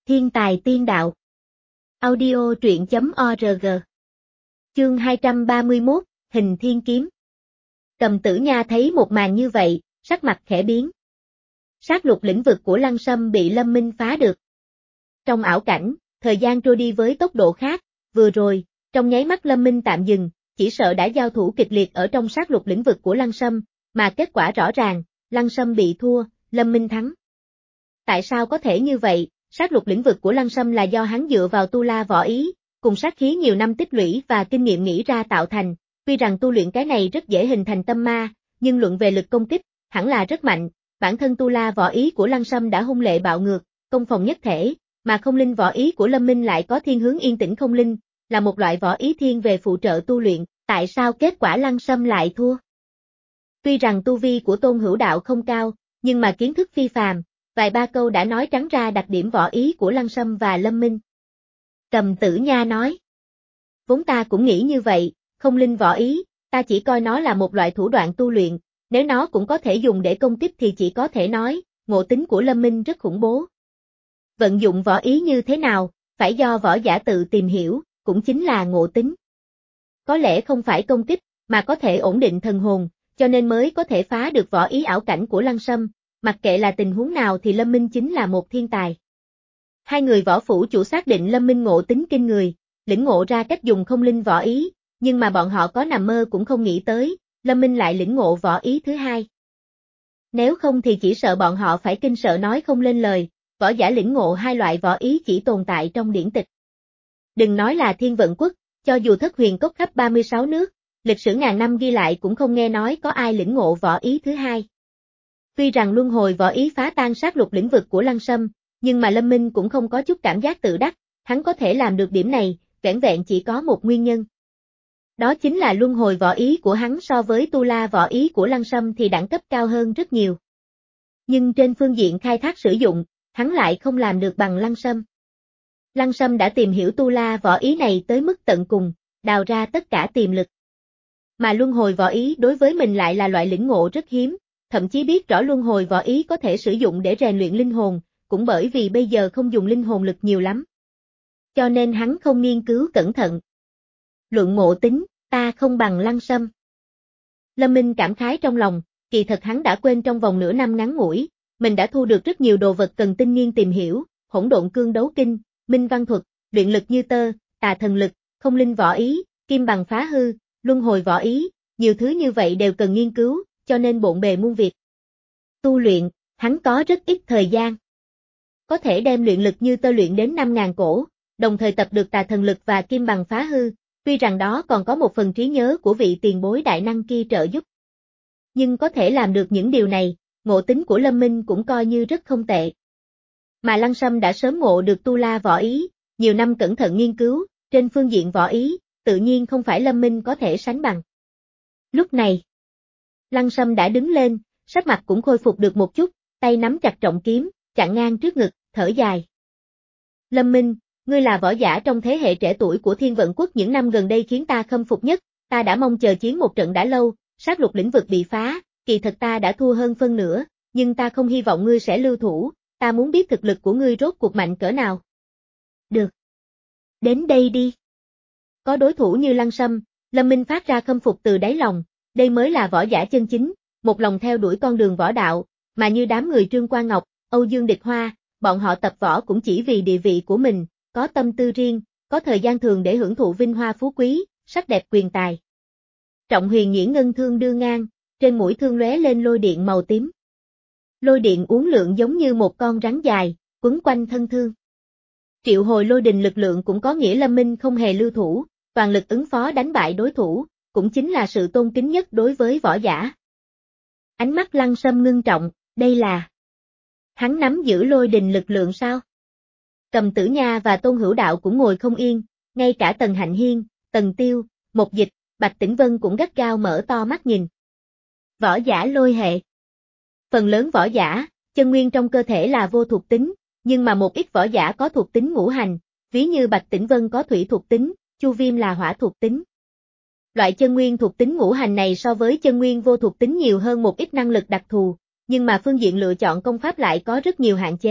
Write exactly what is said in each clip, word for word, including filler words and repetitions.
Thiên tài tiên đạo. Audio truyện chấm org. Chương hai trăm ba mươi mốt, Hình Thiên Kiếm. Cầm Tử Nha thấy một màn như vậy, sắc mặt khẽ biến. Sát lục lĩnh vực của Lăng Sâm bị Lâm Minh phá được. Trong ảo cảnh, thời gian trôi đi với tốc độ khác, vừa rồi, trong nháy mắt Lâm Minh tạm dừng, chỉ sợ đã giao thủ kịch liệt ở trong sát lục lĩnh vực của Lăng Sâm, mà kết quả rõ ràng, Lăng Sâm bị thua, Lâm Minh thắng. Tại sao có thể như vậy? Sát lục lĩnh vực của Lăng Sâm là do hắn dựa vào tu la võ ý, cùng sát khí nhiều năm tích lũy và kinh nghiệm nghĩ ra tạo thành, tuy rằng tu luyện cái này rất dễ hình thành tâm ma, nhưng luận về lực công kích, hẳn là rất mạnh, bản thân tu la võ ý của Lăng Sâm đã hung lệ bạo ngược, công phòng nhất thể, mà không linh võ ý của Lâm Minh lại có thiên hướng yên tĩnh không linh, là một loại võ ý thiên về phụ trợ tu luyện, tại sao kết quả Lăng Sâm lại thua? Tuy rằng tu vi của Tôn Hữu Đạo không cao, nhưng mà kiến thức phi phàm, vài ba câu đã nói trắng ra đặc điểm võ ý của Lăng Sâm và Lâm Minh. Cầm Tử Nha nói, vốn ta cũng nghĩ như vậy, không linh võ ý, ta chỉ coi nó là một loại thủ đoạn tu luyện, nếu nó cũng có thể dùng để công kích thì chỉ có thể nói, ngộ tính của Lâm Minh rất khủng bố. Vận dụng võ ý như thế nào, phải do võ giả tự tìm hiểu, cũng chính là ngộ tính. Có lẽ không phải công kích, mà có thể ổn định thần hồn, cho nên mới có thể phá được võ ý ảo cảnh của Lăng Sâm, mặc kệ là tình huống nào thì Lâm Minh chính là một thiên tài. Hai người võ phủ chủ xác định Lâm Minh ngộ tính kinh người, lĩnh ngộ ra cách dùng không linh võ ý, nhưng mà bọn họ có nằm mơ cũng không nghĩ tới, Lâm Minh lại lĩnh ngộ võ ý thứ hai. Nếu không thì chỉ sợ bọn họ phải kinh sợ nói không lên lời, võ giả lĩnh ngộ hai loại võ ý chỉ tồn tại trong điển tịch. Đừng nói là Thiên Vận Quốc, cho dù Thất Huyền Cốc khắp ba mươi sáu nước, lịch sử ngàn năm ghi lại cũng không nghe nói có ai lĩnh ngộ võ ý thứ hai. Tuy rằng luân hồi võ ý phá tan sát lục lĩnh vực của Lăng Sâm, nhưng mà Lâm Minh cũng không có chút cảm giác tự đắc, hắn có thể làm được điểm này, vẻn vẹn chỉ có một nguyên nhân. Đó chính là luân hồi võ ý của hắn so với tu la võ ý của Lăng Sâm thì đẳng cấp cao hơn rất nhiều. Nhưng trên phương diện khai thác sử dụng, hắn lại không làm được bằng Lăng Sâm. Lăng Sâm đã tìm hiểu tu la võ ý này tới mức tận cùng, đào ra tất cả tiềm lực. Mà luân hồi võ ý đối với mình lại là loại lĩnh ngộ rất hiếm, thậm chí biết rõ luân hồi võ ý có thể sử dụng để rèn luyện linh hồn, cũng bởi vì bây giờ không dùng linh hồn lực nhiều lắm. Cho nên hắn không nghiên cứu cẩn thận. Luận ngộ tính, ta không bằng Lăng Sâm. Lâm Minh cảm khái trong lòng, kỳ thật hắn đã quên trong vòng nửa năm ngắn ngủi, mình đã thu được rất nhiều đồ vật cần tinh nghiên tìm hiểu, hỗn độn cương đấu kinh, minh văn thuật, luyện lực như tơ, tà thần lực, không linh võ ý, kim bằng phá hư, luân hồi võ ý, nhiều thứ như vậy đều cần nghiên cứu, cho nên bộn bề muôn việc. Tu luyện, hắn có rất ít thời gian. Có thể đem luyện lực như tơ luyện đến năm ngàn cổ, đồng thời tập được tà thần lực và kim bằng phá hư, tuy rằng đó còn có một phần trí nhớ của vị tiền bối đại năng kia trợ giúp. Nhưng có thể làm được những điều này, ngộ tính của Lâm Minh cũng coi như rất không tệ. Mà Lăng Sâm đã sớm ngộ được tu la võ ý, nhiều năm cẩn thận nghiên cứu, trên phương diện võ ý, tự nhiên không phải Lâm Minh có thể sánh bằng. Lúc này, Lăng Sâm đã đứng lên, sắc mặt cũng khôi phục được một chút, tay nắm chặt trọng kiếm, chặn ngang trước ngực, thở dài. Lâm Minh, ngươi là võ giả trong thế hệ trẻ tuổi của Thiên Vận Quốc những năm gần đây khiến ta khâm phục nhất, ta đã mong chờ chiến một trận đã lâu, sát lục lĩnh vực bị phá, kỳ thật ta đã thua hơn phân nửa, nhưng ta không hy vọng ngươi sẽ lưu thủ, ta muốn biết thực lực của ngươi rốt cuộc mạnh cỡ nào. Được. Đến đây đi. Có đối thủ như Lăng Sâm, Lâm Minh phát ra khâm phục từ đáy lòng, đây mới là võ giả chân chính, một lòng theo đuổi con đường võ đạo, mà như đám người Trương Quang Ngọc, Âu Dương Địch Hoa, bọn họ tập võ cũng chỉ vì địa vị của mình, có tâm tư riêng, có thời gian thường để hưởng thụ vinh hoa phú quý, sắc đẹp quyền tài. Trọng Huyền nhĩ ngân thương đưa ngang, trên mũi thương lóe lên lôi điện màu tím. Lôi điện uốn lượn giống như một con rắn dài, quấn quanh thân thương. Triệu hồi lôi đình lực lượng cũng có nghĩa Lâm Minh không hề lưu thủ, toàn lực ứng phó đánh bại đối thủ, cũng chính là sự tôn kính nhất đối với võ giả. Ánh mắt Lăng Sâm ngưng trọng, đây là... Hắn nắm giữ lôi đình lực lượng sao? Cầm Tử Nha và Tôn Hữu Đạo cũng ngồi không yên, ngay cả Tần Hạnh Hiên, Tần Tiêu, Mộc Dịch, Bạch Tĩnh Vân cũng gắt gao mở to mắt nhìn. Võ giả lôi hệ. Phần lớn võ giả, chân nguyên trong cơ thể là vô thuộc tính, nhưng mà một ít võ giả có thuộc tính ngũ hành, ví như Bạch Tĩnh Vân có thủy thuộc tính, Chu Viêm là hỏa thuộc tính. Loại chân nguyên thuộc tính ngũ hành này so với chân nguyên vô thuộc tính nhiều hơn một ít năng lực đặc thù, nhưng mà phương diện lựa chọn công pháp lại có rất nhiều hạn chế,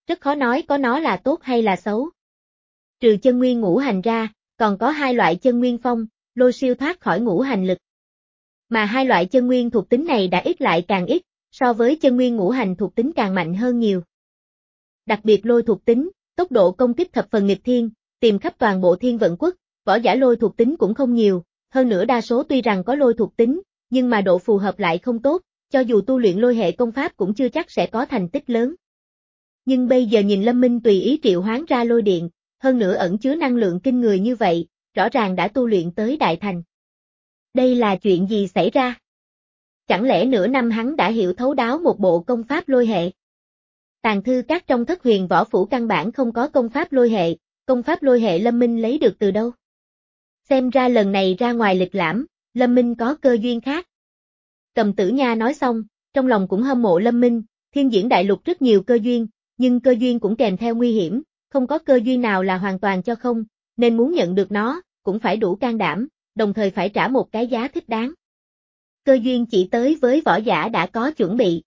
rất khó nói có nó là tốt hay là xấu. Trừ chân nguyên ngũ hành ra, còn có hai loại chân nguyên phong, lôi siêu thoát khỏi ngũ hành lực. Mà hai loại chân nguyên thuộc tính này đã ít lại càng ít, so với chân nguyên ngũ hành thuộc tính càng mạnh hơn nhiều. Đặc biệt lôi thuộc tính, tốc độ công kích thập phần nghịch thiên, tìm khắp toàn bộ thiên vận quốc, võ giả lôi thuộc tính cũng không nhiều, hơn nữa đa số tuy rằng có lôi thuộc tính, nhưng mà độ phù hợp lại không tốt, cho dù tu luyện lôi hệ công pháp cũng chưa chắc sẽ có thành tích lớn. Nhưng bây giờ nhìn Lâm Minh tùy ý triệu hoán ra lôi điện, hơn nữa ẩn chứa năng lượng kinh người như vậy, rõ ràng đã tu luyện tới đại thành. Đây là chuyện gì xảy ra? Chẳng lẽ nửa năm hắn đã hiểu thấu đáo một bộ công pháp lôi hệ? Tàng thư các trong Thất Huyền Võ Phủ căn bản không có công pháp lôi hệ, công pháp lôi hệ Lâm Minh lấy được từ đâu? Xem ra lần này ra ngoài lịch lãm, Lâm Minh có cơ duyên khác. Cầm Tử Nha nói xong, trong lòng cũng hâm mộ Lâm Minh, thiên diễn đại lục rất nhiều cơ duyên, nhưng cơ duyên cũng kèm theo nguy hiểm, không có cơ duyên nào là hoàn toàn cho không, nên muốn nhận được nó, cũng phải đủ can đảm, đồng thời phải trả một cái giá thích đáng. Cơ duyên chỉ tới với võ giả đã có chuẩn bị.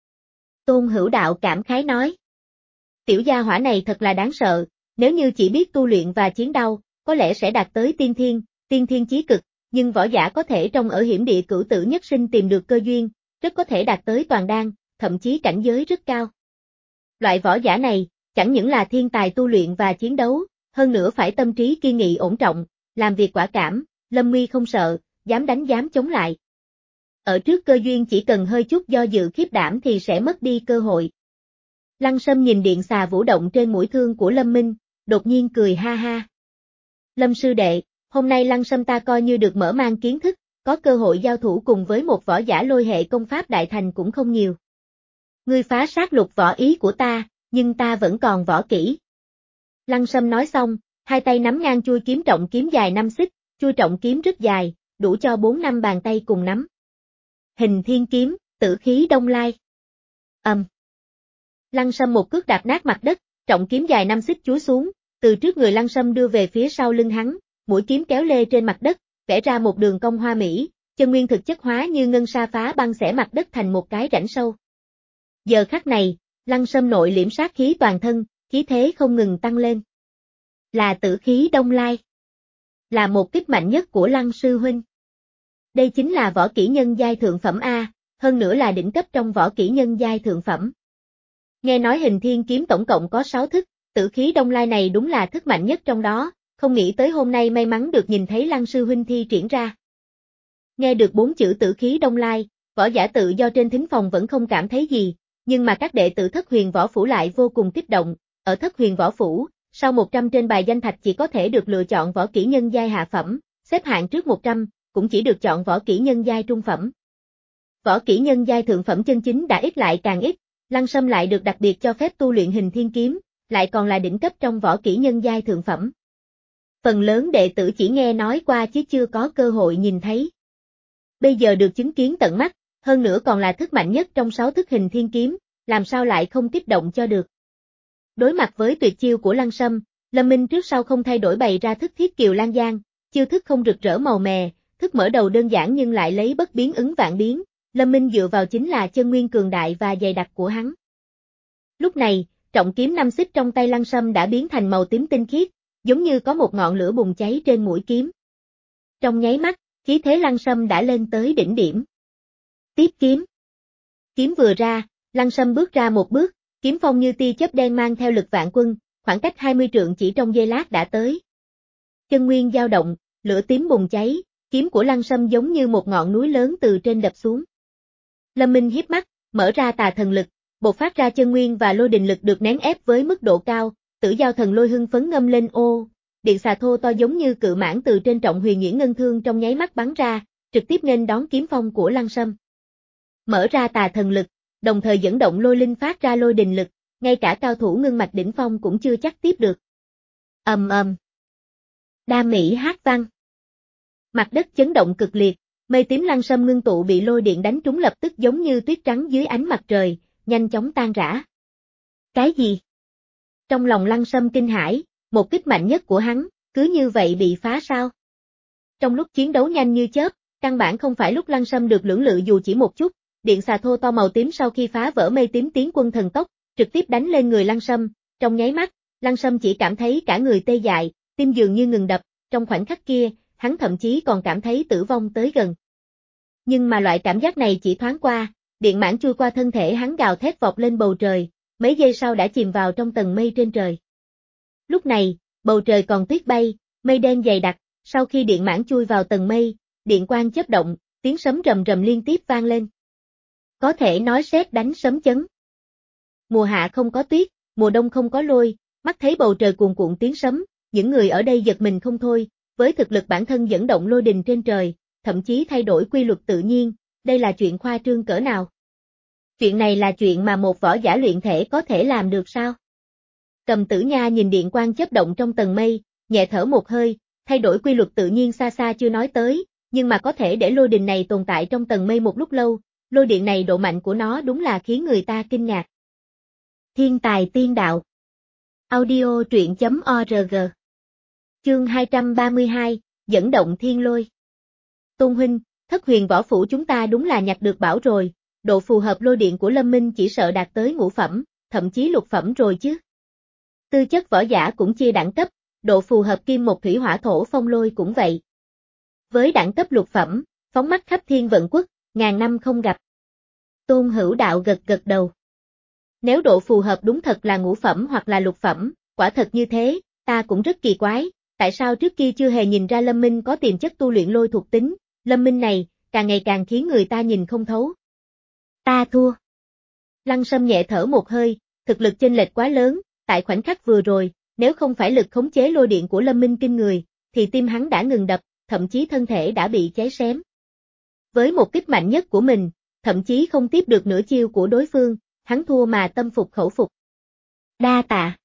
Tôn Hữu Đạo cảm khái nói. Tiểu gia hỏa này thật là đáng sợ, nếu như chỉ biết tu luyện và chiến đấu, có lẽ sẽ đạt tới tiên thiên, tiên thiên chí cực, nhưng võ giả có thể trong ở hiểm địa cửu tử nhất sinh tìm được cơ duyên, rất có thể đạt tới toàn đan, thậm chí cảnh giới rất cao. Loại võ giả này, chẳng những là thiên tài tu luyện và chiến đấu, hơn nữa phải tâm trí kiên nghị ổn trọng, làm việc quả cảm, lâm nguy không sợ, dám đánh dám chống lại. Ở trước cơ duyên chỉ cần hơi chút do dự khiếp đảm thì sẽ mất đi cơ hội. Lăng Sâm nhìn điện xà vũ động trên mũi thương của Lâm Minh, đột nhiên cười ha ha. Lâm sư đệ, hôm nay Lăng Sâm ta coi như được mở mang kiến thức, có cơ hội giao thủ cùng với một võ giả lôi hệ công pháp đại thành cũng không nhiều. Ngươi phá sát lục võ ý của ta, nhưng ta vẫn còn võ kỹ. Lăng Sâm nói xong, hai tay nắm ngang chui kiếm trọng kiếm dài năm xích, chui trọng kiếm rất dài, đủ cho bốn năm bàn tay cùng nắm. Hình thiên kiếm, tử khí đông lai. Ầm. Um. Lăng Sâm một cước đạp nát mặt đất, trọng kiếm dài năm xích chúa xuống, từ trước người Lăng Sâm đưa về phía sau lưng hắn, mũi kiếm kéo lê trên mặt đất, vẽ ra một đường cong hoa mỹ, chân nguyên thực chất hóa như ngân sa phá băng xẻ mặt đất thành một cái rãnh sâu. Giờ khắc này, Lăng Sâm nội liễm sát khí toàn thân, khí thế không ngừng tăng lên. Là tử khí đông lai. Là một kích mạnh nhất của Lăng sư huynh. Đây chính là võ kỹ nhân giai thượng phẩm A, hơn nữa là đỉnh cấp trong võ kỹ nhân giai thượng phẩm. Nghe nói hình thiên kiếm tổng cộng có sáu thức, tử khí đông lai này đúng là thức mạnh nhất trong đó, không nghĩ tới hôm nay may mắn được nhìn thấy Lăng sư huynh thi triển ra. Nghe được bốn chữ tử khí đông lai, võ giả tự do trên thính phòng vẫn không cảm thấy gì, nhưng mà các đệ tử Thất Huyền Võ Phủ lại vô cùng kích động, ở Thất Huyền Võ Phủ, sau một trăm trên bài danh thạch chỉ có thể được lựa chọn võ kỹ nhân giai hạ phẩm, xếp hạng trước một trăm, cũng chỉ được chọn võ kỹ nhân giai trung phẩm. Võ kỹ nhân giai thượng phẩm chân chính đã ít lại càng ít, Lăng Sâm lại được đặc biệt cho phép tu luyện hình thiên kiếm, lại còn là đỉnh cấp trong võ kỹ nhân giai thượng phẩm. Phần lớn đệ tử chỉ nghe nói qua chứ chưa có cơ hội nhìn thấy. Bây giờ được chứng kiến tận mắt, hơn nữa còn là thức mạnh nhất trong sáu thức hình thiên kiếm, làm sao lại không kích động cho được. Đối mặt với tuyệt chiêu của Lăng Sâm, Lâm Minh trước sau không thay đổi bày ra thức thiết kiều lan giang, chiêu thức không rực rỡ màu mè, thức mở đầu đơn giản nhưng lại lấy bất biến ứng vạn biến, Lâm Minh dựa vào chính là chân nguyên cường đại và dày đặc của hắn. Lúc này, trọng kiếm năm xích trong tay Lăng Sâm đã biến thành màu tím tinh khiết, giống như có một ngọn lửa bùng cháy trên mũi kiếm. Trong nháy mắt, khí thế Lăng Sâm đã lên tới đỉnh điểm. Tiếp kiếm. Kiếm vừa ra, Lăng Sâm bước ra một bước, kiếm phong như tia chớp đen mang theo lực vạn quân, khoảng cách hai mươi trượng chỉ trong giây lát đã tới. Chân nguyên dao động, lửa tím bùng cháy, kiếm của Lăng Sâm giống như một ngọn núi lớn từ trên đập xuống. Lâm Minh hiếp mắt, mở ra tà thần lực, bộc phát ra chân nguyên và lôi đình lực được nén ép với mức độ cao, Tử Giao thần lôi hưng phấn ngâm lên ô, điện xà thô to giống như cự mãng từ trên trọng huyền nhuyễn ngân thương trong nháy mắt bắn ra, trực tiếp nghênh đón kiếm phong của Lăng Sâm. Mở ra tà thần lực, đồng thời dẫn động lôi linh phát ra lôi đình lực, ngay cả cao thủ ngưng mạch đỉnh phong cũng chưa chắc tiếp được. Ầm ầm. Đa mỹ hát vang. Mặt đất chấn động cực liệt, mây tím Lăng Sâm ngưng tụ bị lôi điện đánh trúng lập tức giống như tuyết trắng dưới ánh mặt trời, nhanh chóng tan rã. Cái gì? Trong lòng Lăng Sâm kinh hãi, một kích mạnh nhất của hắn, cứ như vậy bị phá sao? Trong lúc chiến đấu nhanh như chớp, căn bản không phải lúc Lăng Sâm được lưỡng lự dù chỉ một chút, điện xà thô to màu tím sau khi phá vỡ mây tím tiến quân thần tốc, trực tiếp đánh lên người Lăng Sâm, trong nháy mắt, Lăng Sâm chỉ cảm thấy cả người tê dại, tim dường như ngừng đập, trong khoảnh khắc kia, hắn thậm chí còn cảm thấy tử vong tới gần. Nhưng mà loại cảm giác này chỉ thoáng qua, điện mãn chui qua thân thể hắn gào thét vọt lên bầu trời, mấy giây sau đã chìm vào trong tầng mây trên trời. Lúc này, bầu trời còn tuyết bay, mây đen dày đặc, sau khi điện mãn chui vào tầng mây, điện quang chớp động, tiếng sấm rầm rầm liên tiếp vang lên. Có thể nói sét đánh sấm chấn. Mùa hạ không có tuyết, mùa đông không có lôi, mắt thấy bầu trời cuồn cuộn tiếng sấm, những người ở đây giật mình không thôi, với thực lực bản thân dẫn động lôi đình trên trời, thậm chí thay đổi quy luật tự nhiên, đây là chuyện khoa trương cỡ nào. Chuyện này là chuyện mà một võ giả luyện thể có thể làm được sao? Cầm Tử Nha nhìn điện quang chớp động trong tầng mây, nhẹ thở một hơi, thay đổi quy luật tự nhiên xa xa chưa nói tới, nhưng mà có thể để lôi đình này tồn tại trong tầng mây một lúc lâu, lôi điện này độ mạnh của nó đúng là khiến người ta kinh ngạc. Thiên tài tiên đạo. Audio truyện chấm org. Chương hai trăm ba mươi hai, dẫn động thiên lôi. Tôn huynh, Thất Huyền võ phủ chúng ta đúng là nhặt được bảo rồi, độ phù hợp lôi điện của Lâm Minh chỉ sợ đạt tới ngũ phẩm, thậm chí lục phẩm rồi chứ. Tư chất võ giả cũng chia đẳng cấp, độ phù hợp kim một thủy hỏa thổ phong lôi cũng vậy. Với đẳng cấp lục phẩm, phóng mắt khắp thiên vận quốc, ngàn năm không gặp. Tôn Hữu Đạo gật gật đầu. Nếu độ phù hợp đúng thật là ngũ phẩm hoặc là lục phẩm, quả thật như thế, ta cũng rất kỳ quái, tại sao trước kia chưa hề nhìn ra Lâm Minh có tiềm chất tu luyện lôi thuộc tính, Lâm Minh này, càng ngày càng khiến người ta nhìn không thấu. Ta thua. Lăng Sâm nhẹ thở một hơi, thực lực chênh lệch quá lớn, tại khoảnh khắc vừa rồi, nếu không phải lực khống chế lôi điện của Lâm Minh kinh người, thì tim hắn đã ngừng đập, thậm chí thân thể đã bị cháy xém. Với một kích mạnh nhất của mình, thậm chí không tiếp được nửa chiêu của đối phương, hắn thua mà tâm phục khẩu phục. Đa tạ.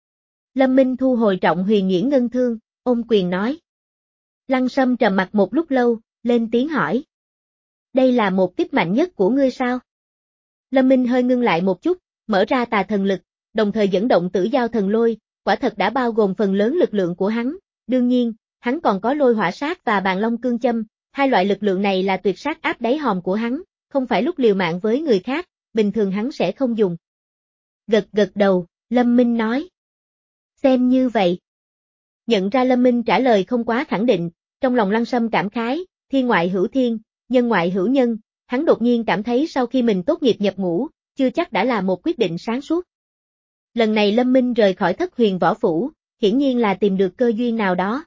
Lâm Minh thu hồi Trọng Huyền Nhuyễn Ngân Thương, ôm quyền nói. Lăng Sâm trầm mặt một lúc lâu, lên tiếng hỏi. Đây là một kích mạnh nhất của ngươi sao? Lâm Minh hơi ngưng lại một chút, mở ra tà thần lực, đồng thời dẫn động Tử Giao thần lôi, quả thật đã bao gồm phần lớn lực lượng của hắn, đương nhiên, hắn còn có lôi hỏa sát và bàn long cương châm, hai loại lực lượng này là tuyệt sát áp đáy hòm của hắn, không phải lúc liều mạng với người khác, bình thường hắn sẽ không dùng. Gật gật đầu, Lâm Minh nói. Xem như vậy. Nhận ra Lâm Minh trả lời không quá khẳng định, trong lòng Lăng Sâm cảm khái, thiên ngoại hữu thiên, nhân ngoại hữu nhân, hắn đột nhiên cảm thấy sau khi mình tốt nghiệp nhập ngũ, chưa chắc đã là một quyết định sáng suốt. Lần này Lâm Minh rời khỏi Thất Huyền võ phủ, hiển nhiên là tìm được cơ duyên nào đó.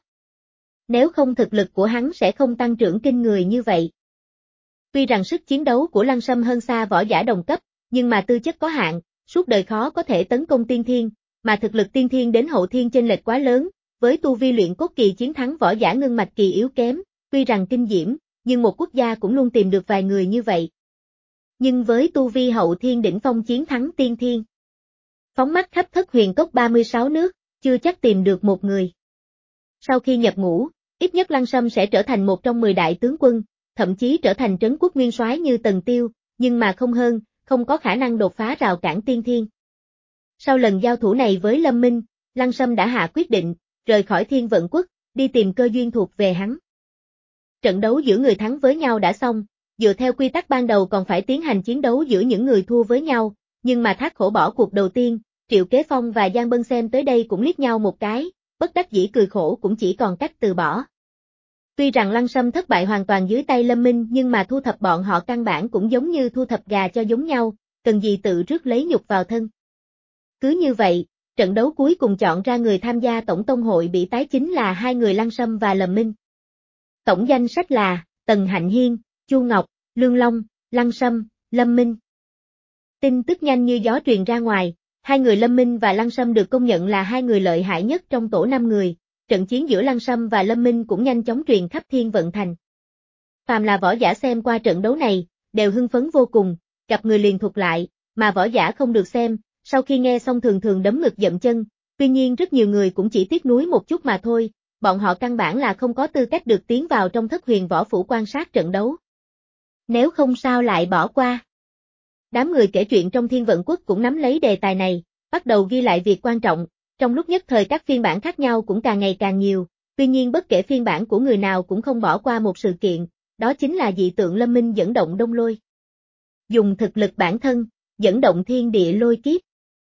Nếu không thực lực của hắn sẽ không tăng trưởng kinh người như vậy. Tuy rằng sức chiến đấu của Lăng Sâm hơn xa võ giả đồng cấp, nhưng mà tư chất có hạn, suốt đời khó có thể tấn công tiên thiên, mà thực lực tiên thiên đến hậu thiên chênh lệch quá lớn, với tu vi luyện cốt kỳ chiến thắng võ giả ngân mạch kỳ yếu kém, tuy rằng kinh diễm, nhưng một quốc gia cũng luôn tìm được vài người như vậy. Nhưng với tu vi hậu thiên đỉnh phong chiến thắng tiên thiên, phóng mắt khắp Thất Huyền cốc ba mươi sáu nước, chưa chắc tìm được một người. Sau khi nhập ngũ, ít nhất Lăng Sâm sẽ trở thành một trong mười đại tướng quân, thậm chí trở thành trấn quốc nguyên soái như Tần Tiêu, nhưng mà không hơn, không có khả năng đột phá rào cản tiên thiên. Sau lần giao thủ này với Lâm Minh, Lăng Sâm đã hạ quyết định, rời khỏi Thiên Vận Quốc, đi tìm cơ duyên thuộc về hắn. Trận đấu giữa người thắng với nhau đã xong, dựa theo quy tắc ban đầu còn phải tiến hành chiến đấu giữa những người thua với nhau, nhưng mà Thác Khổ bỏ cuộc đầu tiên, Triệu Kế Phong và Giang Bân xem tới đây cũng liếc nhau một cái, bất đắc dĩ cười khổ cũng chỉ còn cách từ bỏ. Tuy rằng Lăng Sâm thất bại hoàn toàn dưới tay Lâm Minh nhưng mà thu thập bọn họ căn bản cũng giống như thu thập gà cho giống nhau, cần gì tự rước lấy nhục vào thân. Cứ như vậy, trận đấu cuối cùng chọn ra người tham gia tổng tông hội bị tái chính là hai người Lăng Sâm và Lâm Minh. Tổng danh sách là Tần Hạnh Hiên, Chu Ngọc, Lương Long, Lăng Sâm, Lâm Minh. Tin tức nhanh như gió truyền ra ngoài, hai người Lâm Minh và Lăng Sâm được công nhận là hai người lợi hại nhất trong tổ năm người, trận chiến giữa Lăng Sâm và Lâm Minh cũng nhanh chóng truyền khắp Thiên Vận Thành. Phàm là võ giả xem qua trận đấu này, đều hưng phấn vô cùng, gặp người liền thuật lại, mà võ giả không được xem, sau khi nghe xong thường thường đấm ngực dậm chân, tuy nhiên rất nhiều người cũng chỉ tiếc nuối một chút mà thôi, bọn họ căn bản là không có tư cách được tiến vào trong Thất Huyền võ phủ quan sát trận đấu. Nếu không sao lại bỏ qua. Đám người kể chuyện trong Thiên Vận Quốc cũng nắm lấy đề tài này, bắt đầu ghi lại việc quan trọng, trong lúc nhất thời các phiên bản khác nhau cũng càng ngày càng nhiều, tuy nhiên bất kể phiên bản của người nào cũng không bỏ qua một sự kiện, đó chính là dị tượng Lâm Minh dẫn động đông lôi. Dùng thực lực bản thân, dẫn động thiên địa lôi kiếp.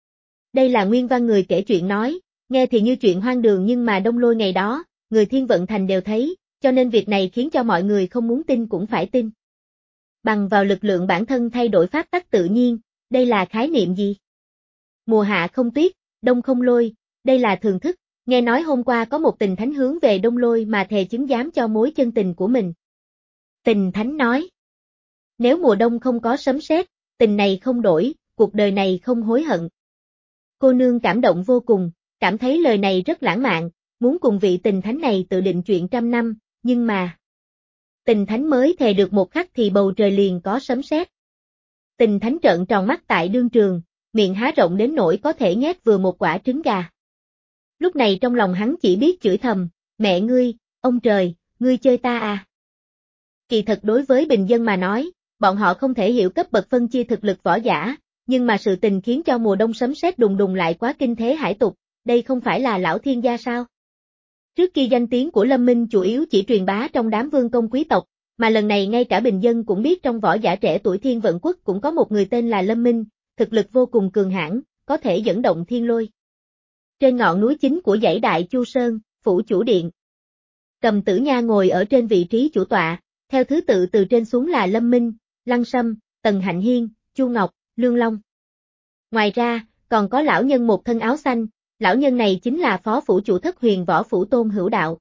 Đây là nguyên văn người kể chuyện nói, nghe thì như chuyện hoang đường nhưng mà Đông Lôi ngày đó, người Thiên Vận Thành đều thấy, cho nên việc này khiến cho mọi người không muốn tin cũng phải tin. Bằng vào lực lượng bản thân thay đổi pháp tắc tự nhiên, đây là khái niệm gì? Mùa hạ không tuyết, đông không lôi, đây là thường thức, nghe nói hôm qua có một tình thánh hướng về Đông Lôi mà thề chứng giám cho mối chân tình của mình. Tình thánh nói, nếu mùa đông không có sấm sét, tình này không đổi, cuộc đời này không hối hận. Cô nương cảm động vô cùng, cảm thấy lời này rất lãng mạn, muốn cùng vị tình thánh này tự định chuyện trăm năm, nhưng mà... Tình thánh mới thề được một khắc thì bầu trời liền có sấm sét. Tình thánh trợn tròn mắt tại đương trường, miệng há rộng đến nỗi có thể nhét vừa một quả trứng gà. Lúc này trong lòng hắn chỉ biết chửi thầm, mẹ ngươi, ông trời, ngươi chơi ta à. Kỳ thật đối với bình dân mà nói, bọn họ không thể hiểu cấp bậc phân chia thực lực võ giả, nhưng mà sự tình khiến cho mùa đông sấm sét đùng đùng lại quá kinh thế hải tục, đây không phải là lão thiên gia sao? Trước kia danh tiếng của Lâm Minh chủ yếu chỉ truyền bá trong đám vương công quý tộc, mà lần này ngay cả bình dân cũng biết trong võ giả trẻ tuổi Thiên Vận Quốc cũng có một người tên là Lâm Minh, thực lực vô cùng cường hãn, có thể dẫn động thiên lôi. Trên ngọn núi chính của dãy Đại Chu Sơn, phủ chủ điện. Cầm Tử Nha ngồi ở trên vị trí chủ tọa, theo thứ tự từ trên xuống là Lâm Minh, Lăng Sâm, Tần Hạnh Hiên, Chu Ngọc, Lương Long. Ngoài ra, còn có lão nhân một thân áo xanh, lão nhân này chính là phó phủ chủ Thất Huyền Võ Phủ Tôn Hữu Đạo.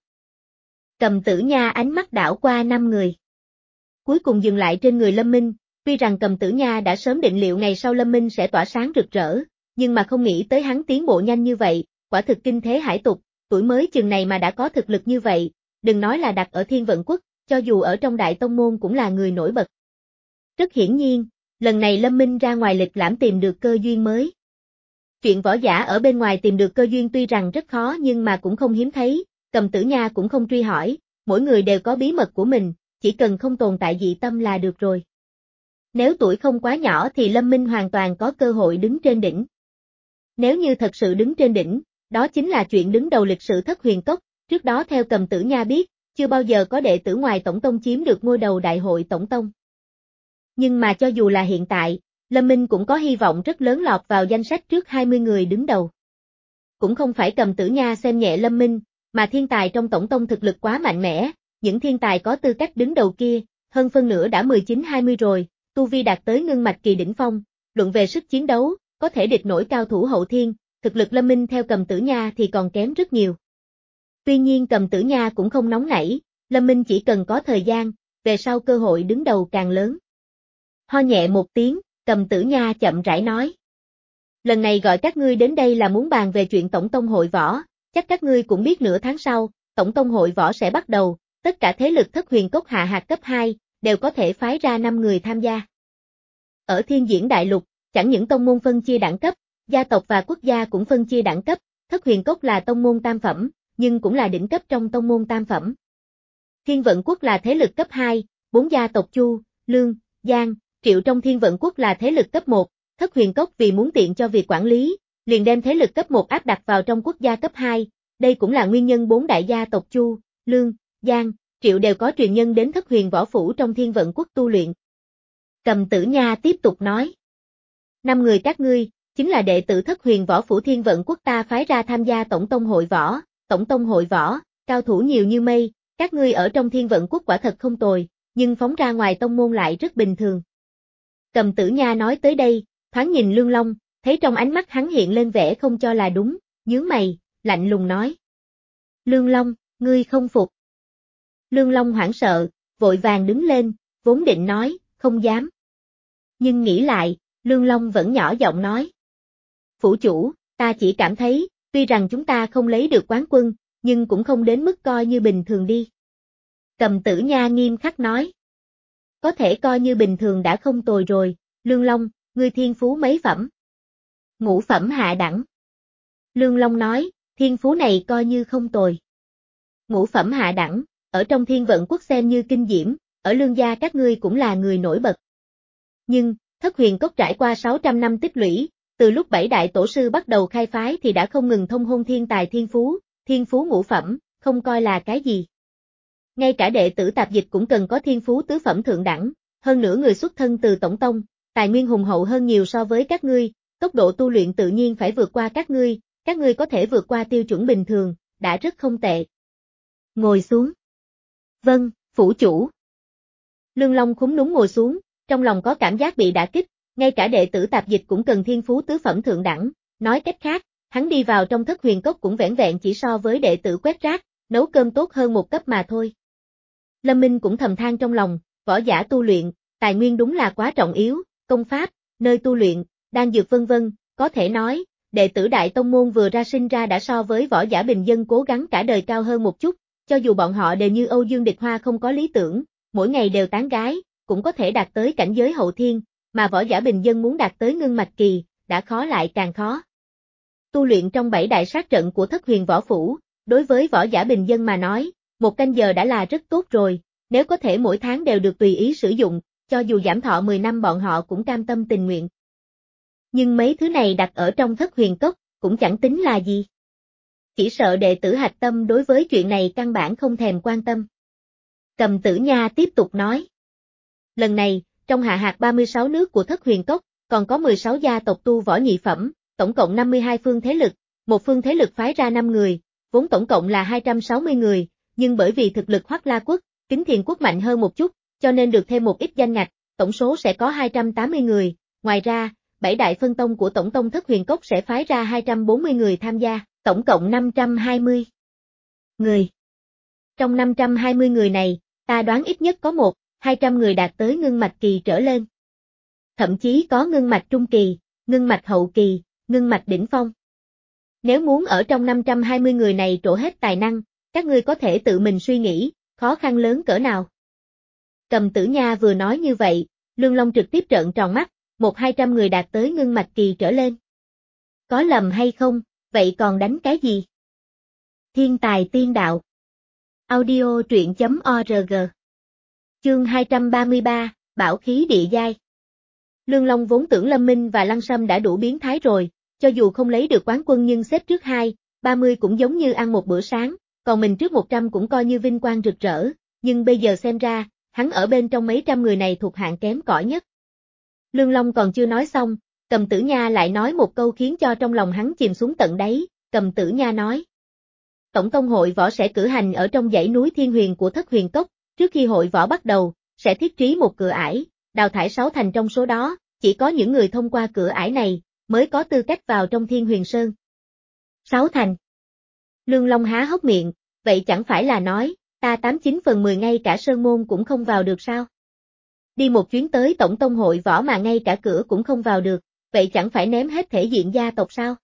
Cầm Tử Nha ánh mắt đảo qua năm người. Cuối cùng dừng lại trên người Lâm Minh, tuy rằng Cầm Tử Nha đã sớm định liệu ngày sau Lâm Minh sẽ tỏa sáng rực rỡ, nhưng mà không nghĩ tới hắn tiến bộ nhanh như vậy, quả thực kinh thế hải tục, tuổi mới chừng này mà đã có thực lực như vậy, đừng nói là đặt ở Thiên Vận Quốc, cho dù ở trong Đại Tông Môn cũng là người nổi bật. Rất hiển nhiên, lần này Lâm Minh ra ngoài lịch lãm tìm được cơ duyên mới. Chuyện võ giả ở bên ngoài tìm được cơ duyên tuy rằng rất khó nhưng mà cũng không hiếm thấy, Cầm Tử Nha cũng không truy hỏi, mỗi người đều có bí mật của mình, chỉ cần không tồn tại dị tâm là được rồi. Nếu tuổi không quá nhỏ thì Lâm Minh hoàn toàn có cơ hội đứng trên đỉnh. Nếu như thật sự đứng trên đỉnh, đó chính là chuyện đứng đầu lịch sử Thất Huyền Cốc, trước đó theo Cầm Tử Nha biết, chưa bao giờ có đệ tử ngoài tổng tông chiếm được ngôi đầu đại hội tổng tông. Nhưng mà cho dù là hiện tại, Lâm Minh cũng có hy vọng rất lớn lọt vào danh sách trước hai mươi người đứng đầu. Cũng không phải Cầm Tử Nha xem nhẹ Lâm Minh, mà thiên tài trong tổng tông thực lực quá mạnh mẽ, những thiên tài có tư cách đứng đầu kia, hơn phân nửa đã mười chín hai mươi rồi, tu vi đạt tới ngưng mạch kỳ đỉnh phong, luận về sức chiến đấu, có thể địch nổi cao thủ hậu thiên, thực lực Lâm Minh theo Cầm Tử Nha thì còn kém rất nhiều. Tuy nhiên Cầm Tử Nha cũng không nóng nảy, Lâm Minh chỉ cần có thời gian, về sau cơ hội đứng đầu càng lớn. Ho nhẹ một tiếng, Cầm Tử Nha chậm rãi nói. Lần này gọi các ngươi đến đây là muốn bàn về chuyện Tổng Tông Hội Võ, chắc các ngươi cũng biết nửa tháng sau, Tổng Tông Hội Võ sẽ bắt đầu, tất cả thế lực Thất Huyền Cốc hạ hạt cấp hai, đều có thể phái ra năm người tham gia. Ở Thiên Diễn Đại Lục, chẳng những tông môn phân chia đẳng cấp, gia tộc và quốc gia cũng phân chia đẳng cấp, Thất Huyền Cốc là tông môn tam phẩm, nhưng cũng là đỉnh cấp trong tông môn tam phẩm. Thiên Vận Quốc là thế lực cấp hai, bốn gia tộc Chu, Lương, Giang, Triệu trong Thiên Vận Quốc là thế lực cấp một, Thất Huyền Cốc vì muốn tiện cho việc quản lý, liền đem thế lực cấp một áp đặt vào trong quốc gia cấp hai, đây cũng là nguyên nhân bốn đại gia tộc Chu, Lương, Giang, Triệu đều có truyền nhân đến Thất Huyền Võ Phủ trong Thiên Vận Quốc tu luyện. Cầm Tử Nha tiếp tục nói. Năm người các ngươi, chính là đệ tử Thất Huyền Võ Phủ Thiên Vận Quốc ta phái ra tham gia Tổng Tông Hội Võ, Tổng Tông Hội Võ, cao thủ nhiều như mây, các ngươi ở trong Thiên Vận Quốc quả thật không tồi, nhưng phóng ra ngoài tông môn lại rất bình thường. Cầm Tử Nha nói tới đây, thoáng nhìn Lương Long, thấy trong ánh mắt hắn hiện lên vẻ không cho là đúng, nhướng mày, lạnh lùng nói. Lương Long, ngươi không phục. Lương Long hoảng sợ, vội vàng đứng lên, vốn định nói, không dám. Nhưng nghĩ lại, Lương Long vẫn nhỏ giọng nói. Phủ chủ, ta chỉ cảm thấy, tuy rằng chúng ta không lấy được quán quân, nhưng cũng không đến mức coi như bình thường đi. Cầm Tử Nha nghiêm khắc nói. Có thể coi như bình thường đã không tồi rồi, Lương Long, ngươi thiên phú mấy phẩm? Ngũ phẩm hạ đẳng. Lương Long nói, thiên phú này coi như không tồi. Ngũ phẩm hạ đẳng, ở trong Thiên Vận Quốc xem như kinh diễm, ở Lương gia các ngươi cũng là người nổi bật. Nhưng, Thất Huyền Cốc trải qua sáu trăm năm tích lũy, từ lúc bảy đại tổ sư bắt đầu khai phái thì đã không ngừng thông hôn thiên tài thiên phú, thiên phú ngũ phẩm, không coi là cái gì. Ngay cả đệ tử tạp dịch cũng cần có thiên phú tứ phẩm thượng đẳng, hơn nữa người xuất thân từ tổng tông, tài nguyên hùng hậu hơn nhiều so với các ngươi, tốc độ tu luyện tự nhiên phải vượt qua các ngươi, các ngươi có thể vượt qua tiêu chuẩn bình thường, đã rất không tệ. Ngồi xuống. Vâng, phủ chủ. Lương Long khúm núm ngồi xuống, trong lòng có cảm giác bị đả kích, ngay cả đệ tử tạp dịch cũng cần thiên phú tứ phẩm thượng đẳng, nói cách khác, hắn đi vào trong thất huyền cốc cũng vẻn vẹn chỉ so với đệ tử quét rác, nấu cơm tốt hơn một cấp mà thôi. Lâm Minh cũng thầm than trong lòng, võ giả tu luyện, tài nguyên đúng là quá trọng yếu, công pháp, nơi tu luyện, đan dược vân vân, có thể nói, đệ tử đại tông môn vừa ra sinh ra đã so với võ giả bình dân cố gắng cả đời cao hơn một chút, cho dù bọn họ đều như Âu Dương Địch Hoa không có lý tưởng, mỗi ngày đều tán gái, cũng có thể đạt tới cảnh giới hậu thiên, mà võ giả bình dân muốn đạt tới ngưng mạch kỳ, đã khó lại càng khó. Tu luyện trong bảy đại sát trận của thất huyền võ phủ, đối với võ giả bình dân mà nói, một canh giờ đã là rất tốt rồi, nếu có thể mỗi tháng đều được tùy ý sử dụng, cho dù giảm thọ mười năm bọn họ cũng cam tâm tình nguyện. Nhưng mấy thứ này đặt ở trong thất huyền cốc, cũng chẳng tính là gì. Chỉ sợ đệ tử hạch tâm đối với chuyện này căn bản không thèm quan tâm. Cầm Tử Nha tiếp tục nói. Lần này, trong hạ hạt ba mươi sáu nước của thất huyền cốc, còn có mười sáu gia tộc tu võ nhị phẩm, tổng cộng năm mươi hai phương thế lực, một phương thế lực phái ra năm người, vốn tổng cộng là hai trăm sáu mươi người, nhưng bởi vì thực lực Hoắc La quốc, Kính Thiền quốc mạnh hơn một chút, cho nên được thêm một ít danh ngạch, tổng số sẽ có hai trăm tám mươi người, ngoài ra, bảy đại phân tông của tổng tông thất huyền cốc sẽ phái ra hai trăm bốn mươi người tham gia, tổng cộng năm trăm hai mươi người. Trong năm trăm hai mươi người này, ta đoán ít nhất có một, hai trăm người đạt tới ngưng mạch kỳ trở lên. Thậm chí có ngưng mạch trung kỳ, ngưng mạch hậu kỳ, ngưng mạch đỉnh phong. Nếu muốn ở trong năm trăm hai mươi người này trổ hết tài năng, các ngươi có thể tự mình suy nghĩ, khó khăn lớn cỡ nào. Cầm Tử Nha vừa nói như vậy, Lương Long trực tiếp trợn tròn mắt, một hai trăm người đạt tới ngưng mạch kỳ trở lên. Có lầm hay không, vậy còn đánh cái gì? Thiên tài tiên đạo. Audio truyện chấm org. Chương hai trăm ba mươi ba, Bảo khí địa giai. Lương Long vốn tưởng Lâm Minh và Lăng Sâm đã đủ biến thái rồi, cho dù không lấy được quán quân nhưng xếp trước hai, ba mươi cũng giống như ăn một bữa sáng, còn mình trước một trăm cũng coi như vinh quang rực rỡ, nhưng bây giờ xem ra, hắn ở bên trong mấy trăm người này thuộc hạng kém cỏi nhất. Lương Long còn chưa nói xong, Cầm Tử Nha lại nói một câu khiến cho trong lòng hắn chìm xuống tận đáy, Cầm Tử Nha nói. Tổng tông hội võ sẽ cử hành ở trong dãy núi Thiên Huyền của Thất Huyền Cốc, trước khi hội võ bắt đầu, sẽ thiết trí một cửa ải, đào thải sáu thành trong số đó, chỉ có những người thông qua cửa ải này, mới có tư cách vào trong Thiên Huyền Sơn. Sáu thành. Lương Long há hốc miệng, vậy chẳng phải là nói, ta tám chín phần mười ngay cả sơn môn cũng không vào được sao? Đi một chuyến tới tổng tông hội võ mà ngay cả cửa cũng không vào được, vậy chẳng phải ném hết thể diện gia tộc sao?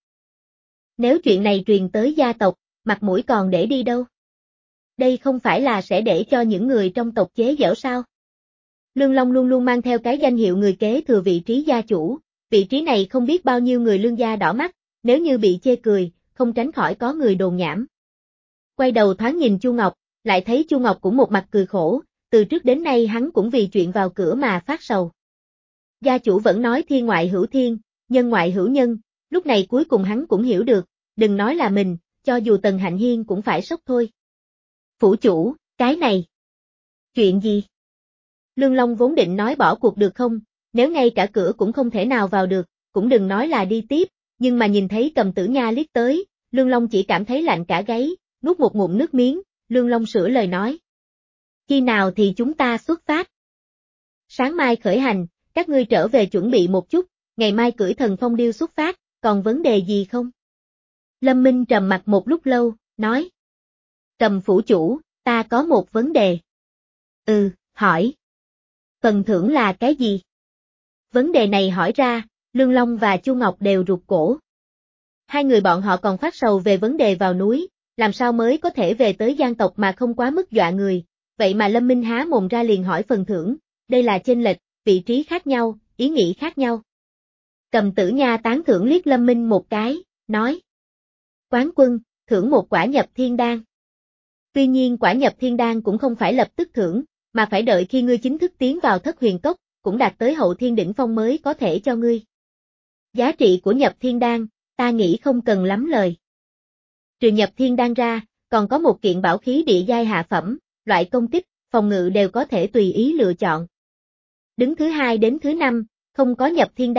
Nếu chuyện này truyền tới gia tộc, mặt mũi còn để đi đâu? Đây không phải là sẽ để cho những người trong tộc chế giễu sao? Lương Long luôn luôn mang theo cái danh hiệu người kế thừa vị trí gia chủ, vị trí này không biết bao nhiêu người Lương gia đỏ mắt, nếu như bị chê cười, không tránh khỏi có người đồn nhảm. Quay đầu thoáng nhìn Chu Ngọc, lại thấy Chu Ngọc cũng một mặt cười khổ, từ trước đến nay hắn cũng vì chuyện vào cửa mà phát sầu. Gia chủ vẫn nói thiên ngoại hữu thiên, nhân ngoại hữu nhân, lúc này cuối cùng hắn cũng hiểu được, đừng nói là mình, cho dù Tần Hạnh Hiên cũng phải sốc thôi. Phủ chủ, cái này. Chuyện gì? Lương Long vốn định nói bỏ cuộc được không, nếu ngay cả cửa cũng không thể nào vào được, cũng đừng nói là đi tiếp, nhưng mà nhìn thấy Cầm Tử Nha liếc tới, Lương Long chỉ cảm thấy lạnh cả gáy, nuốt một ngụm nước miếng, Lương Long sửa lời nói. Khi nào thì chúng ta xuất phát? Sáng mai khởi hành, các ngươi trở về chuẩn bị một chút, ngày mai cưỡi thần phong điêu xuất phát, còn vấn đề gì không? Lâm Minh trầm mặt một lúc lâu, nói. Cầm phủ chủ, ta có một vấn đề. Ừ, hỏi. Phần thưởng là cái gì? Vấn đề này hỏi ra, Lương Long và Chu Ngọc đều rụt cổ. Hai người bọn họ còn phát sầu về vấn đề vào núi, làm sao mới có thể về tới Giang tộc mà không quá mức dọa người, vậy mà Lâm Minh há mồm ra liền hỏi phần thưởng, đây là chênh lệch, vị trí khác nhau, ý nghĩ khác nhau. Cầm Tử Nha tán thưởng liếc Lâm Minh một cái, nói. Quán quân, thưởng một quả nhập thiên đan. Tuy nhiên quả nhập thiên đan cũng không phải lập tức thưởng, mà phải đợi khi ngươi chính thức tiến vào thất huyền cốc, cũng đạt tới hậu thiên đỉnh phong mới có thể cho ngươi. Giá trị của nhập thiên đan, ta nghĩ không cần lắm lời. Trừ nhập thiên đan ra, còn có một kiện bảo khí địa giai hạ phẩm, loại công kích, phòng ngự đều có thể tùy ý lựa chọn. Đứng thứ hai đến thứ năm, không có nhập thiên đan,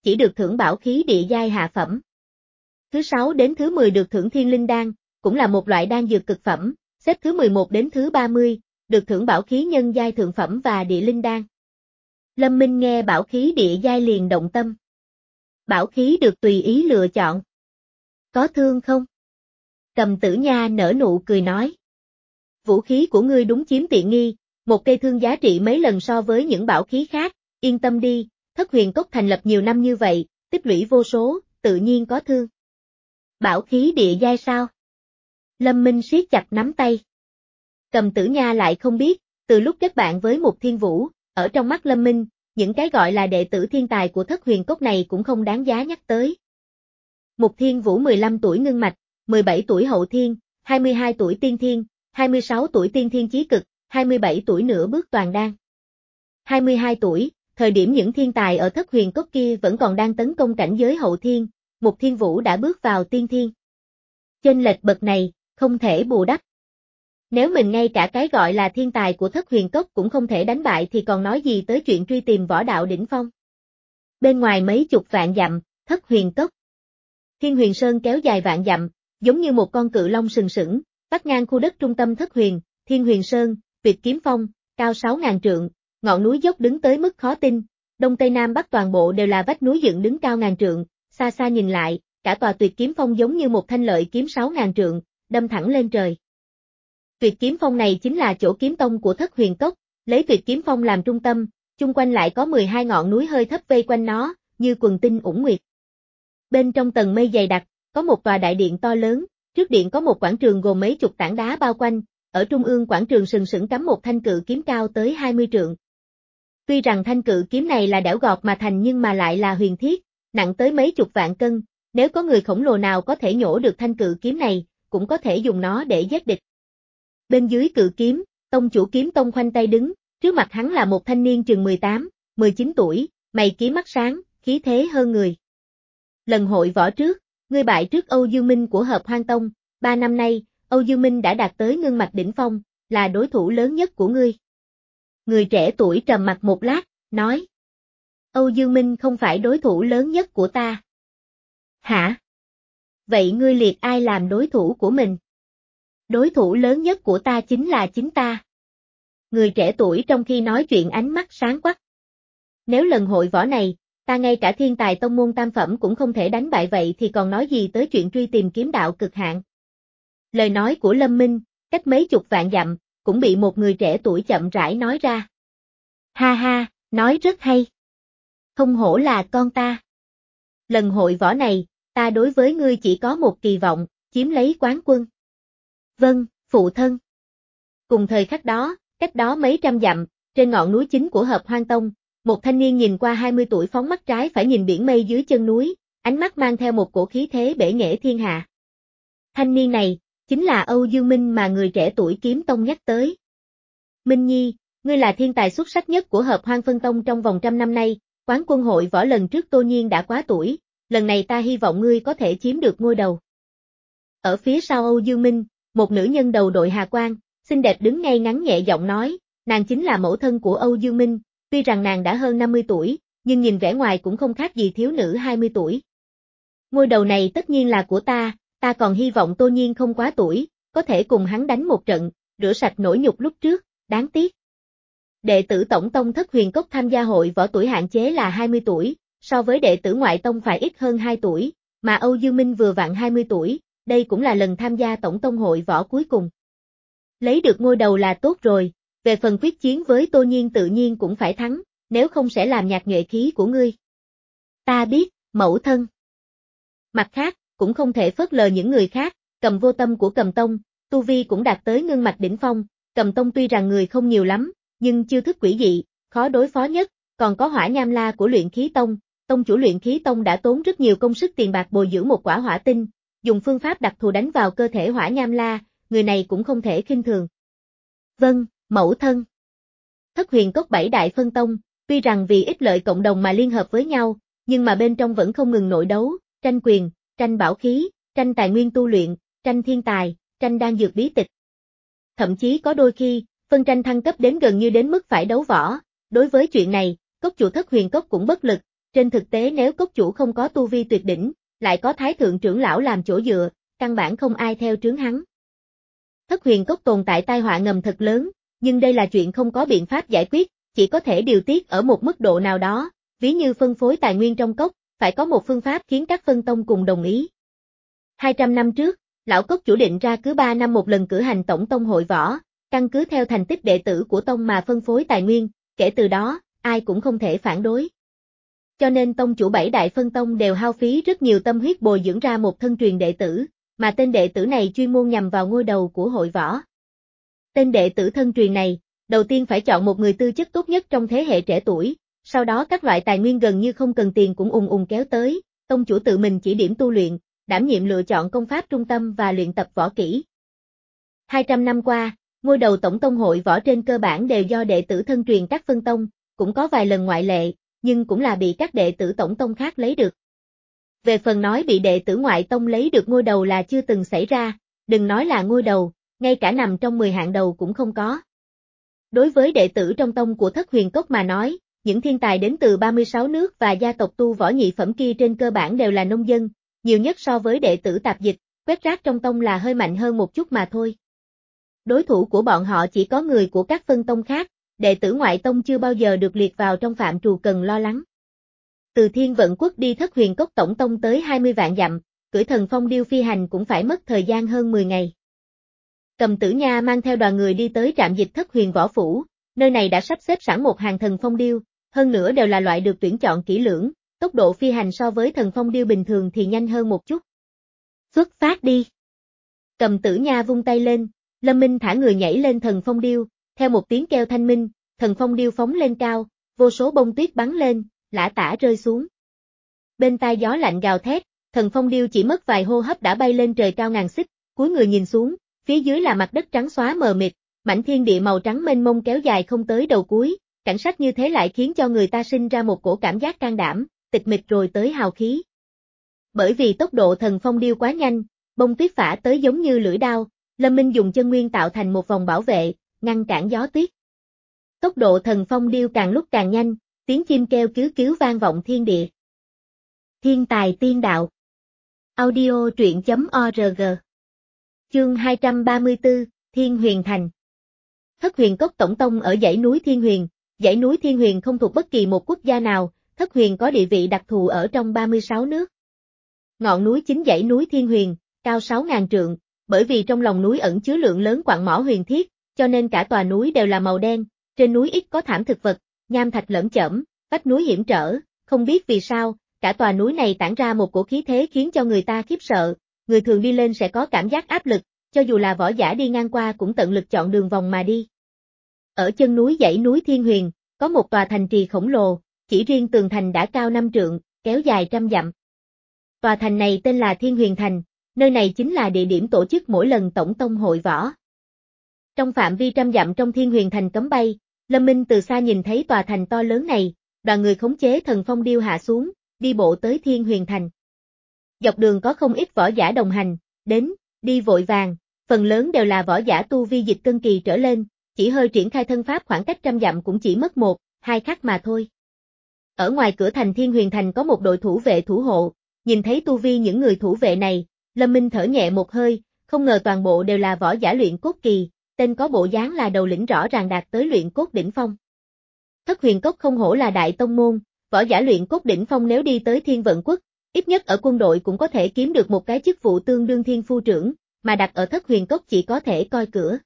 chỉ được thưởng bảo khí địa giai hạ phẩm. Thứ sáu đến thứ mười được thưởng thiên linh đan, cũng là một loại đan dược cực phẩm, xếp thứ mười một đến thứ ba mươi, được thưởng bảo khí nhân giai thượng phẩm và địa linh đan. Lâm Minh nghe bảo khí địa giai liền động tâm. Bảo khí được tùy ý lựa chọn. Có thương không? Cầm Tử Nha nở nụ cười nói. Vũ khí của ngươi đúng chiếm tiện nghi, một cây thương giá trị mấy lần so với những bảo khí khác, yên tâm đi, Thất Huyền Cốc thành lập nhiều năm như vậy, tích lũy vô số, tự nhiên có thương. Bảo khí địa giai sao? Lâm Minh siết chặt nắm tay. Cầm Tử Nha lại không biết, từ lúc kết bạn với Mục Thiên Vũ, ở trong mắt Lâm Minh, những cái gọi là đệ tử thiên tài của Thất Huyền Cốc này cũng không đáng giá nhắc tới. Mục Thiên Vũ mười lăm tuổi ngưng mạch, mười bảy tuổi hậu thiên, hai mươi hai tuổi tiên thiên, hai mươi sáu tuổi tiên thiên chí cực, hai mươi bảy tuổi nửa bước toàn đan. hai mươi hai tuổi, thời điểm những thiên tài ở Thất Huyền Cốc kia vẫn còn đang tấn công cảnh giới hậu thiên, Mục Thiên Vũ đã bước vào tiên thiên. Chênh lệch bậc này, không thể bù đắp. Nếu mình ngay cả cái gọi là thiên tài của Thất Huyền Cốc cũng không thể đánh bại thì còn nói gì tới chuyện truy tìm võ đạo đỉnh phong. Bên ngoài mấy chục vạn dặm, Thất Huyền Cốc. Thiên Huyền Sơn kéo dài vạn dặm, giống như một con cự long sừng sững, vắt ngang khu đất trung tâm Thất Huyền, Thiên Huyền Sơn, Tuyệt Kiếm Phong, cao sáu ngàn trượng, ngọn núi dốc đứng tới mức khó tin, đông tây nam bắc toàn bộ đều là vách núi dựng đứng cao ngàn trượng, xa xa nhìn lại, cả tòa Tuyệt Kiếm Phong giống như một thanh lợi kiếm sáu ngàn trượng, đâm thẳng lên trời. Tuyệt Kiếm Phong này chính là chỗ kiếm tông của Thất Huyền Cốc, lấy Tuyệt Kiếm Phong làm trung tâm, chung quanh lại có mười hai ngọn núi hơi thấp vây quanh nó, như quần tinh ủng nguyệt. Bên trong tầng mây dày đặc, có một tòa đại điện to lớn, trước điện có một quảng trường gồm mấy chục tảng đá bao quanh, ở trung ương quảng trường sừng sững cắm một thanh cự kiếm cao tới hai mươi trượng. Tuy rằng thanh cự kiếm này là đẽo gọt mà thành nhưng mà lại là huyền thiết, nặng tới mấy chục vạn cân, nếu có người khổng lồ nào có thể nhổ được thanh cự kiếm này, cũng có thể dùng nó để giết địch. Bên dưới cự kiếm, tông chủ kiếm tông khoanh tay đứng, trước mặt hắn là một thanh niên chừng mười tám, mười chín tuổi, mày kiếm mắt sáng, khí thế hơn người. Lần hội võ trước, ngươi bại trước Âu Dương Minh của Hợp Hoang Tông, ba năm nay, Âu Dương Minh đã đạt tới ngưng mạch đỉnh phong, là đối thủ lớn nhất của ngươi. Người trẻ tuổi trầm mặt một lát, nói. Âu Dương Minh không phải đối thủ lớn nhất của ta. Hả? Vậy ngươi liệt ai làm đối thủ của mình? Đối thủ lớn nhất của ta chính là chính ta. Người trẻ tuổi trong khi nói chuyện ánh mắt sáng quắc. Nếu lần hội võ này, ta ngay cả thiên tài tông môn tam phẩm cũng không thể đánh bại vậy thì còn nói gì tới chuyện truy tìm kiếm đạo cực hạn. Lời nói của Lâm Minh, cách mấy chục vạn dặm, cũng bị một người trẻ tuổi chậm rãi nói ra. Ha ha, nói rất hay. Không hổ là con ta. Lần hội võ này, ta đối với ngươi chỉ có một kỳ vọng, chiếm lấy quán quân. Vâng, phụ thân. Cùng thời khắc đó, cách đó mấy trăm dặm, trên ngọn núi chính của Hợp Hoang Tông, một thanh niên nhìn qua hai mươi tuổi phóng mắt trái phải nhìn biển mây dưới chân núi, ánh mắt mang theo một cổ khí thế bể nghệ thiên hạ. Thanh niên này, chính là Âu Dương Minh mà người trẻ tuổi kiếm tông nhắc tới. Minh Nhi, ngươi là thiên tài xuất sắc nhất của Hợp Hoang Phân Tông trong vòng trăm năm nay, quán quân hội võ lần trước Tô Nhiên đã quá tuổi, lần này ta hy vọng ngươi có thể chiếm được ngôi đầu. Ở phía sau Âu Dương Minh, một nữ nhân đầu đội hà quang, xinh đẹp đứng ngay ngắn nhẹ giọng nói, nàng chính là mẫu thân của Âu Dương Minh, tuy rằng nàng đã hơn năm mươi tuổi, nhưng nhìn vẻ ngoài cũng không khác gì thiếu nữ hai mươi tuổi. Ngôi đầu này tất nhiên là của ta, ta còn hy vọng Tô Nhiên không quá tuổi, có thể cùng hắn đánh một trận, rửa sạch nỗi nhục lúc trước, đáng tiếc. Đệ tử Tổng Tông Thất Huyền Cốc tham gia hội võ tuổi hạn chế là hai mươi tuổi, so với đệ tử ngoại tông phải ít hơn hai tuổi, mà Âu Dương Minh vừa vặn hai mươi tuổi, đây cũng là lần tham gia Tổng Tông hội võ cuối cùng. Lấy được ngôi đầu là tốt rồi, về phần quyết chiến với Tô Nhiên tự nhiên cũng phải thắng, nếu không sẽ làm nhạt nhuệ khí của ngươi. Ta biết, mẫu thân. Mặt khác, cũng không thể phớt lờ những người khác, Cầm Vô Tâm của Cầm Tông, tu vi cũng đạt tới ngưng mạch đỉnh phong, Cầm Tông tuy rằng người không nhiều lắm, nhưng chiêu thức quỷ dị, khó đối phó nhất, còn có Hỏa Nham La của Luyện Khí Tông, tông chủ Luyện Khí Tông đã tốn rất nhiều công sức tiền bạc bồi dưỡng một quả hỏa tinh, dùng phương pháp đặc thù đánh vào cơ thể Hỏa Nham La, người này cũng không thể khinh thường. Vâng, mẫu thân. Thất Huyền Cốc bảy đại phân tông, tuy rằng vì ích lợi cộng đồng mà liên hợp với nhau, nhưng mà bên trong vẫn không ngừng nội đấu, tranh quyền, tranh bảo khí, tranh tài nguyên tu luyện, tranh thiên tài, tranh đan dược bí tịch. Thậm chí có đôi khi, phân tranh thăng cấp đến gần như đến mức phải đấu võ, đối với chuyện này, cốc chủ Thất Huyền Cốc cũng bất lực, Trên thực tế nếu cốc chủ không có tu vi tuyệt đỉnh, lại có thái thượng trưởng lão làm chỗ dựa, căn bản không ai theo trướng hắn. Thất huyền cốc tồn tại tai họa ngầm thật lớn, nhưng đây là chuyện không có biện pháp giải quyết, chỉ có thể điều tiết ở một mức độ nào đó, ví như phân phối tài nguyên trong cốc, phải có một phương pháp khiến các phân tông cùng đồng ý. hai trăm năm trước, lão cốc chủ định ra cứ ba năm một lần cử hành tổng tông hội võ, căn cứ theo thành tích đệ tử của tông mà phân phối tài nguyên, kể từ đó, ai cũng không thể phản đối. Cho nên tông chủ bảy đại phân tông đều hao phí rất nhiều tâm huyết bồi dưỡng ra một thân truyền đệ tử, mà tên đệ tử này chuyên môn nhằm vào ngôi đầu của hội võ. Tên đệ tử thân truyền này, đầu tiên phải chọn một người tư chất tốt nhất trong thế hệ trẻ tuổi, sau đó các loại tài nguyên gần như không cần tiền cũng ùn ùn kéo tới, tông chủ tự mình chỉ điểm tu luyện, đảm nhiệm lựa chọn công pháp trung tâm và luyện tập võ kỹ. hai trăm năm qua, ngôi đầu tổng tông hội võ trên cơ bản đều do đệ tử thân truyền các phân tông, cũng có vài lần ngoại lệ, nhưng cũng là bị các đệ tử tổng tông khác lấy được. Về phần nói bị đệ tử ngoại tông lấy được ngôi đầu là chưa từng xảy ra, đừng nói là ngôi đầu, ngay cả nằm trong mười hạng đầu cũng không có. Đối với đệ tử trong tông của Thất Huyền Cốc mà nói, những thiên tài đến từ ba mươi sáu nước và gia tộc tu võ nhị phẩm kia trên cơ bản đều là nông dân, nhiều nhất so với đệ tử tạp dịch, quét rác trong tông là hơi mạnh hơn một chút mà thôi. Đối thủ của bọn họ chỉ có người của các phân tông khác, đệ tử ngoại tông chưa bao giờ được liệt vào trong phạm trù cần lo lắng. Từ Thiên Vận Quốc đi Thất Huyền Cốc tổng tông tới hai mươi vạn dặm, cưỡi thần phong điêu phi hành cũng phải mất thời gian hơn mười ngày. Cầm Tử Nha mang theo đoàn người đi tới trạm dịch Thất Huyền Võ Phủ, nơi này đã sắp xếp sẵn một hàng thần phong điêu, hơn nữa đều là loại được tuyển chọn kỹ lưỡng, tốc độ phi hành so với thần phong điêu bình thường thì nhanh hơn một chút. Xuất phát đi! Cầm Tử Nha vung tay lên, Lâm Minh thả người nhảy lên thần phong điêu, theo một tiếng kêu thanh minh, thần phong điêu phóng lên cao, vô số bông tuyết bắn lên, lả tả rơi xuống. Bên tai gió lạnh gào thét, thần phong điêu chỉ mất vài hô hấp đã bay lên trời cao ngàn xích, cúi người nhìn xuống, phía dưới là mặt đất trắng xóa mờ mịt, mảnh thiên địa màu trắng mênh mông kéo dài không tới đầu cuối, cảnh sắc như thế lại khiến cho người ta sinh ra một cổ cảm giác can đảm, tịch mịch rồi tới hào khí. Bởi vì tốc độ thần phong điêu quá nhanh, bông tuyết phả tới giống như lưỡi đao, Lâm Minh dùng chân nguyên tạo thành một vòng bảo vệ, ngăn cản gió tuyết. Tốc độ thần phong điêu càng lúc càng nhanh, tiếng chim kêu cứu cứu vang vọng thiên địa. Thiên tài tiên đạo. Audio truyện chấm org. Chương hai trăm ba mươi tư, Thiên Huyền Thành. Thất Huyền Cốc tổng tông ở dãy núi Thiên Huyền, dãy núi Thiên Huyền không thuộc bất kỳ một quốc gia nào, Thất Huyền có địa vị đặc thù ở trong ba mươi sáu nước. Ngọn núi chính dãy núi Thiên Huyền, cao sáu nghìn trượng, bởi vì trong lòng núi ẩn chứa lượng lớn quặng mỏ huyền thiết, cho nên cả tòa núi đều là màu đen, trên núi ít có thảm thực vật, nham thạch lởm chởm, vách núi hiểm trở, không biết vì sao, cả tòa núi này tản ra một cổ khí thế khiến cho người ta khiếp sợ, người thường đi lên sẽ có cảm giác áp lực, cho dù là võ giả đi ngang qua cũng tận lực chọn đường vòng mà đi. Ở chân núi dãy núi Thiên Huyền, có một tòa thành trì khổng lồ, chỉ riêng tường thành đã cao năm trượng, kéo dài trăm dặm. Tòa thành này tên là Thiên Huyền Thành, nơi này chính là địa điểm tổ chức mỗi lần tổng tông hội võ. Trong phạm vi trăm dặm trong Thiên Huyền Thành cấm bay, Lâm Minh từ xa nhìn thấy tòa thành to lớn này, đoàn người khống chế thần phong điêu hạ xuống, đi bộ tới Thiên Huyền Thành. Dọc đường có không ít võ giả đồng hành, đến, đi vội vàng, phần lớn đều là võ giả tu vi dịch cân kỳ trở lên, chỉ hơi triển khai thân pháp khoảng cách trăm dặm cũng chỉ mất một, hai khắc mà thôi. Ở ngoài cửa thành Thiên Huyền Thành có một đội thủ vệ thủ hộ, nhìn thấy tu vi những người thủ vệ này, Lâm Minh thở nhẹ một hơi, không ngờ toàn bộ đều là võ giả luyện cốt kỳ, tên có bộ dáng là đầu lĩnh rõ ràng đạt tới luyện cốt đỉnh phong. Thất Huyền Cốc không hổ là đại tông môn, võ giả luyện cốt đỉnh phong nếu đi tới Thiên Vận Quốc, ít nhất ở quân đội cũng có thể kiếm được một cái chức vụ tương đương thiên phu trưởng, mà đặt ở Thất Huyền Cốc chỉ có thể coi cửa.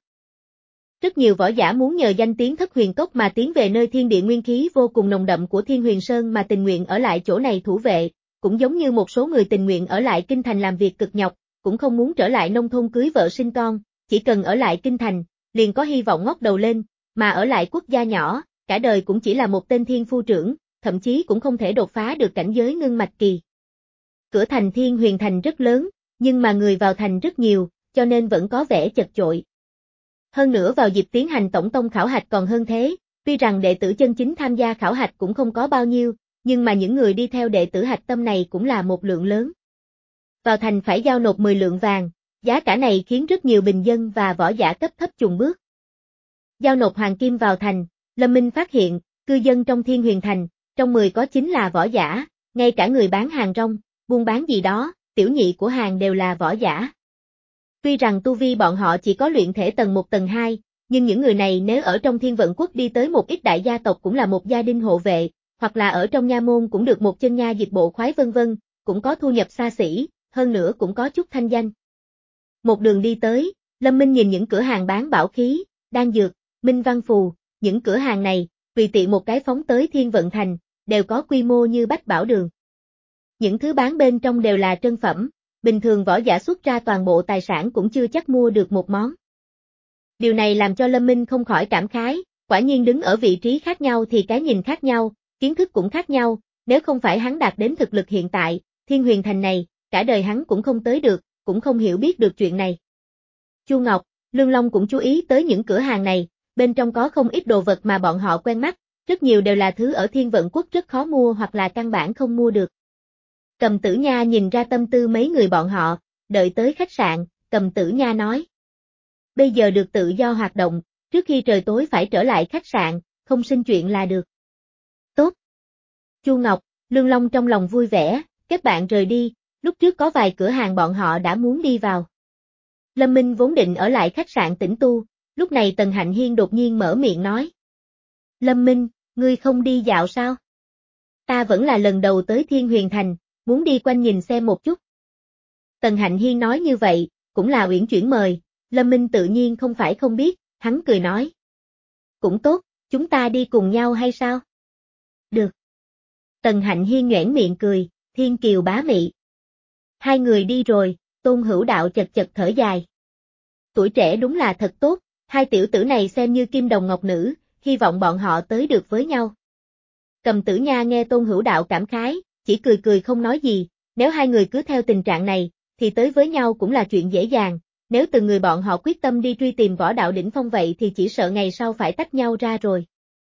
Rất nhiều võ giả muốn nhờ danh tiếng Thất Huyền Cốc mà tiến về nơi thiên địa nguyên khí vô cùng nồng đậm của Thiên Huyền Sơn mà tình nguyện ở lại chỗ này thủ vệ, cũng giống như một số người tình nguyện ở lại kinh thành làm việc cực nhọc, cũng không muốn trở lại nông thôn cưới vợ sinh con, chỉ cần ở lại kinh thành, liền có hy vọng ngóc đầu lên, mà ở lại quốc gia nhỏ, cả đời cũng chỉ là một tên thiên phu trưởng, thậm chí cũng không thể đột phá được cảnh giới ngưng mạch kỳ. Cửa thành Thiên Huyền Thành rất lớn, nhưng mà người vào thành rất nhiều, cho nên vẫn có vẻ chật chội. Hơn nữa vào dịp tiến hành tổng tông khảo hạch còn hơn thế, tuy rằng đệ tử chân chính tham gia khảo hạch cũng không có bao nhiêu, nhưng mà những người đi theo đệ tử hạch tâm này cũng là một lượng lớn. Vào thành phải giao nộp mười lượng vàng, giá cả này khiến rất nhiều bình dân và võ giả cấp thấp chùn bước. Giao nộp hoàng kim vào thành, Lâm Minh phát hiện, cư dân trong Thiên Huyền Thành, trong mười có chín là võ giả, ngay cả người bán hàng rong, buôn bán gì đó, tiểu nhị của hàng đều là võ giả. Tuy rằng tu vi bọn họ chỉ có luyện thể tầng một tầng hai, nhưng những người này nếu ở trong Thiên Vận Quốc đi tới một ít đại gia tộc cũng là một gia đình hộ vệ, hoặc là ở trong nha môn cũng được một chân nha dịch bộ khoái vân vân, cũng có thu nhập xa xỉ, hơn nữa cũng có chút thanh danh. Một đường đi tới, Lâm Minh nhìn những cửa hàng bán bảo khí, đan dược, minh văn phù, những cửa hàng này, tùy tiện một cái phóng tới Thiên Vận Thành, đều có quy mô như Bách Bảo Đường. Những thứ bán bên trong đều là trân phẩm, bình thường võ giả xuất ra toàn bộ tài sản cũng chưa chắc mua được một món. Điều này làm cho Lâm Minh không khỏi cảm khái, quả nhiên đứng ở vị trí khác nhau thì cái nhìn khác nhau, kiến thức cũng khác nhau, nếu không phải hắn đạt đến thực lực hiện tại, Thiên Huyền Thành này, cả đời hắn cũng không tới được, cũng không hiểu biết được chuyện này. Chu Ngọc, Lương Long cũng chú ý tới những cửa hàng này, bên trong có không ít đồ vật mà bọn họ quen mắt, rất nhiều đều là thứ ở Thiên Vận Quốc rất khó mua hoặc là căn bản không mua được. Cầm Tử Nha nhìn ra tâm tư mấy người bọn họ, đợi tới khách sạn, Cầm Tử Nha nói. Bây giờ được tự do hoạt động, trước khi trời tối phải trở lại khách sạn, không sinh chuyện là được. Tốt. Chu Ngọc, Lương Long trong lòng vui vẻ, kết bạn rời đi, lúc trước có vài cửa hàng bọn họ đã muốn đi vào. Lâm Minh vốn định ở lại khách sạn tĩnh tu, lúc này Tần Hạnh Hiên đột nhiên mở miệng nói. Lâm Minh, ngươi không đi dạo sao? Ta vẫn là lần đầu tới Thiên Huyền Thành, muốn đi quanh nhìn xem một chút. Tần Hạnh Hiên nói như vậy, cũng là uyển chuyển mời, Lâm Minh tự nhiên không phải không biết, hắn cười nói. Cũng tốt, chúng ta đi cùng nhau hay sao? Được. Tần Hạnh Hiên nhoẻn miệng cười, Thiên Kiều bá mị. Hai người đi rồi, Tôn Hữu Đạo chật chật thở dài. Tuổi trẻ đúng là thật tốt, hai tiểu tử này xem như kim đồng ngọc nữ, hy vọng bọn họ tới được với nhau. Cầm Tử Nha nghe Tôn Hữu Đạo cảm khái, chỉ cười cười không nói gì, nếu hai người cứ theo tình trạng này, thì tới với nhau cũng là chuyện dễ dàng, nếu từng người bọn họ quyết tâm đi truy tìm võ đạo đỉnh phong vậy thì chỉ sợ ngày sau phải tách nhau ra rồi.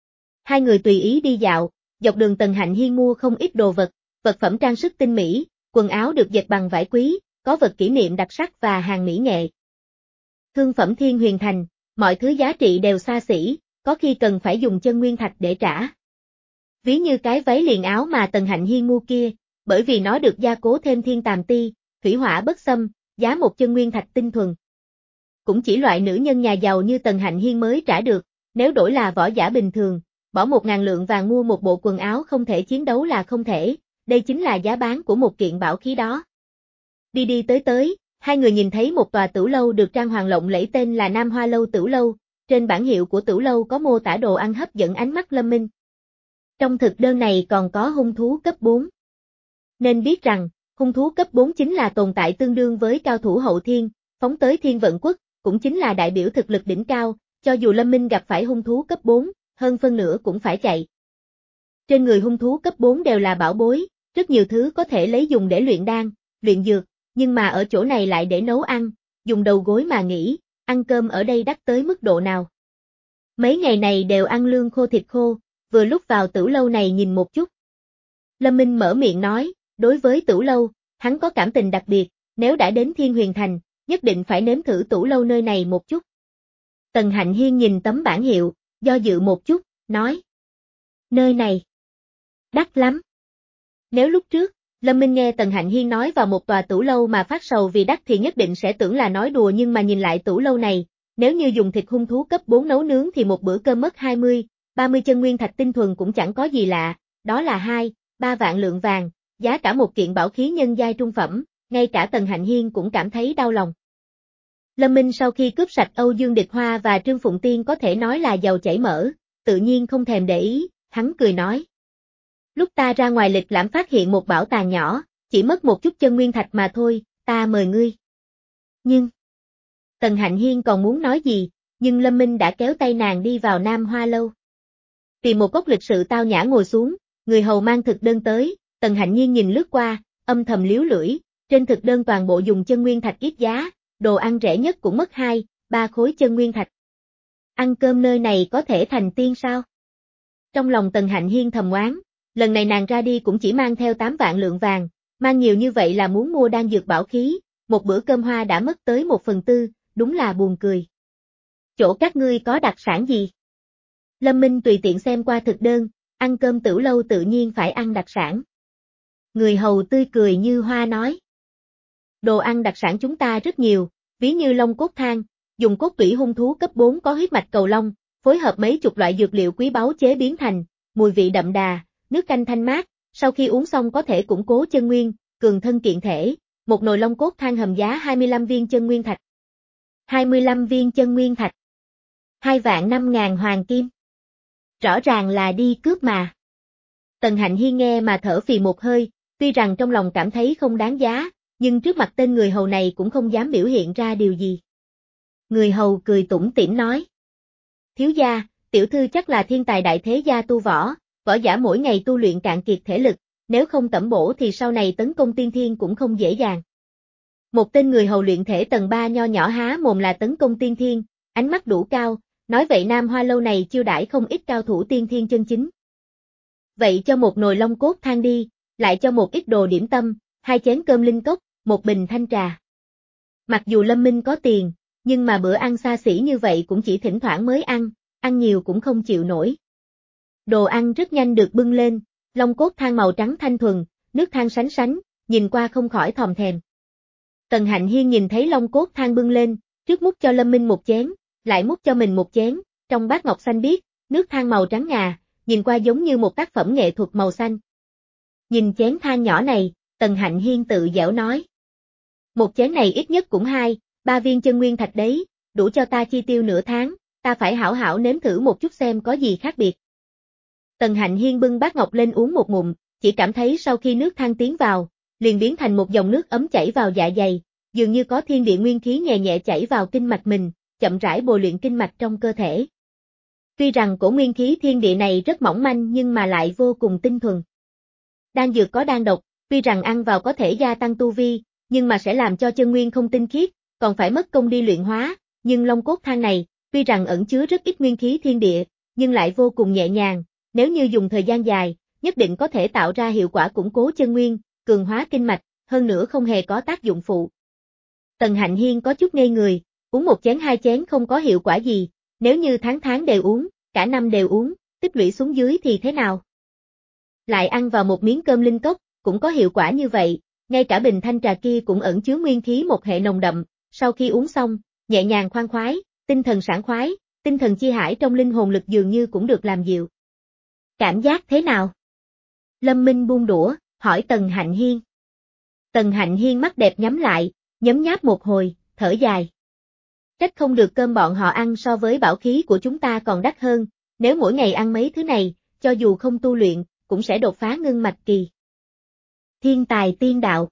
Hai người tùy ý đi dạo, dọc đường Tần Hạnh Hiên mua không ít đồ vật, vật phẩm trang sức tinh mỹ, quần áo được dệt bằng vải quý, có vật kỷ niệm đặc sắc và hàng mỹ nghệ. Thương phẩm Thiên Huyền Thành, mọi thứ giá trị đều xa xỉ, có khi cần phải dùng chân nguyên thạch để trả. Ví như cái váy liền áo mà Tần Hạnh Hiên mua kia, bởi vì nó được gia cố thêm thiên tàm ti, thủy hỏa bất xâm, giá một chân nguyên thạch tinh thuần. Cũng chỉ loại nữ nhân nhà giàu như Tần Hạnh Hiên mới trả được, nếu đổi là võ giả bình thường, bỏ một ngàn lượng vàng mua một bộ quần áo không thể chiến đấu là không thể, đây chính là giá bán của một kiện bảo khí đó. Đi đi tới tới, hai người nhìn thấy một tòa tửu lâu được trang hoàng lộng lẫy tên là Nam Hoa Lâu Tửu Lâu, trên bảng hiệu của tửu lâu có mô tả đồ ăn hấp dẫn ánh mắt Lâm Minh. Trong thực đơn này còn có hung thú cấp bốn. Nên biết rằng, hung thú cấp bốn chính là tồn tại tương đương với cao thủ hậu thiên, phóng tới Thiên Vận Quốc, cũng chính là đại biểu thực lực đỉnh cao, cho dù Lâm Minh gặp phải hung thú cấp bốn, hơn phân nửa cũng phải chạy. Trên người hung thú cấp bốn đều là bảo bối, rất nhiều thứ có thể lấy dùng để luyện đan, luyện dược, nhưng mà ở chỗ này lại để nấu ăn, dùng đầu gối mà nghĩ, ăn cơm ở đây đắt tới mức độ nào. Mấy ngày này đều ăn lương khô thịt khô, vừa lúc vào tửu lâu này nhìn một chút. Lâm Minh mở miệng nói, đối với tửu lâu, hắn có cảm tình đặc biệt, nếu đã đến Thiên Huyền Thành, nhất định phải nếm thử tửu lâu nơi này một chút. Tần Hạnh Hiên nhìn tấm bảng hiệu, do dự một chút, nói. Nơi này, đắt lắm. Nếu lúc trước, Lâm Minh nghe Tần Hạnh Hiên nói vào một tòa tửu lâu mà phát sầu vì đắt thì nhất định sẽ tưởng là nói đùa, nhưng mà nhìn lại tửu lâu này, nếu như dùng thịt hung thú cấp bốn nấu nướng thì một bữa cơm mất hai mươi, ba mươi chân nguyên thạch tinh thuần cũng chẳng có gì lạ, đó là hai, ba vạn lượng vàng, giá cả một kiện bảo khí nhân giai trung phẩm, ngay cả Tần Hạnh Hiên cũng cảm thấy đau lòng. Lâm Minh sau khi cướp sạch Âu Dương Địch Hoa và Trương Phụng Tiên có thể nói là giàu chảy mỡ, tự nhiên không thèm để ý, hắn cười nói. Lúc ta ra ngoài lịch lãm phát hiện một bảo tàng nhỏ, chỉ mất một chút chân nguyên thạch mà thôi, ta mời ngươi. Nhưng, Tần Hạnh Hiên còn muốn nói gì, nhưng Lâm Minh đã kéo tay nàng đi vào Nam Hoa Lâu. Tìm một cốc lịch sự tao nhã ngồi xuống, người hầu mang thực đơn tới, Tần Hạnh Nhiên nhìn lướt qua, âm thầm liếu lưỡi, trên thực đơn toàn bộ dùng chân nguyên thạch ít giá, đồ ăn rẻ nhất cũng mất hai, ba khối chân nguyên thạch. Ăn cơm nơi này có thể thành tiên sao? Trong lòng Tần Hạnh Hiên thầm oán, lần này nàng ra đi cũng chỉ mang theo tám vạn lượng vàng, mang nhiều như vậy là muốn mua đan dược bảo khí, một bữa cơm hoa đã mất tới một phần tư, đúng là buồn cười. Chỗ các ngươi có đặc sản gì? Lâm Minh tùy tiện xem qua thực đơn, ăn cơm tửu lâu tự nhiên phải ăn đặc sản. Người hầu tươi cười như hoa nói. Đồ ăn đặc sản chúng ta rất nhiều, ví như long cốt thang, dùng cốt tủy hung thú cấp bốn có huyết mạch cầu long, phối hợp mấy chục loại dược liệu quý báu chế biến thành, mùi vị đậm đà, nước canh thanh mát, sau khi uống xong có thể củng cố chân nguyên, cường thân kiện thể. Một nồi long cốt thang hầm giá hai mươi lăm viên chân nguyên thạch. hai mươi lăm viên chân nguyên thạch. Hai vạn năm ngàn hoàng kim. Rõ ràng là đi cướp mà. Tần Hạnh Hiên nghe mà thở phì một hơi, tuy rằng trong lòng cảm thấy không đáng giá, nhưng trước mặt tên người hầu này cũng không dám biểu hiện ra điều gì. Người hầu cười tủm tỉm nói. Thiếu gia, tiểu thư chắc là thiên tài đại thế gia tu võ, võ giả mỗi ngày tu luyện cạn kiệt thể lực, nếu không tẩm bổ thì sau này tấn công tiên thiên cũng không dễ dàng. Một tên người hầu luyện thể tầng ba nho nhỏ há mồm là tấn công tiên thiên, ánh mắt đủ cao, nói vậy Nam Hoa lâu này chiêu đãi không ít cao thủ tiên thiên chân chính. Vậy cho một nồi long cốt thang đi, lại cho một ít đồ điểm tâm, hai chén cơm linh cốc, một bình thanh trà. Mặc dù Lâm Minh có tiền, nhưng mà bữa ăn xa xỉ như vậy cũng chỉ thỉnh thoảng mới ăn, ăn nhiều cũng không chịu nổi. Đồ ăn rất nhanh được bưng lên, long cốt thang màu trắng thanh thuần, nước thang sánh sánh, nhìn qua không khỏi thòm thèm. Tần Hạnh Hiên nhìn thấy long cốt thang bưng lên, trước múc cho Lâm Minh một chén, lại múc cho mình một chén, trong bát ngọc xanh biếc, nước thang màu trắng ngà, nhìn qua giống như một tác phẩm nghệ thuật màu xanh. Nhìn chén thang nhỏ này, Tần Hạnh Hiên tự giễu nói. Một chén này ít nhất cũng hai, ba viên chân nguyên thạch đấy, đủ cho ta chi tiêu nửa tháng, ta phải hảo hảo nếm thử một chút xem có gì khác biệt. Tần Hạnh Hiên bưng bát ngọc lên uống một ngụm, chỉ cảm thấy sau khi nước thang tiến vào, liền biến thành một dòng nước ấm chảy vào dạ dày, dường như có thiên địa nguyên khí nhẹ nhẹ chảy vào kinh mạch mình, chậm rãi bồi luyện kinh mạch trong cơ thể. Tuy rằng cổ nguyên khí thiên địa này rất mỏng manh nhưng mà lại vô cùng tinh thuần. Đan dược có đan độc, tuy rằng ăn vào có thể gia tăng tu vi, nhưng mà sẽ làm cho chân nguyên không tinh khiết, còn phải mất công đi luyện hóa, nhưng long cốt thang này, tuy rằng ẩn chứa rất ít nguyên khí thiên địa, nhưng lại vô cùng nhẹ nhàng, nếu như dùng thời gian dài, nhất định có thể tạo ra hiệu quả củng cố chân nguyên, cường hóa kinh mạch, hơn nữa không hề có tác dụng phụ. Tần Hạnh Hiên có chút ngây người, uống một chén hai chén không có hiệu quả gì, nếu như tháng tháng đều uống, cả năm đều uống, tích lũy xuống dưới thì thế nào? Lại ăn vào một miếng cơm linh cốc, cũng có hiệu quả như vậy, ngay cả bình thanh trà kia cũng ẩn chứa nguyên khí một hệ nồng đậm, sau khi uống xong, nhẹ nhàng khoan khoái, tinh thần sảng khoái, tinh thần chi hải trong linh hồn lực dường như cũng được làm dịu. Cảm giác thế nào? Lâm Minh buông đũa, hỏi Tần Hạnh Hiên. Tần Hạnh Hiên mắt đẹp nhắm lại, nhấm nháp một hồi, thở dài. Trách không được cơm bọn họ ăn so với bảo khí của chúng ta còn đắt hơn, nếu mỗi ngày ăn mấy thứ này, cho dù không tu luyện, cũng sẽ đột phá ngưng mạch kỳ. Thiên tài tiên đạo.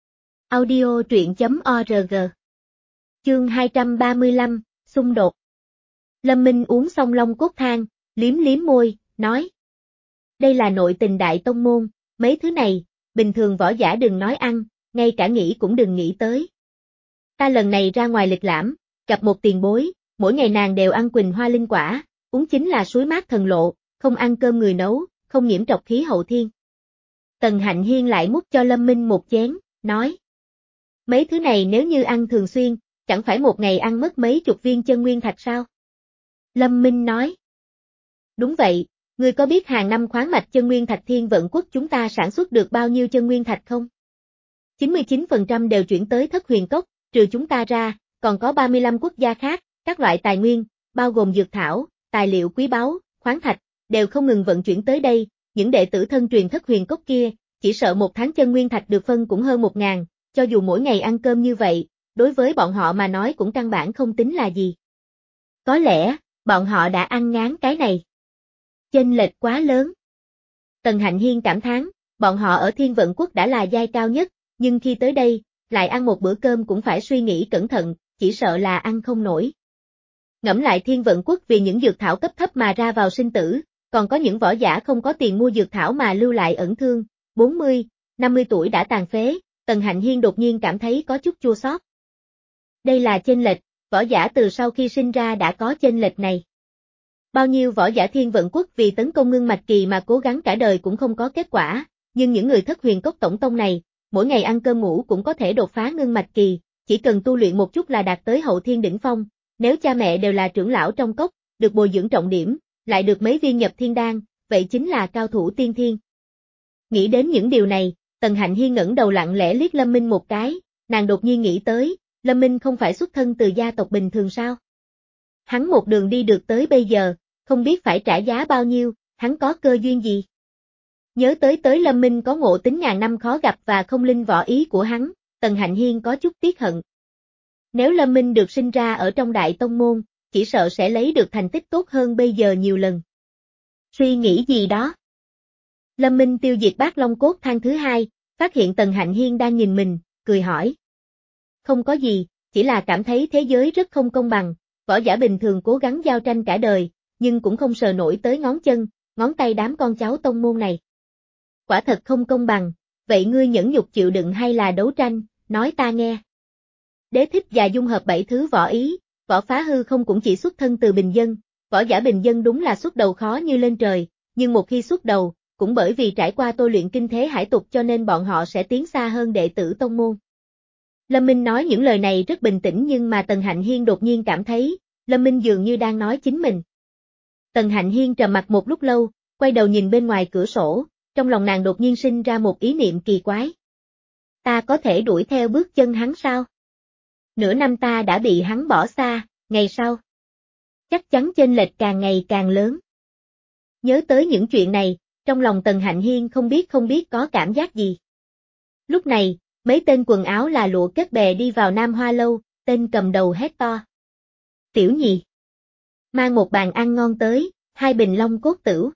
Audio truyện chấm org. Chương hai trăm ba mươi lăm, xung đột. Lâm Minh uống xong long cốt thang, liếm liếm môi, nói. Đây là nội tình đại tông môn, mấy thứ này, bình thường võ giả đừng nói ăn, ngay cả nghĩ cũng đừng nghĩ tới. Ta lần này ra ngoài lịch lãm, gặp một tiền bối, mỗi ngày nàng đều ăn quỳnh hoa linh quả, uống chính là suối mát thần lộ, không ăn cơm người nấu, không nhiễm trọc khí hậu thiên. Tần Hạnh Hiên lại múc cho Lâm Minh một chén, nói. Mấy thứ này nếu như ăn thường xuyên, chẳng phải một ngày ăn mất mấy chục viên chân nguyên thạch sao? Lâm Minh nói. Đúng vậy, ngươi có biết hàng năm khoáng mạch chân nguyên thạch Thiên Vận Quốc chúng ta sản xuất được bao nhiêu chân nguyên thạch không? chín mươi chín phần trăm đều chuyển tới Thất Huyền Cốc, trừ chúng ta ra, còn có ba mươi lăm quốc gia khác, các loại tài nguyên, bao gồm dược thảo, tài liệu quý báu, khoáng thạch, đều không ngừng vận chuyển tới đây, những đệ tử thân truyền Thất Huyền Cốc kia, chỉ sợ một tháng chân nguyên thạch được phân cũng hơn một ngàn, cho dù mỗi ngày ăn cơm như vậy, đối với bọn họ mà nói cũng căn bản không tính là gì. Có lẽ, bọn họ đã ăn ngán cái này. Chênh lệch quá lớn. Tần Hạnh Hiên cảm thán, bọn họ ở Thiên Vận Quốc đã là giai cao nhất, nhưng khi tới đây, lại ăn một bữa cơm cũng phải suy nghĩ cẩn thận, chỉ sợ là ăn không nổi. Ngẫm lại Thiên Vận Quốc vì những dược thảo cấp thấp mà ra vào sinh tử, còn có những võ giả không có tiền mua dược thảo mà lưu lại ẩn thương, bốn mươi, năm mươi tuổi đã tàn phế, Tần Hạnh Hiên đột nhiên cảm thấy có chút chua xót. Đây là chênh lệch, võ giả từ sau khi sinh ra đã có chênh lệch này. Bao nhiêu võ giả Thiên Vận Quốc vì tấn công ngưng mạch kỳ mà cố gắng cả đời cũng không có kết quả, nhưng những người Thất Huyền Cốc tổng tông này, mỗi ngày ăn cơm ngủ cũng có thể đột phá ngưng mạch kỳ, chỉ cần tu luyện một chút là đạt tới hậu thiên đỉnh phong, nếu cha mẹ đều là trưởng lão trong cốc, được bồi dưỡng trọng điểm, lại được mấy viên nhập thiên đan, vậy chính là cao thủ tiên thiên. Nghĩ đến những điều này, Tần Hạnh Hiên ngẩng đầu lặng lẽ liếc Lâm Minh một cái, nàng đột nhiên nghĩ tới, Lâm Minh không phải xuất thân từ gia tộc bình thường sao? Hắn một đường đi được tới bây giờ, không biết phải trả giá bao nhiêu, hắn có cơ duyên gì? Nhớ tới tới Lâm Minh có ngộ tính ngàn năm khó gặp và không linh võ ý của hắn, Tần Hạnh Hiên có chút tiếc hận. Nếu Lâm Minh được sinh ra ở trong đại tông môn, chỉ sợ sẽ lấy được thành tích tốt hơn bây giờ nhiều lần. Suy nghĩ gì đó? Lâm Minh tiêu diệt bát long cốt thang thứ hai, phát hiện Tần Hạnh Hiên đang nhìn mình, cười hỏi. Không có gì, chỉ là cảm thấy thế giới rất không công bằng, võ giả bình thường cố gắng giao tranh cả đời, nhưng cũng không sờ nổi tới ngón chân, ngón tay đám con cháu tông môn này. Quả thật không công bằng, vậy ngươi nhẫn nhục chịu đựng hay là đấu tranh, nói ta nghe. Đế thích và dung hợp bảy thứ võ ý, võ phá hư không cũng chỉ xuất thân từ bình dân, võ giả bình dân đúng là xuất đầu khó như lên trời, nhưng một khi xuất đầu, cũng bởi vì trải qua tôi luyện kinh thế hải tục cho nên bọn họ sẽ tiến xa hơn đệ tử tông môn. Lâm Minh nói những lời này rất bình tĩnh nhưng mà Tần Hạnh Hiên đột nhiên cảm thấy, Lâm Minh dường như đang nói chính mình. Tần Hạnh Hiên trầm mặc một lúc lâu, quay đầu nhìn bên ngoài cửa sổ, trong lòng nàng đột nhiên sinh ra một ý niệm kỳ quái. Ta có thể đuổi theo bước chân hắn sao? Nửa năm ta đã bị hắn bỏ xa, ngày sau. Chắc chắn chênh lệch càng ngày càng lớn. Nhớ tới những chuyện này, trong lòng Tần Hạnh Hiên không biết không biết có cảm giác gì. Lúc này, mấy tên quần áo là lụa kết bè đi vào Nam Hoa Lâu, tên cầm đầu hét to. Tiểu nhị. Mang một bàn ăn ngon tới, hai bình long cốt tửu.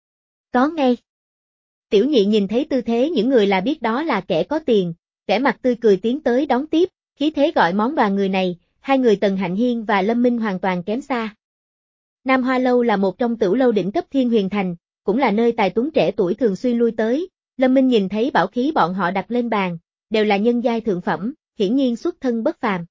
Có ngay. Tiểu nhị nhìn thấy tư thế những người là biết đó là kẻ có tiền, vẻ mặt tươi cười tiến tới đón tiếp, khí thế gọi món đoàn người này, hai người Tần Hạnh Hiên và Lâm Minh hoàn toàn kém xa. Nam Hoa Lâu là một trong tửu lâu đỉnh cấp Thiên Huyền Thành, cũng là nơi tài tuấn trẻ tuổi thường xuyên lui tới, Lâm Minh nhìn thấy bảo khí bọn họ đặt lên bàn, đều là nhân giai thượng phẩm, hiển nhiên xuất thân bất phàm.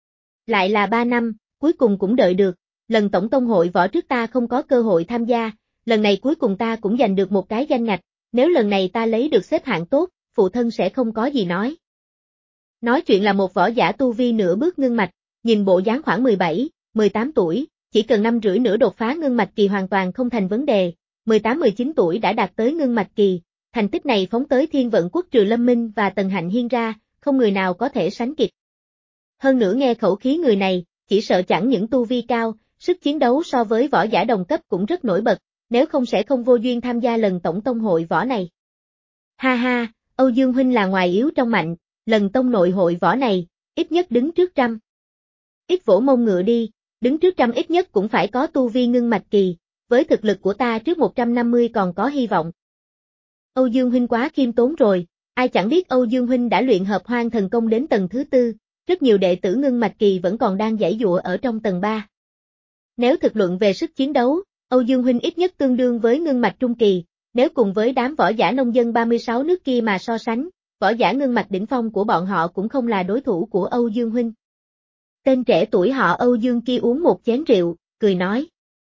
Lại là ba năm, cuối cùng cũng đợi được, lần tổng tông hội võ trước ta không có cơ hội tham gia, lần này cuối cùng ta cũng giành được một cái danh ngạch, nếu lần này ta lấy được xếp hạng tốt, phụ thân sẽ không có gì nói. Nói chuyện là một võ giả tu vi nửa bước ngưng mạch, nhìn bộ dáng khoảng mười bảy, mười tám tuổi, chỉ cần năm rưỡi nữa đột phá ngưng mạch kỳ hoàn toàn không thành vấn đề, mười tám mười chín tuổi đã đạt tới ngưng mạch kỳ, thành tích này phóng tới Thiên Vận Quốc trừ Lâm Minh và Tần Hạnh Hiên ra, không người nào có thể sánh kịp. Hơn nữa nghe khẩu khí người này, chỉ sợ chẳng những tu vi cao, sức chiến đấu so với võ giả đồng cấp cũng rất nổi bật, nếu không sẽ không vô duyên tham gia lần tổng tông hội võ này. Ha ha, Âu Dương huynh là ngoài yếu trong mạnh, lần tông nội hội võ này, ít nhất đứng trước trăm. Ít vỗ mông ngựa đi, đứng trước trăm ít nhất cũng phải có tu vi ngưng mạch kỳ, với thực lực của ta trước một trăm năm mươi còn có hy vọng. Âu Dương huynh quá khiêm tốn rồi, ai chẳng biết Âu Dương huynh đã luyện hợp hoang thần công đến tầng thứ tư, rất nhiều đệ tử ngưng mạch kỳ vẫn còn đang giãy giụa ở trong tầng ba. Nếu thực luận về sức chiến đấu, Âu Dương huynh ít nhất tương đương với ngưng mạch trung kỳ, nếu cùng với đám võ giả nông dân ba mươi sáu nước kia mà so sánh, võ giả ngưng mạch đỉnh phong của bọn họ cũng không là đối thủ của Âu Dương huynh. Tên trẻ tuổi họ Âu Dương kia uống một chén rượu, cười nói.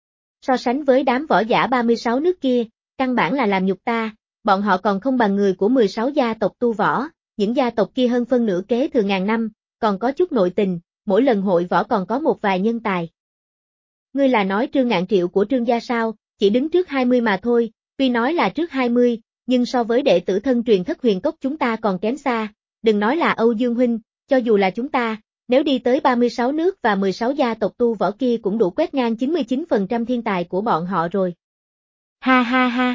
So sánh với đám võ giả ba mươi sáu nước kia, căn bản là làm nhục ta, bọn họ còn không bằng người của mười sáu gia tộc tu võ, những gia tộc kia hơn phân nửa kế thừa ngàn năm, còn có chút nội tình, mỗi lần hội võ còn có một vài nhân tài. Ngươi là nói Trương Ngạn Triệu của Trương gia sao, chỉ đứng trước hai mươi mà thôi, tuy nói là trước hai mươi, nhưng so với đệ tử thân truyền Thất Huyền Cốc chúng ta còn kém xa, đừng nói là Âu Dương huynh, cho dù là chúng ta, nếu đi tới ba mươi sáu nước và mười sáu gia tộc tu võ kia cũng đủ quét ngang chín mươi chín phần trăm thiên tài của bọn họ rồi. Ha ha ha.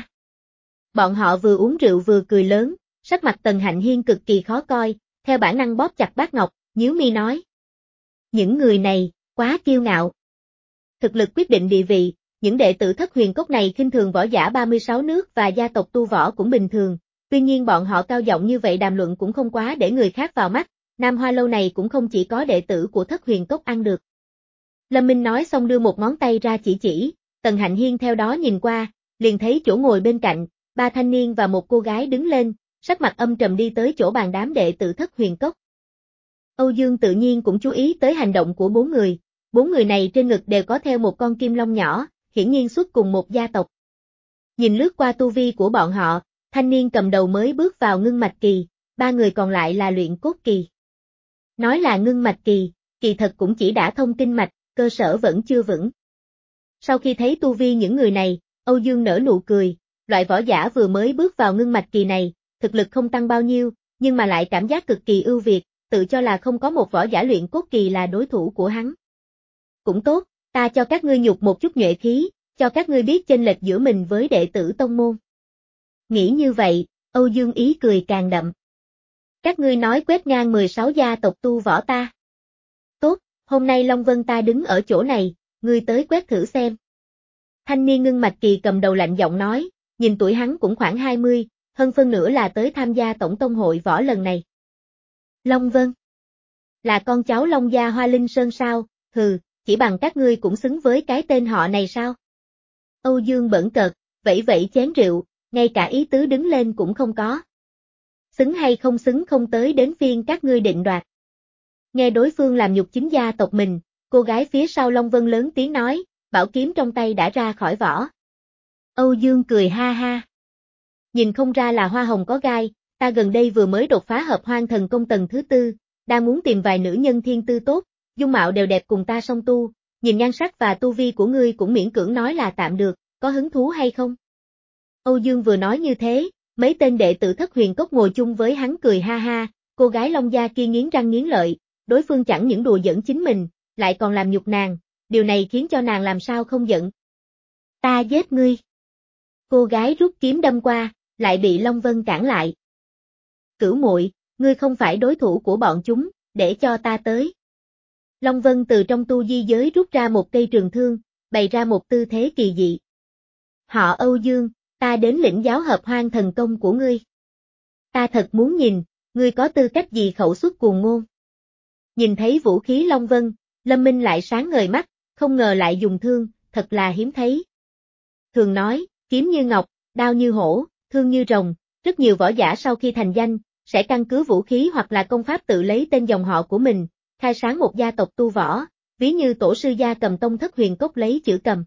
Bọn họ vừa uống rượu vừa cười lớn, sắc mặt Tần Hạnh Hiên cực kỳ khó coi, theo bản năng bóp chặt bát ngọc, nhíu mi nói. Những người này, quá kiêu ngạo. Thực lực quyết định địa vị, những đệ tử Thất Huyền Cốc này khinh thường võ giả ba mươi sáu nước và gia tộc tu võ cũng bình thường, tuy nhiên bọn họ cao giọng như vậy đàm luận cũng không quá để người khác vào mắt, Nam Hoa Lâu này cũng không chỉ có đệ tử của Thất Huyền Cốc ăn được. Lâm Minh nói xong đưa một ngón tay ra chỉ chỉ, Tần Hạnh Hiên theo đó nhìn qua, liền thấy chỗ ngồi bên cạnh, ba thanh niên và một cô gái đứng lên, sắc mặt âm trầm đi tới chỗ bàn đám đệ tử Thất Huyền Cốc. Âu Dương tự nhiên cũng chú ý tới hành động của bốn người, bốn người này trên ngực đều có theo một con kim long nhỏ, hiển nhiên xuất cùng một gia tộc. Nhìn lướt qua tu vi của bọn họ, thanh niên cầm đầu mới bước vào ngưng mạch kỳ, ba người còn lại là luyện cốt kỳ. Nói là ngưng mạch kỳ, kỳ thật cũng chỉ đã thông kinh mạch, cơ sở vẫn chưa vững. Sau khi thấy tu vi những người này, Âu Dương nở nụ cười, loại võ giả vừa mới bước vào ngưng mạch kỳ này, thực lực không tăng bao nhiêu, nhưng mà lại cảm giác cực kỳ ưu việt, tự cho là không có một võ giả luyện cốt kỳ là đối thủ của hắn. Cũng tốt, ta cho các ngươi nhục một chút nhuệ khí, cho các ngươi biết chênh lệch giữa mình với đệ tử tông môn. Nghĩ như vậy, Âu Dương ý cười càng đậm. Các ngươi nói quét ngang mười sáu gia tộc tu võ ta. Tốt, hôm nay Long Vân ta đứng ở chỗ này, ngươi tới quét thử xem. Thanh niên ngưng mạch kỳ cầm đầu lạnh giọng nói, nhìn tuổi hắn cũng khoảng hai mươi, hơn phân nửa là tới tham gia tổng tông hội võ lần này. Long Vân. Là con cháu Long gia Hoa Linh Sơn sao, hừ, chỉ bằng các ngươi cũng xứng với cái tên họ này sao? Âu Dương bẩn cợt, vẫy vẫy chén rượu, ngay cả ý tứ đứng lên cũng không có. Xứng hay không xứng không tới đến phiên các ngươi định đoạt. Nghe đối phương làm nhục chính gia tộc mình, cô gái phía sau Long Vân lớn tiếng nói, bảo kiếm trong tay đã ra khỏi vỏ. Âu Dương cười ha ha. Nhìn không ra là hoa hồng có gai, ta gần đây vừa mới đột phá hợp hoang thần công tầng thứ tư, đang muốn tìm vài nữ nhân thiên tư tốt, dung mạo đều đẹp cùng ta song tu, nhìn nhan sắc và tu vi của ngươi cũng miễn cưỡng nói là tạm được, có hứng thú hay không? Âu Dương vừa nói như thế, mấy tên đệ tử Thất Huyền Cốc ngồi chung với hắn cười ha ha, cô gái Long gia kia nghiến răng nghiến lợi, đối phương chẳng những đùa giỡn chính mình, lại còn làm nhục nàng, điều này khiến cho nàng làm sao không giận. Ta giết ngươi. Cô gái rút kiếm đâm qua, lại bị Long Vân cản lại. Cửu muội, ngươi không phải đối thủ của bọn chúng, để cho ta tới. Long Vân từ trong tu di giới rút ra một cây trường thương, bày ra một tư thế kỳ dị. Họ Âu Dương, ta đến lĩnh giáo hợp hoang thần công của ngươi. Ta thật muốn nhìn, ngươi có tư cách gì khẩu xuất cuồng ngôn. Nhìn thấy vũ khí Long Vân, Lâm Minh lại sáng ngời mắt, không ngờ lại dùng thương, thật là hiếm thấy. Thường nói, kiếm như ngọc, đao như hổ, thương như rồng, rất nhiều võ giả sau khi thành danh, sẽ căn cứ vũ khí hoặc là công pháp tự lấy tên dòng họ của mình, khai sáng một gia tộc tu võ, ví như tổ sư gia Cầm tông Thất Huyền Cốc lấy chữ Cầm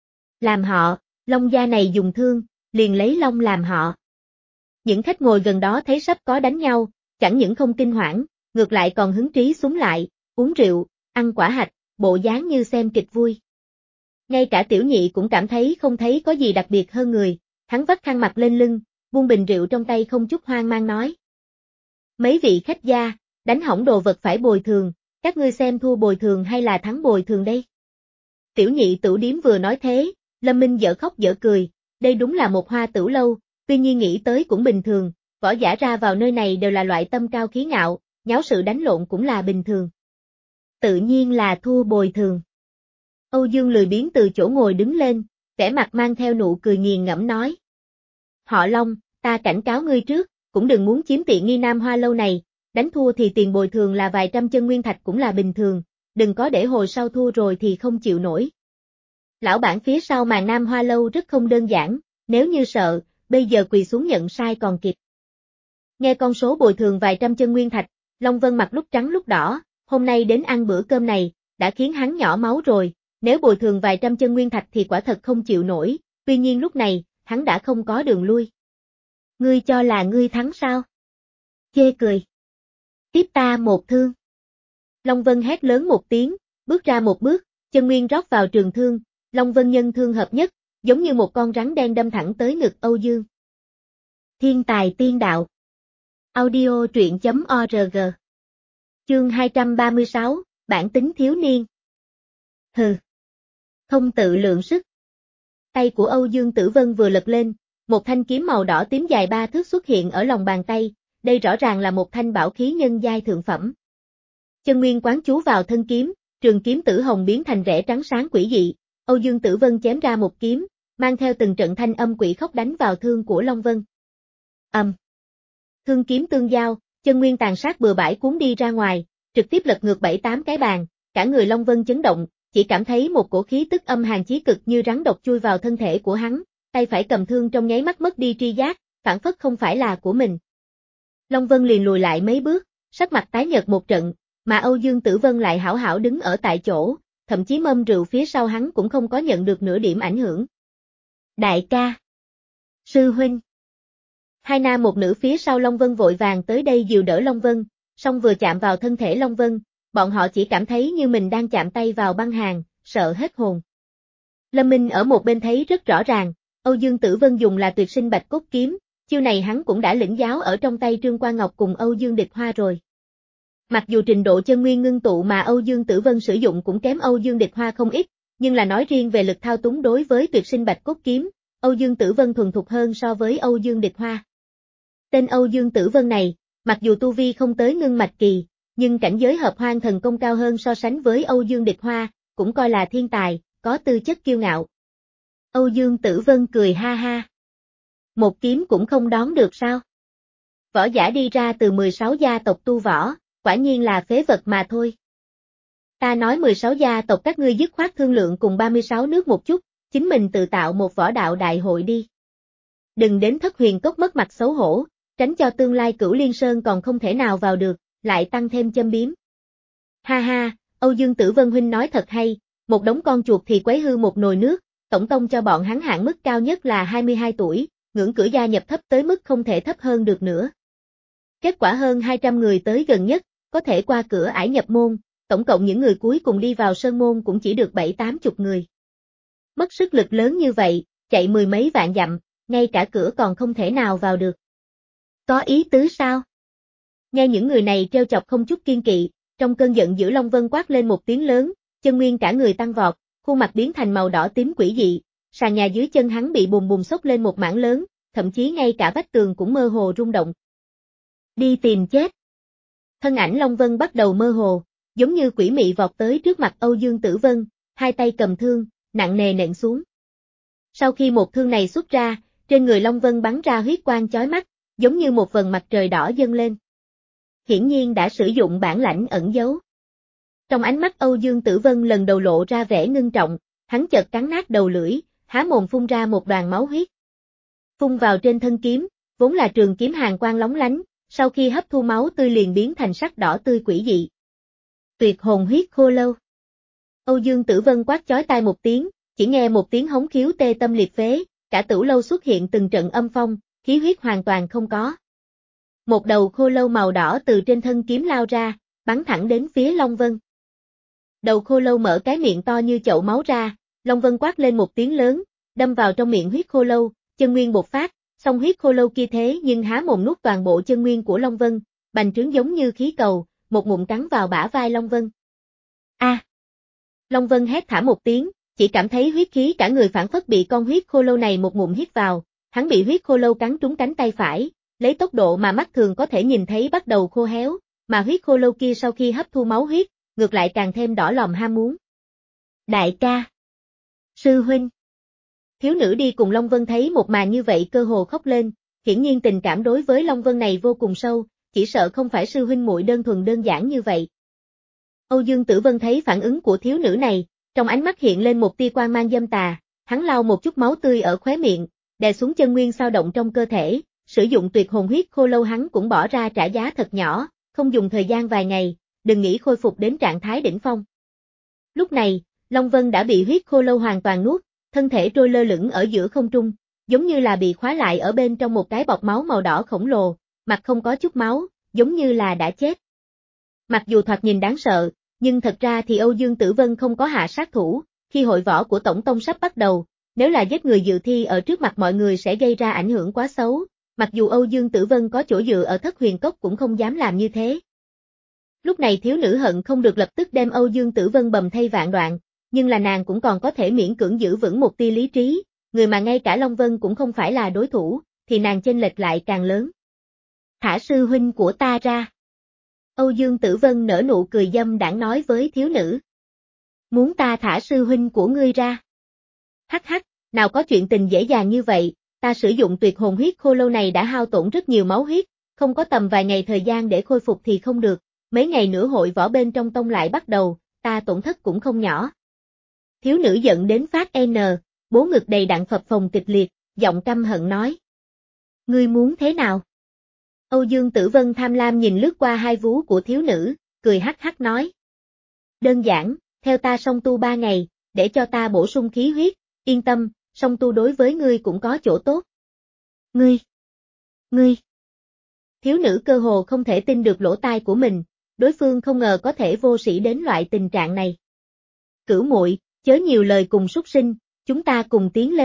làm họ, Long gia này dùng thương, liền lấy Long làm họ. Những khách ngồi gần đó thấy sắp có đánh nhau, chẳng những không kinh hoảng, ngược lại còn hứng trí xúm lại, uống rượu, ăn quả hạch, bộ dáng như xem kịch vui. Ngay cả tiểu nhị cũng cảm thấy không thấy có gì đặc biệt hơn người, hắn vắt khăn mặt lên lưng, buông bình rượu trong tay không chút hoang mang nói. Mấy vị khách gia, đánh hỏng đồ vật phải bồi thường, các ngươi xem thua bồi thường hay là thắng bồi thường đây? Tiểu nhị tửu điếm vừa nói thế, Lâm Minh dở khóc dở cười, đây đúng là một hoa tửu lâu, tuy nhiên nghĩ tới cũng bình thường, võ giả ra vào nơi này đều là loại tâm cao khí ngạo, nháo sự đánh lộn cũng là bình thường. Tự nhiên là thua bồi thường. Âu Dương lười biếng từ chỗ ngồi đứng lên, vẻ mặt mang theo nụ cười nghiền ngẫm nói. Họ Long, ta cảnh cáo ngươi trước, cũng đừng muốn chiếm tiện nghi Nam Hoa lâu này, đánh thua thì tiền bồi thường là vài trăm chân nguyên thạch cũng là bình thường, đừng có để hồi sau thua rồi thì không chịu nổi. Lão bản phía sau màn Nam Hoa lâu rất không đơn giản, nếu như sợ, bây giờ quỳ xuống nhận sai còn kịp. Nghe con số bồi thường vài trăm chân nguyên thạch, Long Vân mặt lúc trắng lúc đỏ, hôm nay đến ăn bữa cơm này, đã khiến hắn nhỏ máu rồi, nếu bồi thường vài trăm chân nguyên thạch thì quả thật không chịu nổi, tuy nhiên lúc này, hắn đã không có đường lui. Ngươi cho là ngươi thắng sao? Chê cười. Tiếp ta một thương. Long Vân hét lớn một tiếng, bước ra một bước, chân nguyên rót vào trường thương, Long Vân nhân thương hợp nhất, giống như một con rắn đen đâm thẳng tới ngực Âu Dương. Thiên tài tiên đạo. Audio truyện chấm org. Chương hai trăm ba mươi sáu, bản tính thiếu niên. Hừ. Không tự lượng sức. Tay của Âu Dương Tử Vân vừa lật lên, một thanh kiếm màu đỏ tím dài ba thước xuất hiện ở lòng bàn tay, đây rõ ràng là một thanh bảo khí nhân giai thượng phẩm. Chân nguyên quán chú vào thân kiếm, trường kiếm tử hồng biến thành vẻ trắng sáng quỷ dị, Âu Dương Tử Vân chém ra một kiếm, mang theo từng trận thanh âm quỷ khóc đánh vào thương của Long Vân. Ầm. Um. Thương kiếm tương giao, chân nguyên tàn sát bừa bãi cuốn đi ra ngoài, trực tiếp lật ngược bảy tám cái bàn, cả người Long Vân chấn động, chỉ cảm thấy một cổ khí tức âm hàn chí cực như rắn độc chui vào thân thể của hắn, tay phải cầm thương trong nháy mắt mất đi tri giác, phản phất không phải là của mình. Long Vân liền lùi lại mấy bước, sắc mặt tái nhợt một trận, mà Âu Dương Tử Vân lại hảo hảo đứng ở tại chỗ, thậm chí mâm rượu phía sau hắn cũng không có nhận được nửa điểm ảnh hưởng. Đại ca. Sư huynh. Hai nam một nữ phía sau Long Vân vội vàng tới đây dìu đỡ Long Vân, song vừa chạm vào thân thể Long Vân, bọn họ chỉ cảm thấy như mình đang chạm tay vào băng hàn, sợ hết hồn. Lâm Minh ở một bên thấy rất rõ ràng, Âu Dương Tử Vân dùng là tuyệt sinh bạch cốt kiếm, chiêu này hắn cũng đã lĩnh giáo ở trong tay Trương Quan Ngọc cùng Âu Dương Địch Hoa rồi. Mặc dù trình độ chân nguyên ngưng tụ mà Âu Dương Tử Vân sử dụng cũng kém Âu Dương Địch Hoa không ít, nhưng là nói riêng về lực thao túng đối với tuyệt sinh bạch cốt kiếm, Âu Dương Tử Vân thuần thục hơn so với Âu Dương Địch Hoa. Tên Âu Dương Tử Vân này, mặc dù tu vi không tới ngưng mạch kỳ, nhưng cảnh giới hợp hoang thần công cao hơn so sánh với Âu Dương Địch Hoa, cũng coi là thiên tài, có tư chất kiêu ngạo. Âu Dương Tử Vân cười ha ha. Một kiếm cũng không đón được sao? Võ giả đi ra từ mười sáu gia tộc tu võ, quả nhiên là phế vật mà thôi. Ta nói mười sáu gia tộc các ngươi dứt khoát thương lượng cùng ba mươi sáu nước một chút, chính mình tự tạo một võ đạo đại hội đi. Đừng đến Thất Huyền Cốc mất mặt xấu hổ, tránh cho tương lai Cửu Liên Sơn còn không thể nào vào được, lại tăng thêm châm biếm. Ha ha, Âu Dương Tử Vân huynh nói thật hay, một đống con chuột thì quấy hư một nồi nước, tổng công cho bọn hắn hạn mức cao nhất là hai mươi hai tuổi, ngưỡng cửa gia nhập thấp tới mức không thể thấp hơn được nữa. Kết quả hơn hai trăm người tới gần nhất, có thể qua cửa ải nhập môn, tổng cộng những người cuối cùng đi vào sơn môn cũng chỉ được bảy tám chục người. Mất sức lực lớn như vậy, chạy mười mấy vạn dặm, ngay cả cửa còn không thể nào vào được. Có ý tứ sao? Nghe những người này trêu chọc không chút kiên kỵ, trong cơn giận dữ Long Vân quát lên một tiếng lớn, chân nguyên cả người tăng vọt, khuôn mặt biến thành màu đỏ tím quỷ dị, sàn nhà dưới chân hắn bị bùm bùm xốc lên một mảng lớn, thậm chí ngay cả vách tường cũng mơ hồ rung động. Đi tìm chết. Thân ảnh Long Vân bắt đầu mơ hồ, giống như quỷ mị vọt tới trước mặt Âu Dương Tử Vân, hai tay cầm thương, nặng nề nện xuống. Sau khi một thương này xuất ra, trên người Long Vân bắn ra huyết quang chói mắt, giống như một vầng mặt trời đỏ dâng lên. Hiển nhiên đã sử dụng bản lãnh ẩn giấu. Trong ánh mắt Âu Dương Tử Vân lần đầu lộ ra vẻ ngưng trọng, hắn chợt cắn nát đầu lưỡi, há mồm phun ra một đoàn máu huyết. Phun vào trên thân kiếm, vốn là trường kiếm hàn quang lóng lánh, sau khi hấp thu máu tươi liền biến thành sắc đỏ tươi quỷ dị. Tuyệt hồn huyết khô lâu. Âu Dương Tử Vân quát chói tai một tiếng, chỉ nghe một tiếng hống khiếu tê tâm liệt phế, cả tử lâu xuất hiện từng trận âm phong, khí huyết hoàn toàn không có. Một đầu khô lâu màu đỏ từ trên thân kiếm lao ra, bắn thẳng đến phía Long Vân. Đầu khô lâu mở cái miệng to như chậu máu ra, Long Vân quát lên một tiếng lớn, đâm vào trong miệng huyết khô lâu, chân nguyên bộc phát, song huyết khô lâu kia thế nhưng há mồm nuốt toàn bộ chân nguyên của Long Vân, bành trướng giống như khí cầu, một ngụm cắn vào bả vai Long Vân. A! À. Long Vân hét thảm một tiếng, chỉ cảm thấy huyết khí cả người phản phất bị con huyết khô lâu này một ngụm hít vào, hắn bị huyết khô lâu cắn trúng cánh tay phải, lấy tốc độ mà mắt thường có thể nhìn thấy bắt đầu khô héo, mà huyết khô lâu kia sau khi hấp thu máu huyết, ngược lại càng thêm đỏ lòm ham muốn. Đại ca! Sư huynh! Thiếu nữ đi cùng Long Vân thấy một màn như vậy cơ hồ khóc lên, hiển nhiên tình cảm đối với Long Vân này vô cùng sâu, chỉ sợ không phải sư huynh muội đơn thuần đơn giản như vậy. Âu Dương Tử Vân thấy phản ứng của thiếu nữ này, trong ánh mắt hiện lên một tia quang mang dâm tà, hắn lau một chút máu tươi ở khóe miệng, đè xuống chân nguyên sao động trong cơ thể, sử dụng tuyệt hồn huyết khô lâu hắn cũng bỏ ra trả giá thật nhỏ, không dùng thời gian vài ngày, đừng nghĩ khôi phục đến trạng thái đỉnh phong. Lúc này, Long Vân đã bị huyết khô lâu hoàn toàn nuốt, thân thể trôi lơ lửng ở giữa không trung, giống như là bị khóa lại ở bên trong một cái bọc máu màu đỏ khổng lồ, mặt không có chút máu, giống như là đã chết. Mặc dù thoạt nhìn đáng sợ, nhưng thật ra thì Âu Dương Tử Vân không có hạ sát thủ, khi hội võ của Tổng Tông sắp bắt đầu, nếu là giết người dự thi ở trước mặt mọi người sẽ gây ra ảnh hưởng quá xấu, mặc dù Âu Dương Tử Vân có chỗ dựa ở Thất Huyền Cốc cũng không dám làm như thế. Lúc này thiếu nữ hận không được lập tức đem Âu Dương Tử Vân bầm thây vạn đoạn, nhưng là nàng cũng còn có thể miễn cưỡng giữ vững một tia lý trí, người mà ngay cả Long Vân cũng không phải là đối thủ, thì nàng chênh lệch lại càng lớn. Thả sư huynh của ta ra. Âu Dương Tử Vân nở nụ cười dâm đãng nói với thiếu nữ. Muốn ta thả sư huynh của ngươi ra? Hắc hắc, nào có chuyện tình dễ dàng như vậy, ta sử dụng tuyệt hồn huyết khô lâu này đã hao tổn rất nhiều máu huyết, không có tầm vài ngày thời gian để khôi phục thì không được, mấy ngày nữa hội võ bên trong tông lại bắt đầu, ta tổn thất cũng không nhỏ. Thiếu nữ giận đến phát n, bố ngực đầy đặn phập phồng kịch liệt, giọng căm hận nói. Ngươi muốn thế nào? Âu Dương Tử Vân tham lam nhìn lướt qua hai vú của thiếu nữ, cười hắc hắc nói. Đơn giản, theo ta song tu ba ngày, để cho ta bổ sung khí huyết, yên tâm, song tu đối với ngươi cũng có chỗ tốt. Ngươi! Ngươi! Thiếu nữ cơ hồ không thể tin được lỗ tai của mình, đối phương không ngờ có thể vô sĩ đến loại tình trạng này. Cửu muội, chớ nhiều lời cùng súc sinh, chúng ta cùng tiến lên,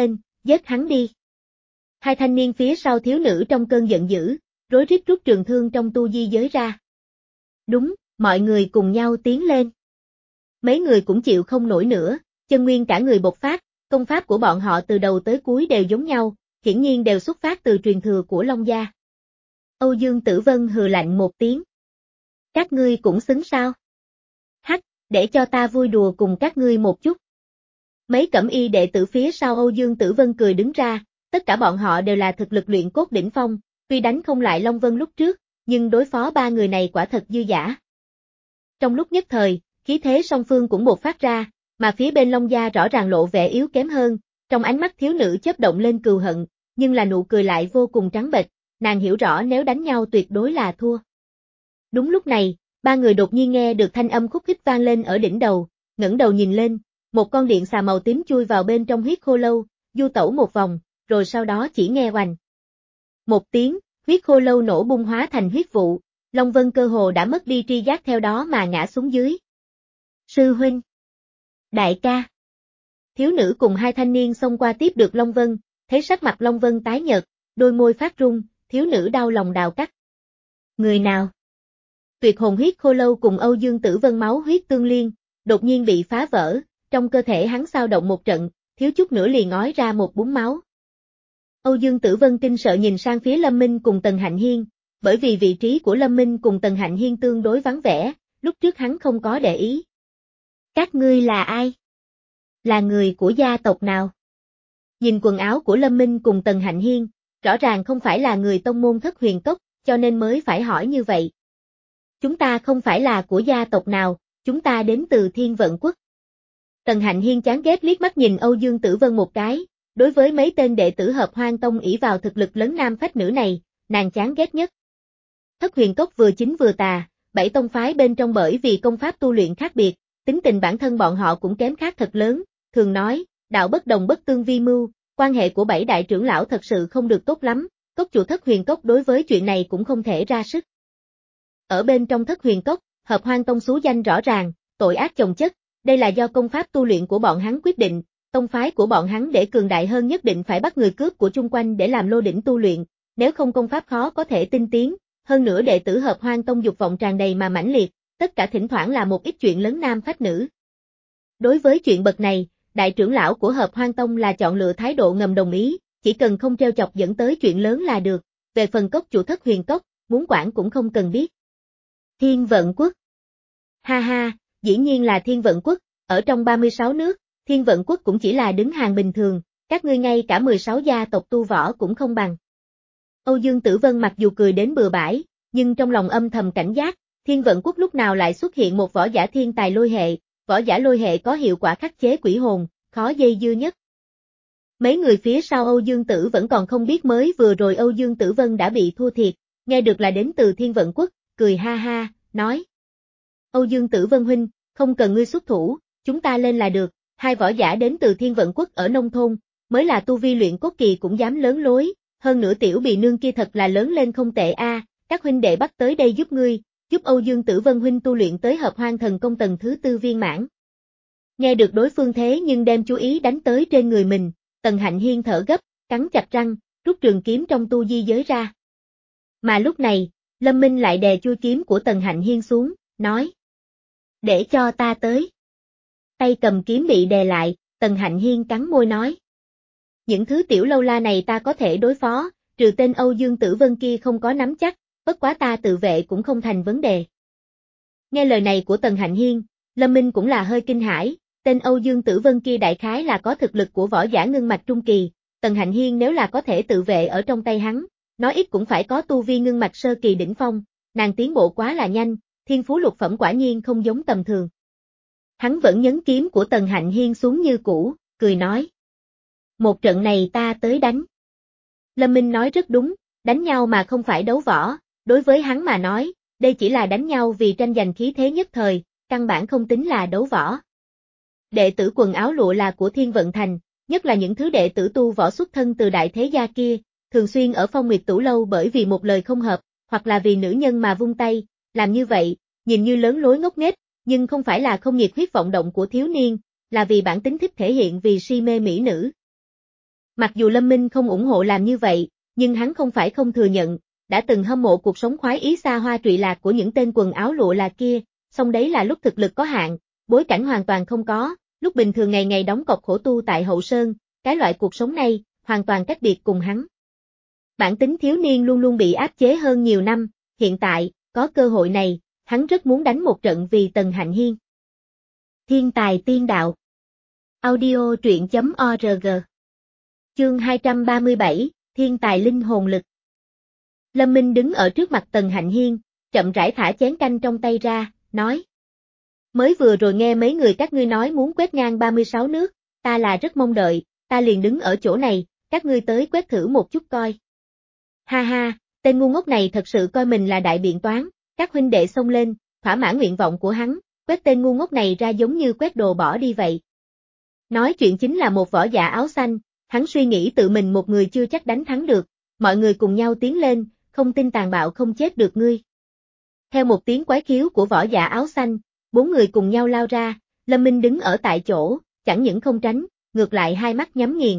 giết hắn đi. Hai thanh niên phía sau thiếu nữ trong cơn giận dữ, rối rít rút trường thương trong tu di giới ra. Đúng, mọi người cùng nhau tiến lên. Mấy người cũng chịu không nổi nữa, chân nguyên cả người bộc phát, công pháp của bọn họ từ đầu tới cuối đều giống nhau, hiển nhiên đều xuất phát từ truyền thừa của Long gia. Âu Dương Tử Vân hừ lạnh một tiếng. Các ngươi cũng xứng sao? Hắc, để cho ta vui đùa cùng các ngươi một chút. Mấy cẩm y đệ tử phía sau Âu Dương Tử Vân cười đứng ra, tất cả bọn họ đều là thực lực luyện cốt đỉnh phong, tuy đánh không lại Long Vân lúc trước, nhưng đối phó ba người này quả thật dư dả. Trong lúc nhất thời, khí thế song phương cũng bộc phát ra, mà phía bên Long gia rõ ràng lộ vẻ yếu kém hơn, trong ánh mắt thiếu nữ chớp động lên cừu hận, nhưng là nụ cười lại vô cùng trắng bệch, nàng hiểu rõ nếu đánh nhau tuyệt đối là thua. Đúng lúc này, ba người đột nhiên nghe được thanh âm khúc khích vang lên ở đỉnh đầu, ngẩng đầu nhìn lên, một con điện xà màu tím chui vào bên trong huyết khô lâu, du tẩu một vòng, rồi sau đó chỉ nghe oành. Một tiếng, huyết khô lâu nổ bung hóa thành huyết vụ, Long Vân cơ hồ đã mất đi tri giác theo đó mà ngã xuống dưới. Sư huynh! Đại ca! Thiếu nữ cùng hai thanh niên xông qua tiếp được Long Vân, thấy sắc mặt Long Vân tái nhợt, đôi môi phát run, thiếu nữ đau lòng đào cắt. Người nào? Tuyệt hồn huyết khô lâu cùng Âu Dương Tử Vân máu huyết tương liên, đột nhiên bị phá vỡ, trong cơ thể hắn xao động một trận, thiếu chút nữa liền ói ra một búng máu. Âu Dương Tử Vân kinh sợ nhìn sang phía Lâm Minh cùng Tần Hạnh Hiên, bởi vì vị trí của Lâm Minh cùng Tần Hạnh Hiên tương đối vắng vẻ, lúc trước hắn không có để ý. Các ngươi là ai? Là người của gia tộc nào? Nhìn quần áo của Lâm Minh cùng Tần Hạnh Hiên, rõ ràng không phải là người tông môn Thất Huyền Cốc, cho nên mới phải hỏi như vậy. Chúng ta không phải là của gia tộc nào, chúng ta đến từ Thiên Vận Quốc. Tần Hạnh Hiên chán ghét liếc mắt nhìn Âu Dương Tử Vân một cái, đối với mấy tên đệ tử Hợp Hoan Tông ỷ vào thực lực lớn nam phách nữ này, nàng chán ghét nhất. Thất Huyền Cốc vừa chính vừa tà, bảy tông phái bên trong bởi vì công pháp tu luyện khác biệt, tính tình bản thân bọn họ cũng kém khác thật lớn, thường nói, đạo bất đồng bất tương vi mưu, quan hệ của bảy đại trưởng lão thật sự không được tốt lắm, cốc chủ Thất Huyền Cốc đối với chuyện này cũng không thể ra sức. Ở bên trong Thất Huyền Cốc, Hợp Hoan Tông xú danh rõ ràng, tội ác chồng chất, đây là do công pháp tu luyện của bọn hắn quyết định, tông phái của bọn hắn để cường đại hơn nhất định phải bắt người cướp của chung quanh để làm lô đỉnh tu luyện, nếu không công pháp khó có thể tinh tiến, hơn nữa đệ tử Hợp Hoan Tông dục vọng tràn đầy mà mãnh liệt, tất cả thỉnh thoảng là một ít chuyện lớn nam phách nữ. Đối với chuyện bậc này, đại trưởng lão của Hợp Hoan Tông là chọn lựa thái độ ngầm đồng ý, chỉ cần không trêu chọc dẫn tới chuyện lớn là được, về phần cốc chủ Thất Huyền Cốc, muốn quản cũng không cần biết. Thiên Vận Quốc. Ha ha, dĩ nhiên là Thiên Vận Quốc, ở trong ba mươi sáu nước, Thiên Vận Quốc cũng chỉ là đứng hàng bình thường, các ngươi ngay cả mười sáu gia tộc tu võ cũng không bằng. Âu Dương Tử Vân mặc dù cười đến bừa bãi, nhưng trong lòng âm thầm cảnh giác, Thiên Vận Quốc lúc nào lại xuất hiện một võ giả thiên tài lôi hệ, võ giả lôi hệ có hiệu quả khắc chế quỷ hồn, khó dây dưa nhất. Mấy người phía sau Âu Dương Tử vẫn còn không biết mới vừa rồi Âu Dương Tử Vân đã bị thua thiệt, nghe được là đến từ Thiên Vận Quốc, cười ha ha, nói. Âu Dương Tử Vân huynh, không cần ngươi xuất thủ, chúng ta lên là được, hai võ giả đến từ Thiên Vận Quốc ở nông thôn, mới là tu vi luyện cốt kỳ cũng dám lớn lối, hơn nữa tiểu bì nương kia thật là lớn lên không tệ a, các huynh đệ bắt tới đây giúp ngươi, giúp Âu Dương Tử Vân huynh tu luyện tới Hợp Hoan Thần Công tầng thứ tư viên mãn. Nghe được đối phương thế nhưng đem chú ý đánh tới trên người mình, Tần Hạnh Hiên thở gấp, cắn chặt răng, rút trường kiếm trong tu di giới ra. Mà lúc này, Lâm Minh lại đè chui kiếm của Tần Hạnh Hiên xuống, nói. Để cho ta tới. Tay cầm kiếm bị đè lại, Tần Hạnh Hiên cắn môi nói. Những thứ tiểu lâu la này ta có thể đối phó, trừ tên Âu Dương Tử Vân kia không có nắm chắc, bất quá ta tự vệ cũng không thành vấn đề. Nghe lời này của Tần Hạnh Hiên, Lâm Minh cũng là hơi kinh hãi, tên Âu Dương Tử Vân kia đại khái là có thực lực của võ giả ngưng mạch trung kỳ, Tần Hạnh Hiên nếu là có thể tự vệ ở trong tay hắn, nói ít cũng phải có tu vi ngưng mạch sơ kỳ đỉnh phong, nàng tiến bộ quá là nhanh, thiên phú lục phẩm quả nhiên không giống tầm thường. Hắn vẫn nhấn kiếm của Tần Hạnh Hiên xuống như cũ, cười nói. Một trận này ta tới đánh. Lâm Minh nói rất đúng, đánh nhau mà không phải đấu võ, đối với hắn mà nói, đây chỉ là đánh nhau vì tranh giành khí thế nhất thời, căn bản không tính là đấu võ. Đệ tử quần áo lụa là của Thiên Vận Thành, nhất là những thứ đệ tử tu võ xuất thân từ đại thế gia kia, thường xuyên ở Phong Nguyệt Tửu Lâu bởi vì một lời không hợp, hoặc là vì nữ nhân mà vung tay, làm như vậy, nhìn như lớn lối ngốc nghếch, nhưng không phải là không nhiệt huyết vọng động của thiếu niên, là vì bản tính thích thể hiện vì si mê mỹ nữ. Mặc dù Lâm Minh không ủng hộ làm như vậy, nhưng hắn không phải không thừa nhận, đã từng hâm mộ cuộc sống khoái ý xa hoa trụy lạc của những tên quần áo lụa là kia, song đấy là lúc thực lực có hạn, bối cảnh hoàn toàn không có, lúc bình thường ngày ngày đóng cọc khổ tu tại Hậu Sơn, cái loại cuộc sống này, hoàn toàn cách biệt cùng hắn. Bản tính thiếu niên luôn luôn bị áp chế hơn nhiều năm, hiện tại, có cơ hội này, hắn rất muốn đánh một trận vì Tần Hạnh Hiên. Thiên tài tiên đạo. Audio truyện chấm org. Chương hai trăm ba mươi bảy, Thiên tài linh hồn lực. Lâm Minh đứng ở trước mặt Tần Hạnh Hiên, chậm rãi thả chén canh trong tay ra, nói. Mới vừa rồi nghe mấy người các ngươi nói muốn quét ngang ba mươi sáu nước, ta là rất mong đợi, ta liền đứng ở chỗ này, các ngươi tới quét thử một chút coi. Ha ha, tên ngu ngốc này thật sự coi mình là đại biện toán, các huynh đệ xông lên, thỏa mãn nguyện vọng của hắn, quét tên ngu ngốc này ra giống như quét đồ bỏ đi vậy. Nói chuyện chính là một võ giả áo xanh, hắn suy nghĩ tự mình một người chưa chắc đánh thắng được, mọi người cùng nhau tiến lên, không tin tàn bạo không chết được ngươi. Theo một tiếng quái khiếu của võ giả áo xanh, bốn người cùng nhau lao ra, Lâm Minh đứng ở tại chỗ, chẳng những không tránh, ngược lại hai mắt nhắm nghiền.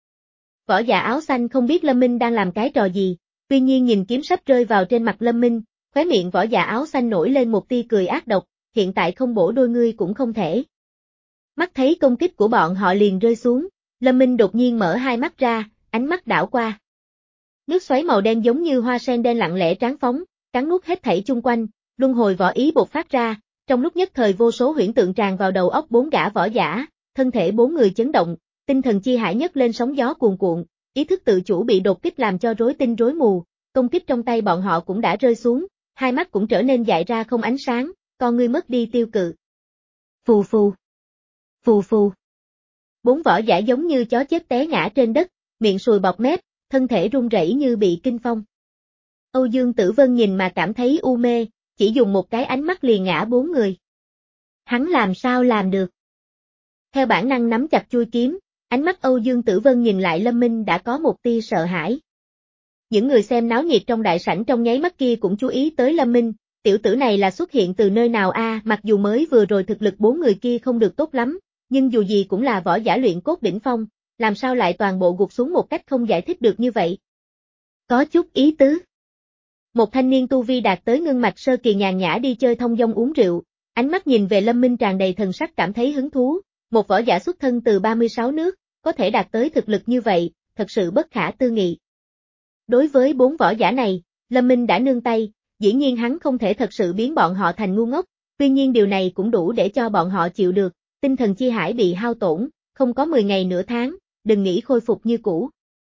Võ giả áo xanh không biết Lâm Minh đang làm cái trò gì, tuy nhiên nhìn kiếm sắp rơi vào trên mặt Lâm Minh, khóe miệng võ giả áo xanh nổi lên một tia cười ác độc, hiện tại không bổ đôi ngươi cũng không thể. Mắt thấy công kích của bọn họ liền rơi xuống, Lâm Minh đột nhiên mở hai mắt ra, ánh mắt đảo qua. Nước xoáy màu đen giống như hoa sen đen lặng lẽ tráng phóng, cắn nuốt hết thảy chung quanh, luân hồi võ ý bộc phát ra, trong lúc nhất thời vô số huyễn tượng tràn vào đầu óc bốn gã võ giả, thân thể bốn người chấn động, tinh thần chi hải nhấc lên sóng gió cuồn cuộn, ý thức tự chủ bị đột kích làm cho rối tinh rối mù, công kích trong tay bọn họ cũng đã rơi xuống, hai mắt cũng trở nên dại ra không ánh sáng, con ngươi mất đi tiêu cự. Phù phù. Phù phù. Bốn võ giả giống như chó chết té ngã trên đất, miệng sùi bọt mép, thân thể run rẩy như bị kinh phong. Âu Dương Tử Vân nhìn mà cảm thấy u mê, chỉ dùng một cái ánh mắt liền ngã bốn người. Hắn làm sao làm được? Theo bản năng nắm chặt chuôi kiếm, ánh mắt Âu Dương Tử Vân nhìn lại Lâm Minh đã có một tia sợ hãi. Những người xem náo nhiệt trong đại sảnh trong nháy mắt kia cũng chú ý tới Lâm Minh, tiểu tử này là xuất hiện từ nơi nào a? À, mặc dù mới vừa rồi thực lực bốn người kia không được tốt lắm, nhưng dù gì cũng là võ giả luyện cốt đỉnh phong, làm sao lại toàn bộ gục xuống một cách không giải thích được như vậy? Có chút ý tứ. Một thanh niên tu vi đạt tới ngưng mạch sơ kỳ nhàn nhã đi chơi thông dong uống rượu, ánh mắt nhìn về Lâm Minh tràn đầy thần sắc cảm thấy hứng thú, một võ giả xuất thân từ ba mươi sáu nước, có thể đạt tới thực lực như vậy, thật sự bất khả tư nghị. Đối với bốn võ giả này, Lâm Minh đã nương tay, dĩ nhiên hắn không thể thật sự biến bọn họ thành ngu ngốc, tuy nhiên điều này cũng đủ để cho bọn họ chịu được, tinh thần chi hải bị hao tổn, không có mười ngày nửa tháng, đừng nghĩ khôi phục như cũ.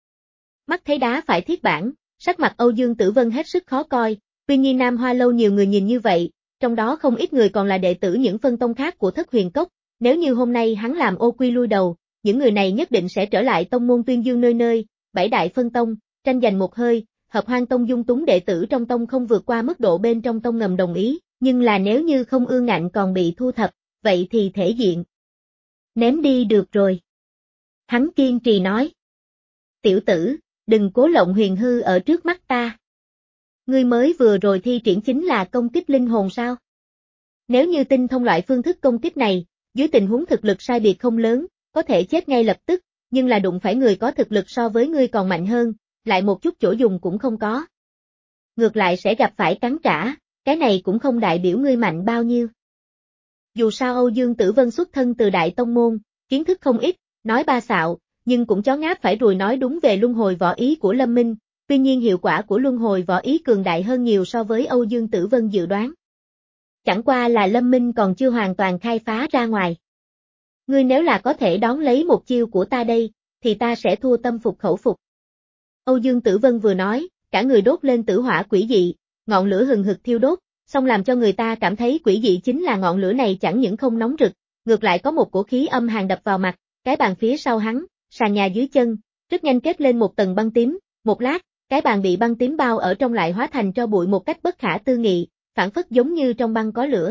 Mắt thấy đá phải thiết bản, sắc mặt Âu Dương Tử Vân hết sức khó coi, tuy nhiên Nam Hoa Lâu nhiều người nhìn như vậy, trong đó không ít người còn là đệ tử những phân tông khác của Thất Huyền Cốc, nếu như hôm nay hắn làm ô quy lui đầu, những người này nhất định sẽ trở lại tông môn tuyên dương nơi nơi, bảy đại phân tông, tranh giành một hơi, Hợp Hoan Tông dung túng đệ tử trong tông không vượt qua mức độ bên trong tông ngầm đồng ý, nhưng là nếu như không ương ngạnh còn bị thu thập, vậy thì thể diện. Ném đi được rồi. Hắn kiên trì nói. Tiểu tử, đừng cố lộng huyền hư ở trước mắt ta. Ngươi mới vừa rồi thi triển chính là công kích linh hồn sao? Nếu như tinh thông loại phương thức công kích này, dưới tình huống thực lực sai biệt không lớn, có thể chết ngay lập tức, nhưng là đụng phải người có thực lực so với ngươi còn mạnh hơn, lại một chút chỗ dùng cũng không có. Ngược lại sẽ gặp phải cắn trả, cái này cũng không đại biểu ngươi mạnh bao nhiêu. Dù sao Âu Dương Tử Vân xuất thân từ đại tông môn, kiến thức không ít, nói ba xạo, nhưng cũng chó ngáp phải ruồi nói đúng về luân hồi võ ý của Lâm Minh, tuy nhiên hiệu quả của luân hồi võ ý cường đại hơn nhiều so với Âu Dương Tử Vân dự đoán. Chẳng qua là Lâm Minh còn chưa hoàn toàn khai phá ra ngoài. Ngươi nếu là có thể đón lấy một chiêu của ta đây, thì ta sẽ thua tâm phục khẩu phục. Âu Dương Tử Vân vừa nói, cả người đốt lên tử hỏa quỷ dị, ngọn lửa hừng hực thiêu đốt, xong làm cho người ta cảm thấy quỷ dị chính là ngọn lửa này chẳng những không nóng rực, ngược lại có một cổ khí âm hàn đập vào mặt, cái bàn phía sau hắn, sàn nhà dưới chân, rất nhanh kết lên một tầng băng tím, một lát, cái bàn bị băng tím bao ở trong lại hóa thành tro bụi một cách bất khả tư nghị, phản phất giống như trong băng có lửa.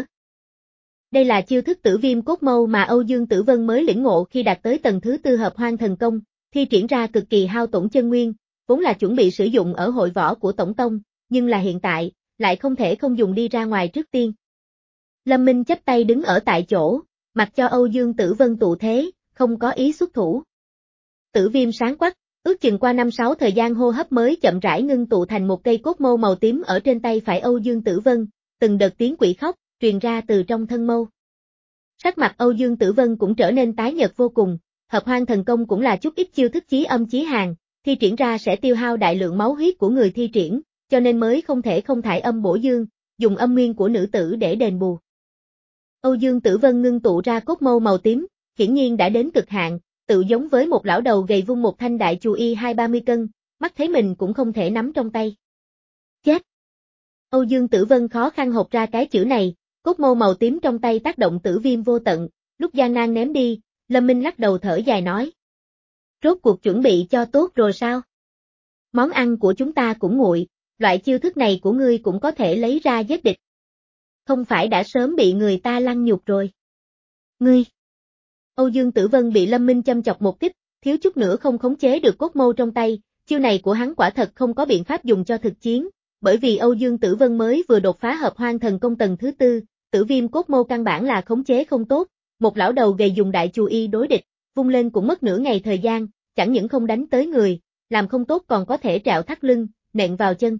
Đây là chiêu thức tử viêm cốt mâu mà Âu Dương Tử Vân mới lĩnh ngộ khi đạt tới tầng thứ tư hợp hoang thần công, thi triển ra cực kỳ hao tổn chân nguyên, vốn là chuẩn bị sử dụng ở hội võ của Tổng Tông, nhưng là hiện tại, lại không thể không dùng đi ra ngoài trước tiên. Lâm Minh chắp tay đứng ở tại chỗ, mặc cho Âu Dương Tử Vân tụ thế, không có ý xuất thủ. Tử viêm sáng quắc, Ước chừng qua năm sáu thời gian hô hấp mới chậm rãi ngưng tụ thành một cây cốt mâu màu tím ở trên tay phải Âu Dương Tử Vân, từng đợt tiếng quỷ khóc truyền ra từ trong thân mâu. Sắc mặt Âu Dương Tử Vân cũng trở nên tái nhợt vô cùng, Hợp Hoang thần công cũng là chút ít chiêu thức chí âm chí hàn, thi triển ra sẽ tiêu hao đại lượng máu huyết của người thi triển, cho nên mới không thể không thải âm bổ dương, dùng âm nguyên của nữ tử để đền bù. Âu Dương Tử Vân ngưng tụ ra cốt mâu màu tím, hiển nhiên đã đến cực hạn, tự giống với một lão đầu gầy vung một thanh đại chù y hai ba mươi cân, mắt thấy mình cũng không thể nắm trong tay. Chết! Âu Dương Tử Vân khó khăn hộc ra cái chữ này, cốt mâu màu tím trong tay tác động tử viêm vô tận, lúc gian nan ném đi, Lâm Minh lắc đầu thở dài nói. Rốt cuộc chuẩn bị cho tốt rồi sao? Món ăn của chúng ta cũng nguội, loại chiêu thức này của ngươi cũng có thể lấy ra giết địch. Không phải đã sớm bị người ta lăng nhục rồi. Ngươi! Âu Dương Tử Vân bị Lâm Minh châm chọc một kích, thiếu chút nữa không khống chế được cốt mâu trong tay, chiêu này của hắn quả thật không có biện pháp dùng cho thực chiến, bởi vì Âu Dương Tử Vân mới vừa đột phá Hợp Hoang thần công tầng thứ tư, tử viêm cốt mâu căn bản là khống chế không tốt, một lão đầu gầy dùng đại chù y đối địch, vung lên cũng mất nửa ngày thời gian, chẳng những không đánh tới người, làm không tốt còn có thể trạo thắt lưng, nện vào chân.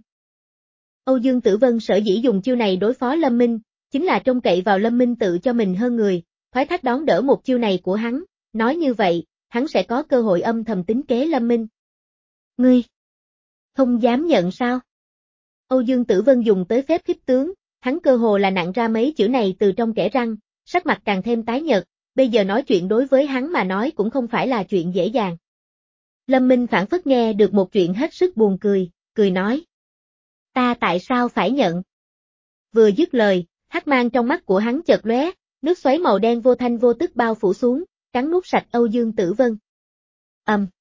Âu Dương Tử Vân sở dĩ dùng chiêu này đối phó Lâm Minh, chính là trông cậy vào Lâm Minh tự cho mình hơn người, thoái thác đón đỡ một chiêu này của hắn, nói như vậy, hắn sẽ có cơ hội âm thầm tính kế Lâm Minh. Ngươi! Không dám nhận sao? Âu Dương Tử Vân dùng tới phép khiếp tướng, hắn cơ hồ là nặn ra mấy chữ này từ trong kẽ răng, sắc mặt càng thêm tái nhợt, bây giờ nói chuyện đối với hắn mà nói cũng không phải là chuyện dễ dàng. Lâm Minh phản phất nghe được một chuyện hết sức buồn cười, cười nói. Ta tại sao phải nhận? Vừa dứt lời, hắc mang trong mắt của hắn chợt lóe, nước xoáy màu đen vô thanh vô tức bao phủ xuống, cắn nuốt sạch Âu Dương Tử Vân. Ầm. Um.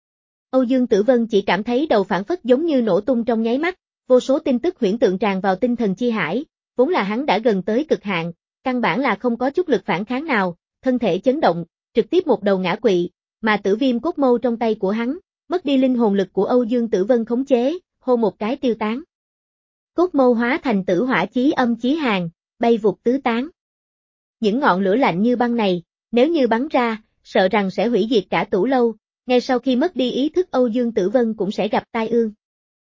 Âu Dương Tử Vân chỉ cảm thấy đầu phản phất giống như nổ tung trong nháy mắt, vô số tin tức huyễn tượng tràn vào tinh thần chi hải, vốn là hắn đã gần tới cực hạn, căn bản là không có chút lực phản kháng nào, thân thể chấn động, trực tiếp một đầu ngã quỵ, mà tử viêm cốt mâu trong tay của hắn, mất đi linh hồn lực của Âu Dương Tử Vân khống chế, hô một cái tiêu tán. Cốt mâu hóa thành tử hỏa chí âm chí hàn, bay vụt tứ tán. Những ngọn lửa lạnh như băng này, nếu như bắn ra, sợ rằng sẽ hủy diệt cả Tửu Lâu, ngay sau khi mất đi ý thức Âu Dương Tử Vân cũng sẽ gặp tai ương.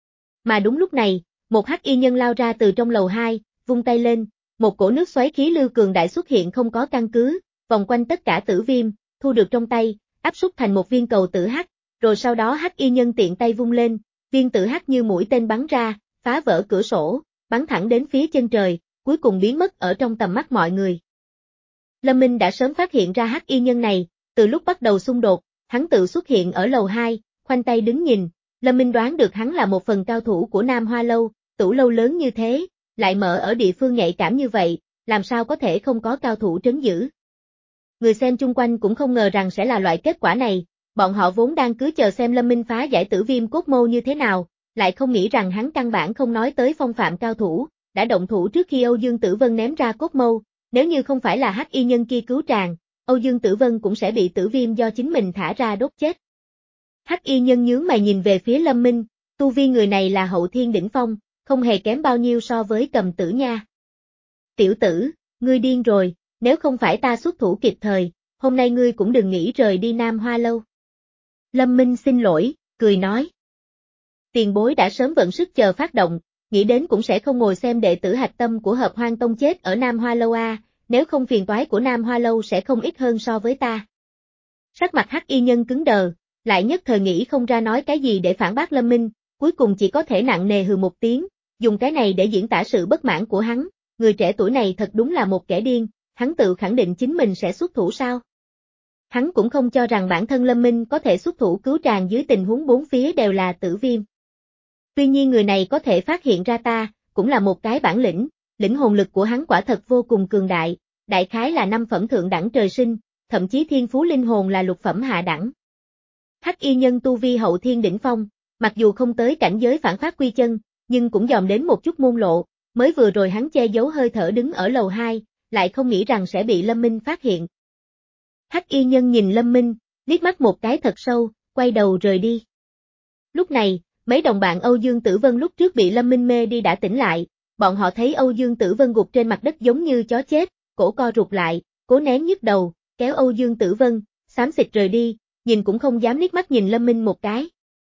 Mà đúng lúc này, một hắc y nhân lao ra từ trong lầu hai, vung tay lên, một cổ nước xoáy khí lưu cường đại xuất hiện không có căn cứ, vòng quanh tất cả tử viêm, thu được trong tay, áp xúc thành một viên cầu tử hắc, rồi sau đó hắc y nhân tiện tay vung lên, viên tử hắc như mũi tên bắn ra, phá vỡ cửa sổ, bắn thẳng đến phía chân trời, cuối cùng biến mất ở trong tầm mắt mọi người. Lâm Minh đã sớm phát hiện ra hắc y nhân này, từ lúc bắt đầu xung đột, hắn tự xuất hiện ở lầu hai, khoanh tay đứng nhìn, Lâm Minh đoán được hắn là một phần cao thủ của Nam Hoa Lâu, Tửu Lâu lớn như thế, lại mở ở địa phương nhạy cảm như vậy, làm sao có thể không có cao thủ trấn giữ. Người xem chung quanh cũng không ngờ rằng sẽ là loại kết quả này, bọn họ vốn đang cứ chờ xem Lâm Minh phá giải tử viêm cốt mâu như thế nào, lại không nghĩ rằng hắn căn bản không nói tới phong phạm cao thủ, đã động thủ trước khi Âu Dương Tử Vân ném ra cốt mâu, nếu như không phải là hắc y nhân kia cứu tràng, Âu Dương Tử Vân cũng sẽ bị tử viêm do chính mình thả ra đốt chết. Hắc y nhân nhướng mày nhìn về phía Lâm Minh, tu vi người này là hậu thiên đỉnh phong, không hề kém bao nhiêu so với Cầm Tử nha. Tiểu tử, ngươi điên rồi, nếu không phải ta xuất thủ kịp thời, hôm nay ngươi cũng đừng nghĩ rời đi Nam Hoa Lâu. Lâm Minh xin lỗi, cười nói. Tiền bối đã sớm vận sức chờ phát động, nghĩ đến cũng sẽ không ngồi xem đệ tử hạch tâm của Hợp Hoang Tông chết ở Nam Hoa Lâu a, nếu không phiền toái của Nam Hoa Lâu sẽ không ít hơn so với ta. Sắc mặt hắc y nhân cứng đờ, lại nhất thời nghĩ không ra nói cái gì để phản bác Lâm Minh, cuối cùng chỉ có thể nặng nề hừ một tiếng, dùng cái này để diễn tả sự bất mãn của hắn, người trẻ tuổi này thật đúng là một kẻ điên, hắn tự khẳng định chính mình sẽ xuất thủ sao? Hắn cũng không cho rằng bản thân Lâm Minh có thể xuất thủ cứu tràng dưới tình huống bốn phía đều là tử viêm. Tuy nhiên người này có thể phát hiện ra ta, cũng là một cái bản lĩnh, lĩnh hồn lực của hắn quả thật vô cùng cường đại, đại khái là năm phẩm thượng đẳng trời sinh, thậm chí thiên phú linh hồn là lục phẩm hạ đẳng. Hắc y nhân tu vi hậu thiên đỉnh phong, mặc dù không tới cảnh giới phản phát quy chân, nhưng cũng dòm đến một chút môn lộ, mới vừa rồi hắn che giấu hơi thở đứng ở lầu hai, lại không nghĩ rằng sẽ bị Lâm Minh phát hiện. Hắc y nhân nhìn Lâm Minh, liếc mắt một cái thật sâu, quay đầu rời đi. Lúc này, mấy đồng bạn Âu Dương Tử Vân lúc trước bị Lâm Minh mê đi đã tỉnh lại, bọn họ thấy Âu Dương Tử Vân gục trên mặt đất giống như chó chết, cổ co rụt lại, cố nén nhức đầu, kéo Âu Dương Tử Vân, xám xịt rời đi, nhìn cũng không dám liếc mắt nhìn Lâm Minh một cái.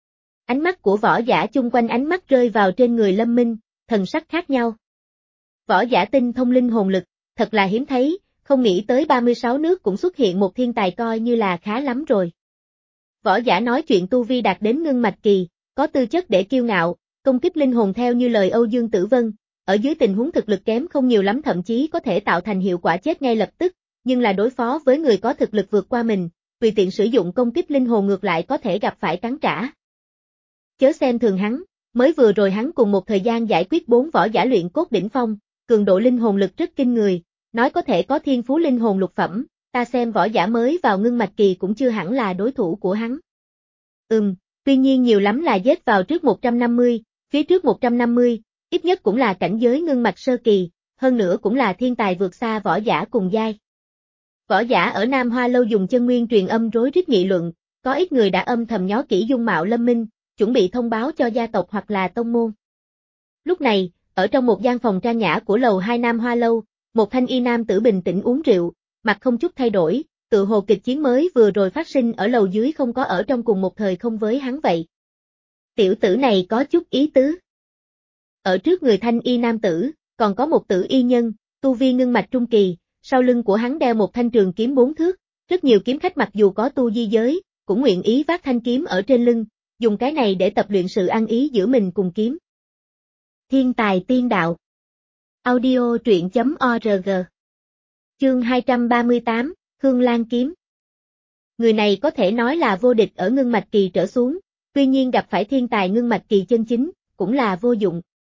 Ánh mắt của võ giả chung quanh ánh mắt rơi vào trên người Lâm Minh, thần sắc khác nhau. Võ giả tinh thông linh hồn lực, thật là hiếm thấy, không nghĩ tới ba mươi sáu nước cũng xuất hiện một thiên tài coi như là khá lắm rồi. Võ giả nói chuyện tu vi đạt đến ngưng mạch kỳ, có tư chất để kiêu ngạo, công kích linh hồn theo như lời Âu Dương Tử Vân, ở dưới tình huống thực lực kém không nhiều lắm thậm chí có thể tạo thành hiệu quả chết ngay lập tức, nhưng là đối phó với người có thực lực vượt qua mình, tùy tiện sử dụng công kích linh hồn ngược lại có thể gặp phải cắn trả. Chớ xem thường hắn, mới vừa rồi hắn cùng một thời gian giải quyết bốn võ giả luyện cốt đỉnh phong, cường độ linh hồn lực rất kinh người, nói có thể có thiên phú linh hồn lục phẩm, ta xem võ giả mới vào ngưng mạch kỳ cũng chưa hẳn là đối thủ của hắn. Ừm, tuy nhiên nhiều lắm là giết vào trước một trăm năm mươi, phía trước một trăm năm mươi, ít nhất cũng là cảnh giới ngưng mạch sơ kỳ, hơn nữa cũng là thiên tài vượt xa võ giả cùng giai. Võ giả ở Nam Hoa Lâu dùng chân nguyên truyền âm rối rít nghị luận, có ít người đã âm thầm nhó kỹ dung mạo Lâm Minh, chuẩn bị thông báo cho gia tộc hoặc là tông môn. Lúc này, ở trong một gian phòng trang nhã của lầu hai Nam Hoa Lâu, một thanh y nam tử bình tĩnh uống rượu, mặt không chút thay đổi, tự hồ kịch chiến mới vừa rồi phát sinh ở lầu dưới không có ở trong cùng một thời không với hắn vậy. Tiểu tử này có chút ý tứ. Ở trước người thanh y nam tử, còn có một tử y nhân, tu vi ngưng mạch trung kỳ, sau lưng của hắn đeo một thanh trường kiếm bốn thước, rất nhiều kiếm khách mặc dù có tu di giới, cũng nguyện ý vác thanh kiếm ở trên lưng, dùng cái này để tập luyện sự ăn ý giữa mình cùng kiếm. Thiên tài tiên đạo. Audio truyện chấm org. Chương hai trăm ba mươi tám, Hương Lan kiếm. Người này có thể nói là vô địch ở ngưng mạch kỳ trở xuống, tuy nhiên gặp phải thiên tài ngưng mạch kỳ chân chính, cũng là vô dụng.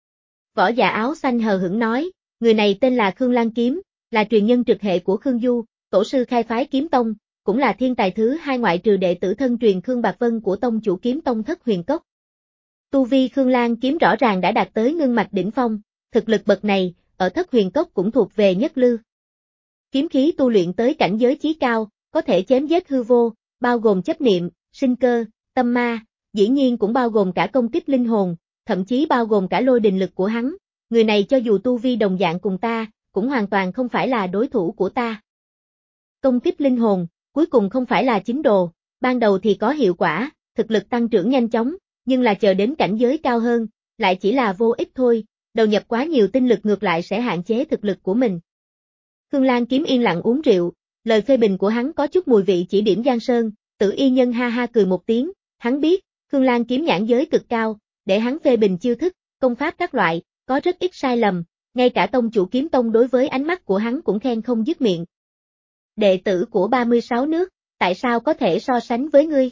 Võ giả áo xanh hờ hững nói, người này tên là Khương Lan kiếm, là truyền nhân trực hệ của Khương Du, tổ sư khai phái kiếm tông, cũng là thiên tài thứ hai ngoại trừ đệ tử thân truyền Khương Bạc Vân của tông chủ kiếm tông Thất Huyền Cốc. Tu vi Khương Lan kiếm rõ ràng đã đạt tới ngưng mạch đỉnh phong, thực lực bậc này, ở Thất Huyền Cốc cũng thuộc về nhất lưu. Kiếm khí tu luyện tới cảnh giới chí cao, có thể chém giết hư vô, bao gồm chấp niệm, sinh cơ, tâm ma, dĩ nhiên cũng bao gồm cả công kích linh hồn, thậm chí bao gồm cả lôi đình lực của hắn. Người này cho dù tu vi đồng dạng cùng ta, cũng hoàn toàn không phải là đối thủ của ta. Công kích linh hồn, cuối cùng không phải là chính đồ, ban đầu thì có hiệu quả, thực lực tăng trưởng nhanh chóng, nhưng là chờ đến cảnh giới cao hơn, lại chỉ là vô ích thôi, đầu nhập quá nhiều tinh lực ngược lại sẽ hạn chế thực lực của mình. Khương Lan kiếm yên lặng uống rượu, lời phê bình của hắn có chút mùi vị chỉ điểm Giang Sơn, Tử y nhân ha ha cười một tiếng, hắn biết, Khương Lan kiếm nhãn giới cực cao, để hắn phê bình chiêu thức, công pháp các loại, có rất ít sai lầm, ngay cả tông chủ kiếm tông đối với ánh mắt của hắn cũng khen không dứt miệng. Đệ tử của ba mươi sáu nước, tại sao có thể so sánh với ngươi?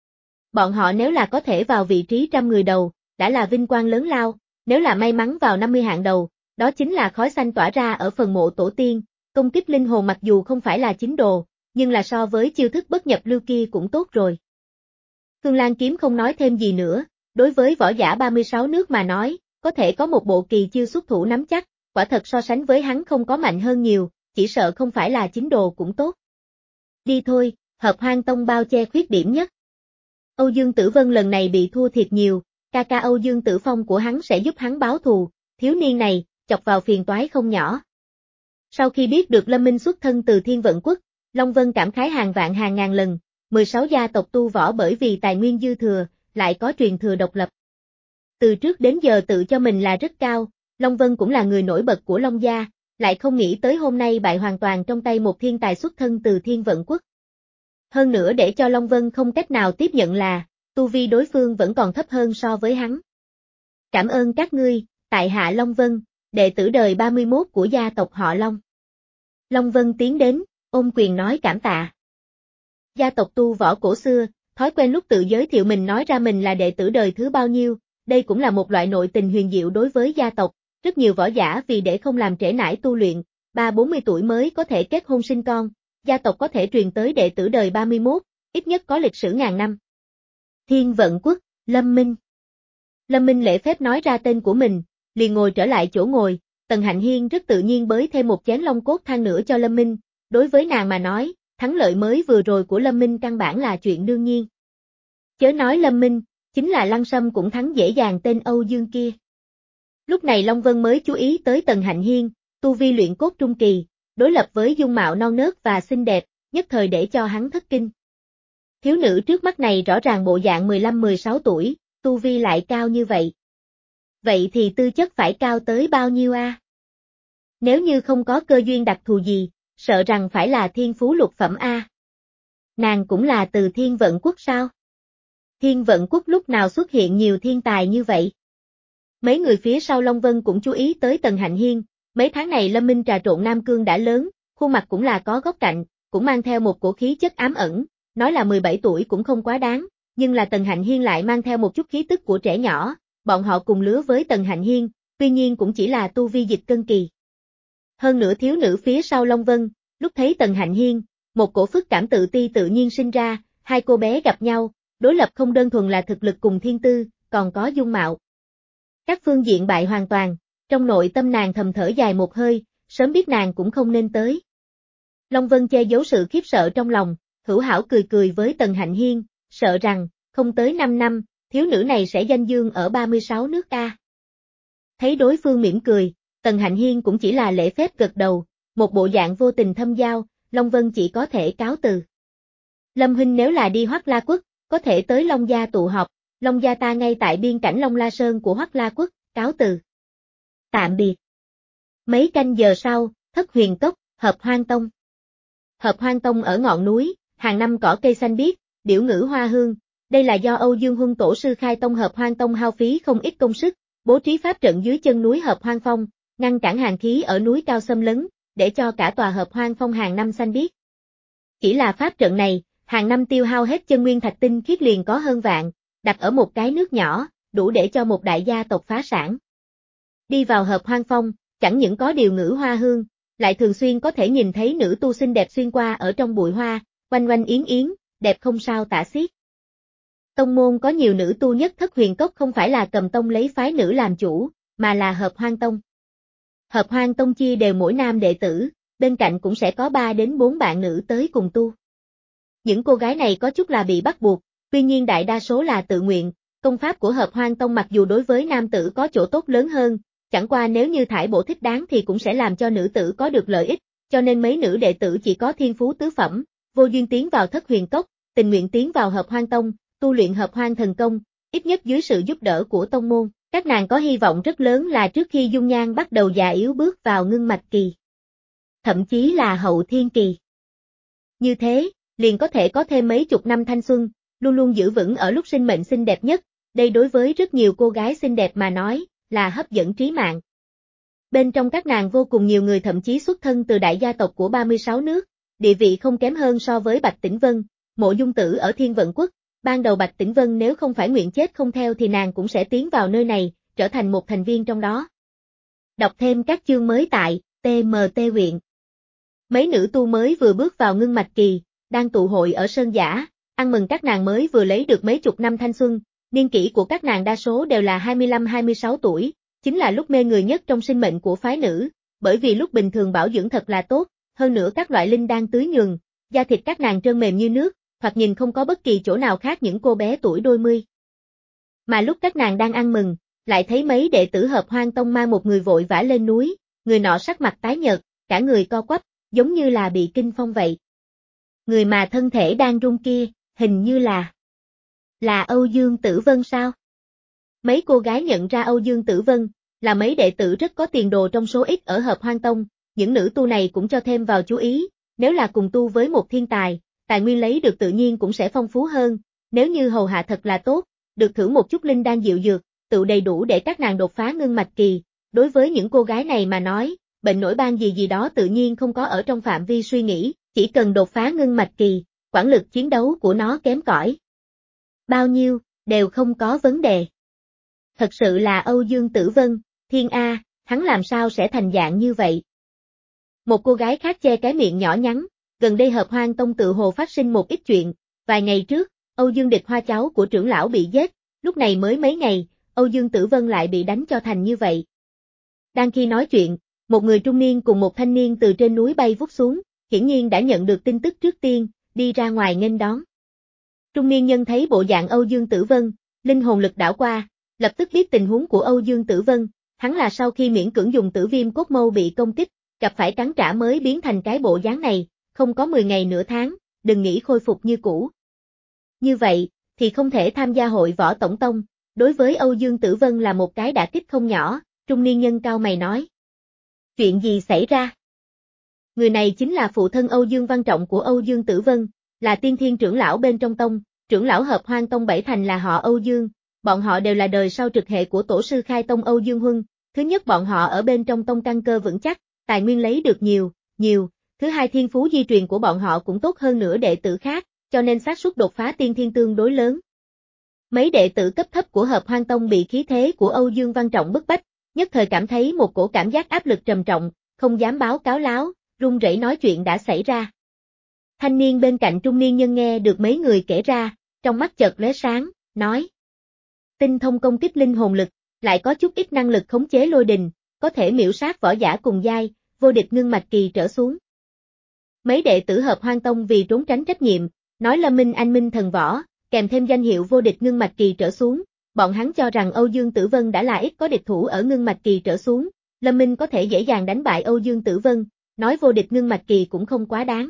Bọn họ nếu là có thể vào vị trí trăm người đầu, đã là vinh quang lớn lao, nếu là may mắn vào năm mươi hạng đầu, đó chính là khói xanh tỏa ra ở phần mộ tổ tiên, công kích linh hồn mặc dù không phải là chính đồ, nhưng là so với chiêu thức bất nhập lưu kia cũng tốt rồi. Khương Lan kiếm không nói thêm gì nữa, đối với võ giả ba mươi sáu nước mà nói, có thể có một bộ kỳ chiêu xuất thủ nắm chắc, quả thật so sánh với hắn không có mạnh hơn nhiều, chỉ sợ không phải là chính đồ cũng tốt. Đi thôi, Hợp Hoang Tông bao che khuyết điểm nhất. Âu Dương Tử Vân lần này bị thua thiệt nhiều, ca ca Âu Dương Tử Phong của hắn sẽ giúp hắn báo thù, thiếu niên này, chọc vào phiền toái không nhỏ. Sau khi biết được Lâm Minh xuất thân từ Thiên Vận Quốc, Long Vân cảm khái hàng vạn hàng ngàn lần, mười sáu gia tộc tu võ bởi vì tài nguyên dư thừa, lại có truyền thừa độc lập. Từ trước đến giờ tự cho mình là rất cao, Long Vân cũng là người nổi bật của Long gia, lại không nghĩ tới hôm nay bại hoàn toàn trong tay một thiên tài xuất thân từ Thiên Vận Quốc. Hơn nữa để cho Long Vân không cách nào tiếp nhận là, tu vi đối phương vẫn còn thấp hơn so với hắn. Cảm ơn các ngươi, tại hạ Long Vân, đệ tử đời ba mươi mốt của gia tộc họ Long. Long Vân tiến đến, ôm quyền nói cảm tạ. Gia tộc tu võ cổ xưa, thói quen lúc tự giới thiệu mình nói ra mình là đệ tử đời thứ bao nhiêu, đây cũng là một loại nội tình huyền diệu đối với gia tộc, rất nhiều võ giả vì để không làm trễ nải tu luyện, ba bốn mươi tuổi mới có thể kết hôn sinh con, gia tộc có thể truyền tới đệ tử đời ba mươi mốt, ít nhất có lịch sử ngàn năm. Thiên Vận Quốc, Lâm Minh. Lâm Minh lễ phép nói ra tên của mình, liền ngồi trở lại chỗ ngồi, Tần Hạnh Hiên rất tự nhiên bới thêm một chén long cốt than nữa cho Lâm Minh, đối với nàng mà nói, thắng lợi mới vừa rồi của Lâm Minh căn bản là chuyện đương nhiên. Chớ nói Lâm Minh, chính là Lăng Sâm cũng thắng dễ dàng tên Âu Dương kia. Lúc này Long Vân mới chú ý tới Tần Hạnh Hiên, tu vi luyện cốt trung kỳ, đối lập với dung mạo non nớt và xinh đẹp, nhất thời để cho hắn thất kinh. Thiếu nữ trước mắt này rõ ràng bộ dạng mười lăm mười sáu tuổi, tu vi lại cao như vậy. Vậy thì tư chất phải cao tới bao nhiêu a? Nếu như không có cơ duyên đặc thù gì, sợ rằng phải là thiên phú lục phẩm a. Nàng cũng là từ Thiên Vận Quốc sao? Thiên Vận Quốc lúc nào xuất hiện nhiều thiên tài như vậy? Mấy người phía sau Long Vân cũng chú ý tới Tần Hạnh Hiên, mấy tháng này Lâm Minh trà trộn Nam Cương đã lớn, khuôn mặt cũng là có góc cạnh, cũng mang theo một cổ khí chất ám ẩn, nói là mười bảy tuổi cũng không quá đáng, nhưng là Tần Hạnh Hiên lại mang theo một chút khí tức của trẻ nhỏ, bọn họ cùng lứa với Tần Hạnh Hiên, tuy nhiên cũng chỉ là tu vi dịch cân kỳ. Hơn nữa thiếu nữ phía sau Long Vân, lúc thấy Tần Hạnh Hiên, một cổ phức cảm tự ti tự nhiên sinh ra, hai cô bé gặp nhau, đối lập không đơn thuần là thực lực cùng thiên tư, còn có dung mạo. Các phương diện bại hoàn toàn, trong nội tâm nàng thầm thở dài một hơi, sớm biết nàng cũng không nên tới. Long Vân che giấu sự khiếp sợ trong lòng, hữu hảo cười cười với Tần Hạnh Hiên, sợ rằng, không tới năm năm, thiếu nữ này sẽ danh dương ở ba mươi sáu nước a. Thấy đối phương mỉm cười, Tần Hạnh Hiên cũng chỉ là lễ phép gật đầu, một bộ dạng vô tình thâm giao, Long Vân chỉ có thể cáo từ. Lâm huynh nếu là đi Hoắc La Quốc, có thể tới Long gia tụ họp, Long gia ta ngay tại biên cảnh Long La Sơn của Hoắc La Quốc, cáo từ. Tạm biệt. Mấy canh giờ sau, Thất Huyền Cốc, Hợp Hoang Tông. Hợp Hoang Tông ở ngọn núi, hàng năm cỏ cây xanh biếc, điểu ngữ hoa hương, đây là do Âu Dương Huân tổ sư khai tông Hợp Hoang Tông hao phí không ít công sức, bố trí pháp trận dưới chân núi Hợp Hoang Phong, ngăn cản hàn khí ở núi cao xâm lấn, để cho cả tòa Hợp Hoang Phong hàng năm xanh biếc. Chỉ là pháp trận này, hàng năm tiêu hao hết chân nguyên thạch tinh khiết liền có hơn vạn, đặt ở một cái nước nhỏ, đủ để cho một đại gia tộc phá sản. Đi vào Hợp Hoang Phong, chẳng những có điều ngữ hoa hương, lại thường xuyên có thể nhìn thấy nữ tu xinh đẹp xuyên qua ở trong bụi hoa, oanh oanh yến yến, đẹp không sao tả xiết. Tông môn có nhiều nữ tu nhất Thất Huyền Cốc không phải là Cầm Tông lấy phái nữ làm chủ, mà là Hợp Hoang Tông. Hợp Hoang Tông chia đều mỗi nam đệ tử, bên cạnh cũng sẽ có ba đến bốn bạn nữ tới cùng tu. Những cô gái này có chút là bị bắt buộc, tuy nhiên đại đa số là tự nguyện, công pháp của Hợp Hoang Tông mặc dù đối với nam tử có chỗ tốt lớn hơn, chẳng qua nếu như thải bổ thích đáng thì cũng sẽ làm cho nữ tử có được lợi ích, cho nên mấy nữ đệ tử chỉ có thiên phú tứ phẩm, vô duyên tiến vào Thất Huyền Cốc, tình nguyện tiến vào Hợp Hoang Tông, tu luyện Hợp Hoang thần công, ít nhất dưới sự giúp đỡ của tông môn, các nàng có hy vọng rất lớn là trước khi dung nhan bắt đầu già yếu bước vào ngưng mạch kỳ, thậm chí là hậu thiên kỳ. Như thế, liền có thể có thêm mấy chục năm thanh xuân, luôn luôn giữ vững ở lúc sinh mệnh xinh đẹp nhất, đây đối với rất nhiều cô gái xinh đẹp mà nói, là hấp dẫn trí mạng. Bên trong các nàng vô cùng nhiều người thậm chí xuất thân từ đại gia tộc của ba mươi sáu nước, địa vị không kém hơn so với Bạch Tĩnh Vân, Mộ Dung Tử ở Thiên Vận Quốc, ban đầu Bạch Tĩnh Vân nếu không phải nguyện chết không theo thì nàng cũng sẽ tiến vào nơi này, trở thành một thành viên trong đó. Đọc thêm các chương mới tại tê em tê huyện. Mấy nữ tu mới vừa bước vào ngưng mạch kỳ, đang tụ hội ở Sơn Giả, ăn mừng các nàng mới vừa lấy được mấy chục năm thanh xuân, niên kỷ của các nàng đa số đều là hai mươi lăm hai mươi sáu tuổi, chính là lúc mê người nhất trong sinh mệnh của phái nữ, bởi vì lúc bình thường bảo dưỡng thật là tốt, hơn nữa các loại linh đang tưới nhường, da thịt các nàng trơn mềm như nước, hoặc nhìn không có bất kỳ chỗ nào khác những cô bé tuổi đôi mươi. Mà lúc các nàng đang ăn mừng, lại thấy mấy đệ tử Hợp Hoang Tông mang một người vội vã lên núi, người nọ sắc mặt tái nhợt, cả người co quắp, giống như là bị kinh phong vậy. Người mà thân thể đang run kia, hình như là... là Âu Dương Tử Vân sao? Mấy cô gái nhận ra Âu Dương Tử Vân, là mấy đệ tử rất có tiền đồ trong số ít ở Hợp Hoang Tông, những nữ tu này cũng cho thêm vào chú ý, nếu là cùng tu với một thiên tài, tài nguyên lấy được tự nhiên cũng sẽ phong phú hơn, nếu như hầu hạ thật là tốt, được thưởng một chút linh đan dịu dược, tự đầy đủ để các nàng đột phá ngưng mạch kỳ, đối với những cô gái này mà nói, bệnh nổi ban gì gì đó tự nhiên không có ở trong phạm vi suy nghĩ, chỉ cần đột phá ngưng mạch kỳ, quản lực chiến đấu của nó kém cỏi bao nhiêu, đều không có vấn đề. Thật sự là Âu Dương Tử Vân, thiên A, hắn làm sao sẽ thành dạng như vậy? Một cô gái khác che cái miệng nhỏ nhắn, gần đây Hợp Hoang Tông tự hồ phát sinh một ít chuyện, vài ngày trước, Âu Dương Địch Hoa cháu của trưởng lão bị giết, lúc này mới mấy ngày, Âu Dương Tử Vân lại bị đánh cho thành như vậy. Đang khi nói chuyện, một người trung niên cùng một thanh niên từ trên núi bay vút xuống, hiển nhiên đã nhận được tin tức trước tiên, đi ra ngoài nghênh đón. Trung niên nhân thấy bộ dạng Âu Dương Tử Vân, linh hồn lực đảo qua, lập tức biết tình huống của Âu Dương Tử Vân, hắn là sau khi miễn cưỡng dùng tử viêm cốt mâu bị công kích, gặp phải cắn trả mới biến thành cái bộ dáng này, không có mười ngày nửa tháng, đừng nghĩ khôi phục như cũ. Như vậy, thì không thể tham gia hội võ tổng tông, đối với Âu Dương Tử Vân là một cái đả kích không nhỏ, trung niên nhân cau mày nói. Chuyện gì xảy ra? Người này chính là phụ thân Âu Dương Văn Trọng của Âu Dương Tử Vân, là tiên thiên trưởng lão bên trong tông, trưởng lão hợp Hoang Tông bảy thành là họ Âu Dương, bọn họ đều là đời sau trực hệ của tổ sư khai tông Âu Dương Huân, thứ nhất bọn họ ở bên trong tông căn cơ vững chắc, tài nguyên lấy được nhiều, nhiều, thứ hai thiên phú di truyền của bọn họ cũng tốt hơn nửa đệ tử khác, cho nên xác suất đột phá tiên thiên tương đối lớn. Mấy đệ tử cấp thấp của hợp Hoang Tông bị khí thế của Âu Dương Văn Trọng bức bách, nhất thời cảm thấy một cổ cảm giác áp lực trầm trọng, không dám báo cáo láo, run rẩy nói chuyện đã xảy ra. Thanh niên bên cạnh trung niên nhân nghe được mấy người kể ra, trong mắt chợt lóe sáng, nói. Tinh thông công kích linh hồn lực, lại có chút ít năng lực khống chế lôi đình, có thể miểu sát võ giả cùng giai, vô địch ngưng mạch kỳ trở xuống. Mấy đệ tử hợp Hoang Tông vì trốn tránh trách nhiệm, nói Lâm Minh anh minh thần võ, kèm thêm danh hiệu vô địch ngưng mạch kỳ trở xuống, bọn hắn cho rằng Âu Dương Tử Vân đã là ít có địch thủ ở ngưng mạch kỳ trở xuống, Lâm Minh có thể dễ dàng đánh bại Âu Dương Tử Vân, nói vô địch ngưng mạch kỳ cũng không quá đáng.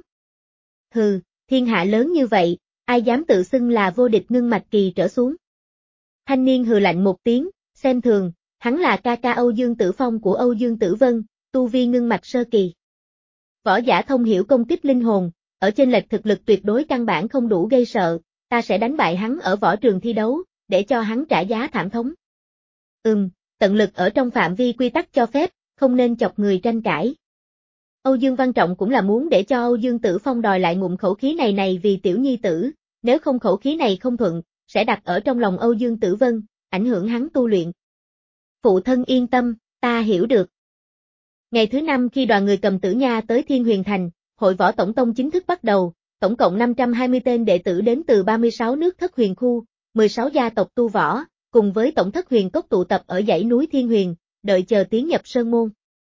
Hừ, thiên hạ lớn như vậy, ai dám tự xưng là vô địch ngưng mạch kỳ trở xuống. Thanh niên hừ lạnh một tiếng, xem thường, hắn là ca ca Âu Dương Tử Phong của Âu Dương Tử Vân, tu vi ngưng mạch sơ kỳ. Võ giả thông hiểu công kích linh hồn, ở trên lệch thực lực tuyệt đối căn bản không đủ gây sợ, ta sẽ đánh bại hắn ở võ trường thi đấu, để cho hắn trả giá thảm thống. Ừm, tận lực ở trong phạm vi quy tắc cho phép, không nên chọc người tranh cãi. Âu Dương Văn Trọng cũng là muốn để cho Âu Dương Tử Phong đòi lại ngụm khẩu khí này này vì tiểu nhi tử, nếu không khẩu khí này không thuận, sẽ đặt ở trong lòng Âu Dương Tử Vân, ảnh hưởng hắn tu luyện. Phụ thân yên tâm, ta hiểu được. Ngày thứ năm khi đoàn người Cầm Tử Nha tới Thiên Huyền Thành, hội võ tổng tông chính thức bắt đầu, tổng cộng năm trăm hai mươi tên đệ tử đến từ ba mươi sáu nước thất huyền khu, mười sáu gia tộc tu võ, cùng với tổng thất huyền cốc tụ tập ở dãy núi Thiên Huyền, đợi chờ tiến nhập sơn môn.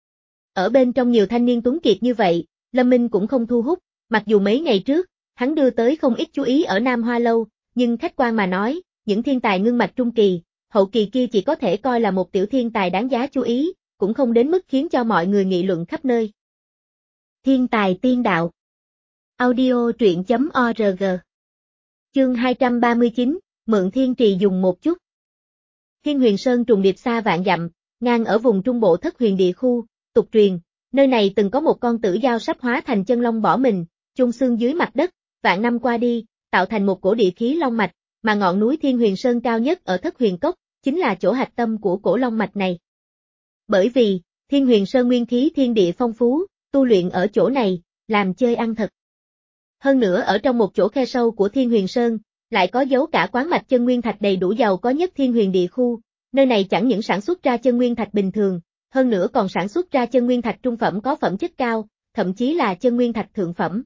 Ở bên trong nhiều thanh niên tuấn kiệt như vậy, Lâm Minh cũng không thu hút, mặc dù mấy ngày trước, hắn đưa tới không ít chú ý ở Nam Hoa Lâu, nhưng khách quan mà nói, những thiên tài ngưng mạch trung kỳ, hậu kỳ kia chỉ có thể coi là một tiểu thiên tài đáng giá chú ý, cũng không đến mức khiến cho mọi người nghị luận khắp nơi. Thiên tài tiên đạo. Audio truyện chấm org. Chương hai trăm ba mươi chín, mượn thiên trì dùng một chút. Thiên Huyền Sơn trùng điệp xa vạn dặm, ngang ở vùng trung bộ thất huyền địa khu, tục truyền, nơi này từng có một con tử dao sắp hóa thành chân long bỏ mình, chôn xương dưới mặt đất, vạn năm qua đi, tạo thành một cổ địa khí long mạch, mà ngọn núi Thiên Huyền Sơn cao nhất ở thất huyền cốc, chính là chỗ hạch tâm của cổ long mạch này. Bởi vì, Thiên Huyền Sơn nguyên khí thiên địa phong phú, tu luyện ở chỗ này, làm chơi ăn thật. Hơn nữa ở trong một chỗ khe sâu của Thiên Huyền Sơn, lại có dấu cả quán mạch chân nguyên thạch đầy đủ giàu có nhất Thiên Huyền địa khu, nơi này chẳng những sản xuất ra chân nguyên thạch bình thường, hơn nữa còn sản xuất ra chân nguyên thạch trung phẩm có phẩm chất cao, thậm chí là chân nguyên thạch thượng phẩm.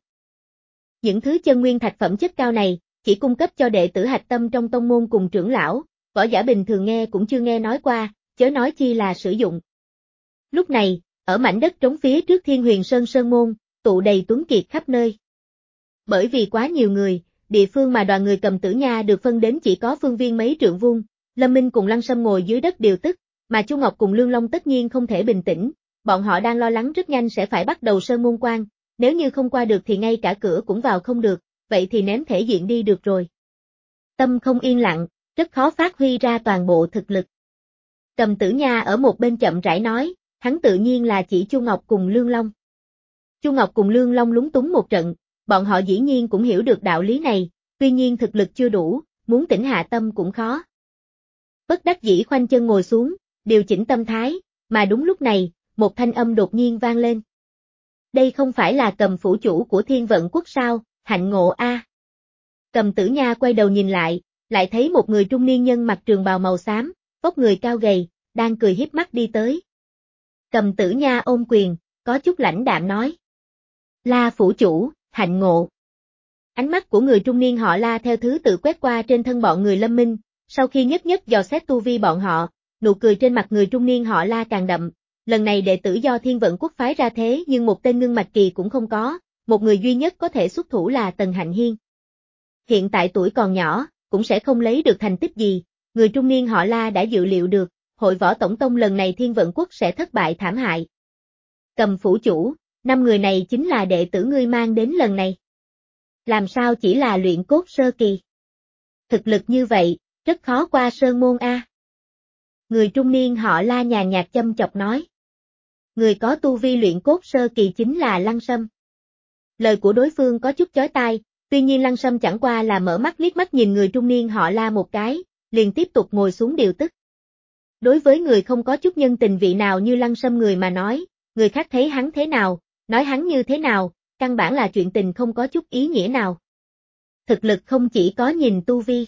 Những thứ chân nguyên thạch phẩm chất cao này, chỉ cung cấp cho đệ tử hạch tâm trong tông môn cùng trưởng lão, võ giả bình thường nghe cũng chưa nghe nói qua, chớ nói chi là sử dụng. Lúc này, ở mảnh đất trống phía trước Thiên Huyền Sơn Sơn Môn, tụ đầy tuấn kiệt khắp nơi. Bởi vì quá nhiều người, địa phương mà đoàn người Cầm Tử Nha được phân đến chỉ có phương viên mấy trượng vuông, Lâm Minh cùng Lăng Sâm ngồi dưới đất điều tức, mà Chu Ngọc cùng Lương Long tất nhiên không thể bình tĩnh, bọn họ đang lo lắng rất nhanh sẽ phải bắt đầu sơn môn quan, nếu như không qua được thì ngay cả cửa cũng vào không được, vậy thì ném thể diện đi được rồi. Tâm không yên lặng, rất khó phát huy ra toàn bộ thực lực. Cầm Tử Nha ở một bên chậm rãi nói, hắn tự nhiên là chỉ Chu Ngọc cùng Lương Long. Chu Ngọc cùng Lương Long lúng túng một trận, bọn họ dĩ nhiên cũng hiểu được đạo lý này, tuy nhiên thực lực chưa đủ, muốn tỉnh hạ tâm cũng khó. Bất đắc dĩ khoanh chân ngồi xuống, điều chỉnh tâm thái, mà đúng lúc này, một thanh âm đột nhiên vang lên. Đây không phải là Cầm phủ chủ của Thiên Vận Quốc sao, hạnh ngộ a. Cầm Tử Nha quay đầu nhìn lại, lại thấy một người trung niên nhân mặc trường bào màu xám, vóc người cao gầy, đang cười hiếp mắt đi tới. Cầm Tử Nha ôm quyền, có chút lãnh đạm nói. La phủ chủ, hạnh ngộ. Ánh mắt của người trung niên họ La theo thứ tự quét qua trên thân bọn người Lâm Minh, sau khi nhất nhất dò xét tu vi bọn họ, nụ cười trên mặt người trung niên họ La càng đậm. Lần này đệ tử do Thiên Vận Quốc phái ra thế nhưng một tên ngưng mạch kỳ cũng không có, một người duy nhất có thể xuất thủ là Tần Hạnh Hiên. Hiện tại tuổi còn nhỏ, cũng sẽ không lấy được thành tích gì, người trung niên họ La đã dự liệu được, hội võ tổng tông lần này Thiên Vận Quốc sẽ thất bại thảm hại. Cầm phủ chủ, năm người này chính là đệ tử ngươi mang đến lần này. Làm sao chỉ là luyện cốt sơ kỳ? Thực lực như vậy, Rất khó qua sơn môn a. Người trung niên họ La nhàn nhạt châm chọc nói. Người có tu vi luyện cốt sơ kỳ chính là Lăng Sâm. Lời của đối phương có chút chói tai, tuy nhiên Lăng Sâm chẳng qua là mở mắt liếc mắt nhìn người trung niên họ La một cái, liền tiếp tục ngồi xuống điều tức. Đối với người không có chút nhân tình vị nào như Lăng Sâm người mà nói, người khác thấy hắn thế nào, nói hắn như thế nào, căn bản là chuyện tình không có chút ý nghĩa nào. Thực lực không chỉ có nhìn tu vi.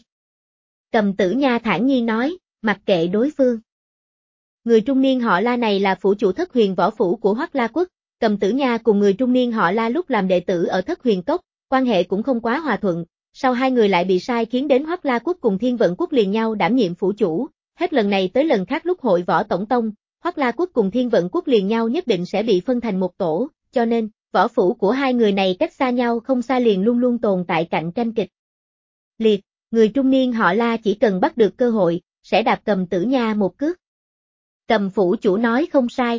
Cầm Tử Nha thản nhiên nói, mặc kệ đối phương. Người trung niên họ La này là phủ chủ Thất Huyền võ phủ của Hoắc La Quốc, Cầm Tử Nha cùng người trung niên họ La lúc làm đệ tử ở Thất Huyền Cốc, quan hệ cũng không quá hòa thuận, sau hai người lại bị sai khiến đến Hoắc La Quốc cùng Thiên Vận Quốc liền nhau đảm nhiệm phủ chủ, hết lần này tới lần khác lúc hội võ tổng tông, Hoắc La Quốc cùng Thiên Vận Quốc liền nhau nhất định sẽ bị phân thành một tổ, cho nên, võ phủ của hai người này cách xa nhau không xa liền luôn luôn tồn tại cạnh tranh kịch liệt, người trung niên họ La chỉ cần bắt được cơ hội, sẽ đạp Cầm Tử Nha một cước. Cầm phủ chủ nói không sai.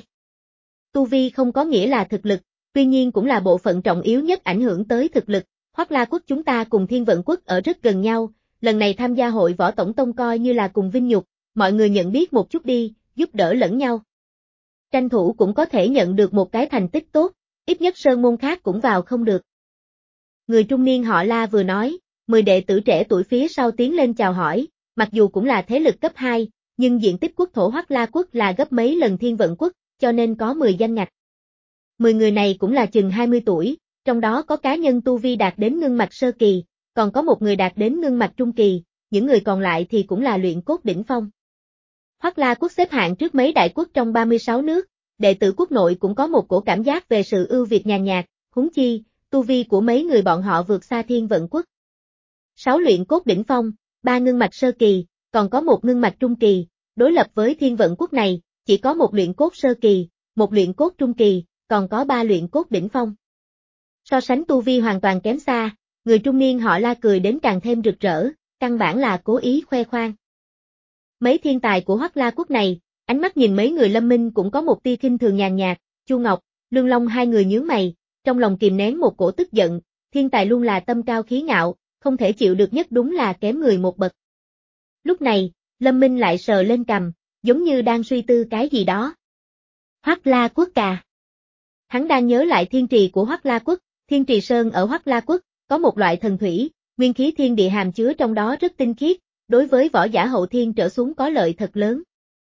Tu vi không có nghĩa là thực lực, tuy nhiên cũng là bộ phận trọng yếu nhất ảnh hưởng tới thực lực, Hoắc La Quốc chúng ta cùng Thiên Vận Quốc ở rất gần nhau, lần này tham gia hội võ tổng tông coi như là cùng vinh nhục, mọi người nhận biết một chút đi, giúp đỡ lẫn nhau. Tranh thủ cũng có thể nhận được một cái thành tích tốt, ít nhất sơn môn khác cũng vào không được. Người trung niên họ La vừa nói, mười đệ tử trẻ tuổi phía sau tiến lên chào hỏi, mặc dù cũng là thế lực cấp hai, nhưng diện tích quốc thổ Hoắc La Quốc là gấp mấy lần Thiên Vận Quốc, cho nên có mười danh ngạch. mười người này cũng là chừng hai mươi tuổi, trong đó có cá nhân tu vi đạt đến ngưng mạch sơ kỳ, còn có một người đạt đến ngưng mạch trung kỳ, những người còn lại thì cũng là luyện cốt đỉnh phong. Hoắc La Quốc xếp hạng trước mấy đại quốc trong ba mươi sáu nước, đệ tử quốc nội cũng có một cổ cảm giác về sự ưu việt nhàn nhạt, huống chi, tu vi của mấy người bọn họ vượt xa Thiên Vận Quốc. Sáu luyện cốt đỉnh phong, ba ngưng mạch sơ kỳ, còn có một ngưng mạch trung kỳ, đối lập với Thiên Vận Quốc này, chỉ có một luyện cốt sơ kỳ, một luyện cốt trung kỳ, còn có ba luyện cốt đỉnh phong. So sánh tu vi hoàn toàn kém xa, người trung niên họ La cười đến càng thêm rực rỡ, căn bản là cố ý khoe khoang. Mấy thiên tài của Hoắc La Quốc này, ánh mắt nhìn mấy người Lâm Minh cũng có một tia khinh thường nhàn nhạt, Chu Ngọc, Lương Long hai người nhướng mày, trong lòng kìm nén một cổ tức giận, thiên tài luôn là tâm cao khí ngạo, không thể chịu được nhất đúng là kém người một bậc. Lúc này, Lâm Minh lại sờ lên cằm, giống như đang suy tư cái gì đó. Hoắc La Quốc cà. Hắn đang nhớ lại thiên trì của Hoắc La Quốc, Thiên Trì Sơn ở Hoắc La Quốc, có một loại thần thủy, nguyên khí thiên địa hàm chứa trong đó rất tinh khiết, đối với võ giả hậu thiên trở xuống có lợi thật lớn.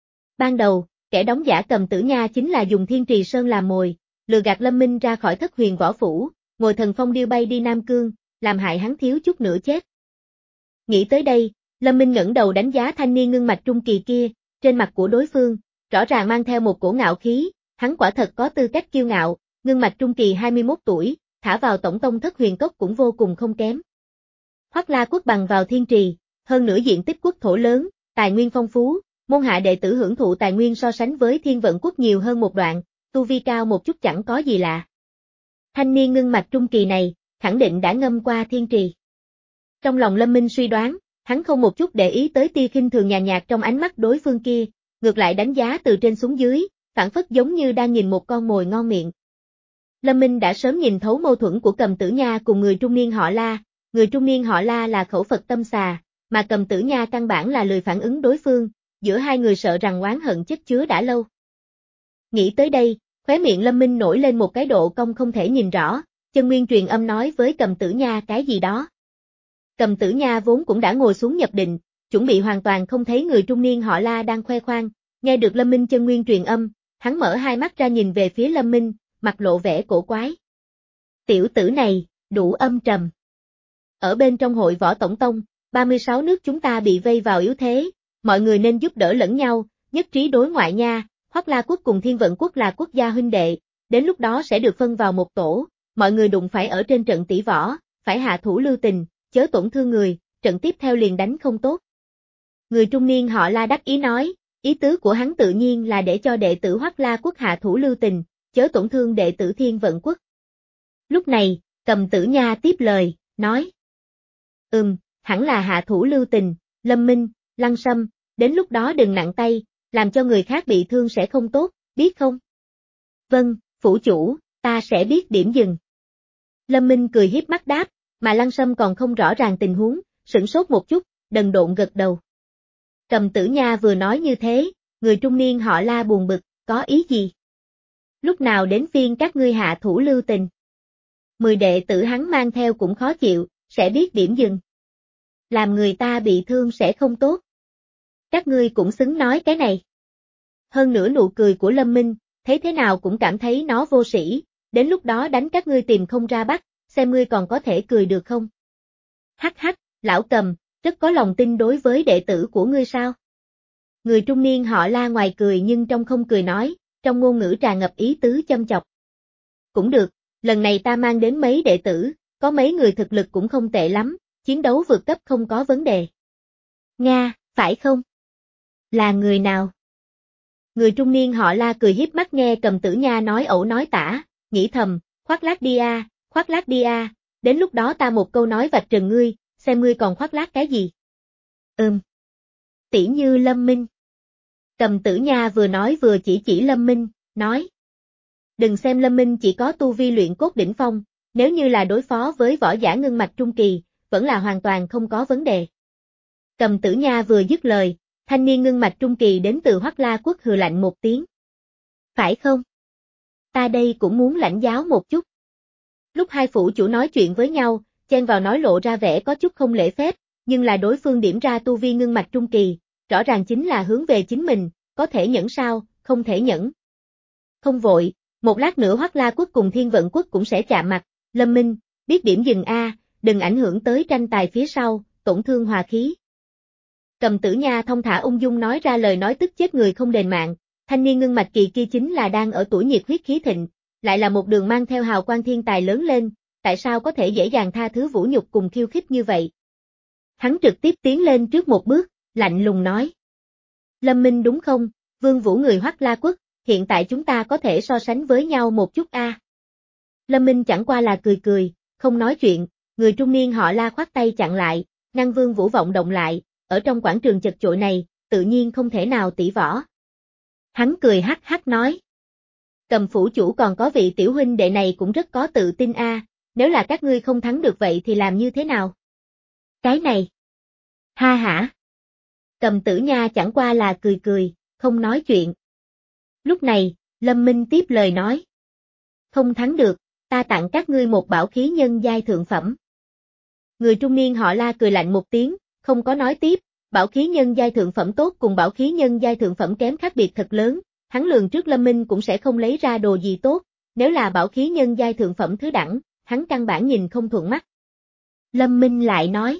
Ban đầu, kẻ đóng giả Cầm Tử Nha chính là dùng Thiên Trì Sơn làm mồi, lừa gạt Lâm Minh ra khỏi Thất Huyền võ phủ, ngồi thần phong điêu bay đi Nam Cương, làm hại hắn thiếu chút nữa chết. Nghĩ tới đây, Lâm Minh ngẩng đầu đánh giá thanh niên ngưng mạch trung kỳ kia, trên mặt của đối phương, rõ ràng mang theo một cổ ngạo khí, hắn quả thật có tư cách kiêu ngạo, ngưng mạch trung kỳ hai mươi mốt tuổi, thả vào tổng tông Thất Huyền Cốc cũng vô cùng không kém. Hoắc La Quốc bằng vào thiên trì, hơn nữa diện tích quốc thổ lớn, tài nguyên phong phú, môn hạ đệ tử hưởng thụ tài nguyên so sánh với Thiên Vận Quốc nhiều hơn một đoạn, tu vi cao một chút chẳng có gì lạ. Thanh niên ngưng mạch trung kỳ này, khẳng định đã ngâm qua thiên trì. Trong lòng Lâm Minh suy đoán, hắn không một chút để ý tới tia khinh thường nhàn nhạt trong ánh mắt đối phương kia, ngược lại đánh giá từ trên xuống dưới, phản phất giống như đang nhìn một con mồi ngon miệng. Lâm Minh đã sớm nhìn thấu mâu thuẫn của Cầm Tử Nha cùng người trung niên họ La, người trung niên họ La là khẩu Phật tâm xà, mà Cầm Tử Nha căn bản là lười phản ứng đối phương, giữa hai người sợ rằng oán hận chất chứa đã lâu. Nghĩ tới đây, khóe miệng Lâm Minh nổi lên một cái độ cong không thể nhìn rõ, chân nguyên truyền âm nói với Cầm Tử Nha cái gì đó. Cầm Tử Nha vốn cũng đã ngồi xuống nhập định, chuẩn bị hoàn toàn không thấy người trung niên họ La đang khoe khoang, nghe được Lâm Minh chân nguyên truyền âm, hắn mở hai mắt ra nhìn về phía Lâm Minh, mặt lộ vẻ cổ quái. Tiểu tử này, đủ âm trầm. Ở bên trong hội võ tổng tông, ba mươi sáu nước chúng ta bị vây vào yếu thế, mọi người nên giúp đỡ lẫn nhau, nhất trí đối ngoại nha, Hoắc La Quốc cùng Thiên Vận Quốc là quốc gia huynh đệ, đến lúc đó sẽ được phân vào một tổ, mọi người đụng phải ở trên trận tỷ võ, phải hạ thủ lưu tình, chớ tổn thương người, trận tiếp theo liền đánh không tốt. Người trung niên họ La đắc ý nói, ý tứ của hắn tự nhiên là để cho đệ tử Hoắc La Quốc hạ thủ lưu tình, chớ tổn thương đệ tử Thiên Vận Quốc. Lúc này, Cầm Tử Nha tiếp lời, nói. Ừm, hẳn là hạ thủ lưu tình, Lâm Minh, Lăng Sâm, đến lúc đó đừng nặng tay, làm cho người khác bị thương sẽ không tốt, biết không? Vâng, phủ chủ, ta sẽ biết điểm dừng. Lâm Minh cười hiếp mắt đáp, mà Lăng Sâm còn không rõ ràng tình huống, sửng sốt một chút, đần độn gật đầu. Cầm Tử Nha vừa nói như thế, người trung niên họ La buồn bực, có ý gì? Lúc nào đến phiên các ngươi hạ thủ lưu tình? Mười đệ tử hắn mang theo cũng khó chịu, sẽ biết điểm dừng. Làm người ta bị thương sẽ không tốt. Các ngươi cũng xứng nói cái này. Hơn nữa nụ cười của Lâm Minh, thấy thế nào cũng cảm thấy nó vô sĩ, đến lúc đó đánh các ngươi tìm không ra bắt, xem ngươi còn có thể cười được không? Hắc hắc, lão Cầm, rất có lòng tin đối với đệ tử của ngươi sao? Người trung niên họ La ngoài cười nhưng trong không cười nói, trong ngôn ngữ tràn ngập ý tứ châm chọc. Cũng được, lần này ta mang đến mấy đệ tử, có mấy người thực lực cũng không tệ lắm, chiến đấu vượt cấp không có vấn đề. Nga, phải không? Là người nào? Người trung niên họ La cười hiếp mắt nghe Cầm Tử Nha nói ẩu nói tả, nghĩ thầm, khoác lác đi a, khoác lác đi a, đến lúc đó ta một câu nói vạch trần ngươi, xem ngươi còn khoác lác cái gì. Ừm. Tỉ như Lâm Minh. Cầm Tử Nha vừa nói vừa chỉ chỉ Lâm Minh, nói. Đừng xem Lâm Minh chỉ có tu vi luyện cốt đỉnh phong, nếu như là đối phó với võ giả ngưng mạch trung kỳ, vẫn là hoàn toàn không có vấn đề. Cầm Tử Nha vừa dứt lời, thanh niên ngưng mạch trung kỳ đến từ Hoắc La Quốc hừ lạnh một tiếng. Phải không? Ta đây cũng muốn lãnh giáo một chút. Lúc hai phụ chủ nói chuyện với nhau, chen vào nói lộ ra vẻ có chút không lễ phép, nhưng là đối phương điểm ra tu vi ngưng mạch trung kỳ, rõ ràng chính là hướng về chính mình, có thể nhẫn sao, không thể nhẫn. Không vội, một lát nữa Hoắc La Quốc cùng Thiên Vận Quốc cũng sẽ chạm mặt, Lâm Minh, biết điểm dừng a, đừng ảnh hưởng tới tranh tài phía sau, tổn thương hòa khí. Cầm Tử Nha thông thả ung dung nói ra lời nói tức chết người không đền mạng, thanh niên ngưng mạch kỳ kia chính là đang ở tuổi nhiệt huyết khí thịnh, lại là một đường mang theo hào quang thiên tài lớn lên, tại sao có thể dễ dàng tha thứ vũ nhục cùng khiêu khích như vậy? Hắn trực tiếp tiến lên trước một bước, lạnh lùng nói. Lâm Minh đúng không, Vương Vũ người Hoắc La Quốc, hiện tại chúng ta có thể so sánh với nhau một chút a. À. Lâm Minh chẳng qua là cười cười, không nói chuyện, người trung niên họ La khoát tay chặn lại, ngăn Vương Vũ vọng động lại, ở trong quảng trường chật chội này, tự nhiên không thể nào tỉ võ. Hắn cười hắc hắc nói. Cầm phủ chủ còn có vị tiểu huynh đệ này cũng rất có tự tin a, à, nếu là các ngươi không thắng được vậy thì làm như thế nào? Cái này. Ha hả. Cầm Tử Nha chẳng qua là cười cười, không nói chuyện. Lúc này, Lâm Minh tiếp lời nói. Không thắng được, ta tặng các ngươi một bảo khí nhân giai thượng phẩm. Người trung niên họ La cười lạnh một tiếng, không có nói tiếp, bảo khí nhân giai thượng phẩm tốt cùng bảo khí nhân giai thượng phẩm kém khác biệt thật lớn, hắn lường trước Lâm Minh cũng sẽ không lấy ra đồ gì tốt, nếu là bảo khí nhân giai thượng phẩm thứ đẳng, hắn căn bản nhìn không thuận mắt. Lâm Minh lại nói.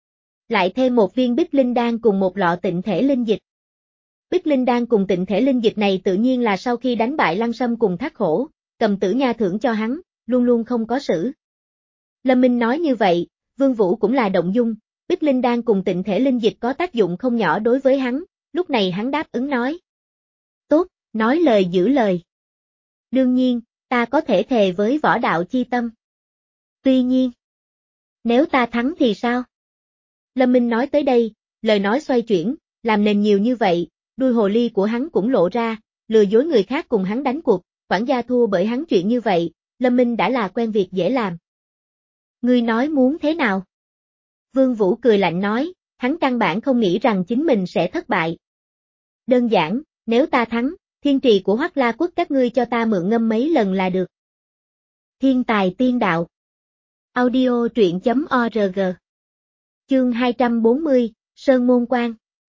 Lại thêm một viên bích linh đan cùng một lọ tịnh thể linh dịch. Bích linh đan cùng tịnh thể linh dịch này tự nhiên là sau khi đánh bại Lăng Sâm cùng Thác Khổ, Cầm Tử Nha thưởng cho hắn, luôn luôn không có xử. Lâm Minh nói như vậy, Vương Vũ cũng là động dung, Bích linh đan cùng tịnh thể linh dịch có tác dụng không nhỏ đối với hắn, lúc này hắn đáp ứng nói. Tốt, nói lời giữ lời. Đương nhiên, ta có thể thề với võ đạo chi tâm. Tuy nhiên, nếu ta thắng thì sao? Lâm Minh nói tới đây, lời nói xoay chuyển, làm nền nhiều như vậy, đuôi hồ ly của hắn cũng lộ ra, lừa dối người khác cùng hắn đánh cuộc, quản gia thua bởi hắn chuyện như vậy, Lâm Minh đã là quen việc dễ làm. Ngươi nói muốn thế nào? Vương Vũ cười lạnh nói, hắn căn bản không nghĩ rằng chính mình sẽ thất bại. Đơn giản, nếu ta thắng, thiên trì của Hoắc La Quốc các ngươi cho ta mượn ngâm mấy lần là được. Thiên tài tiên đạo. Audio truyện chấm org. Chương hai trăm bốn mươi, Sơn Môn Quan.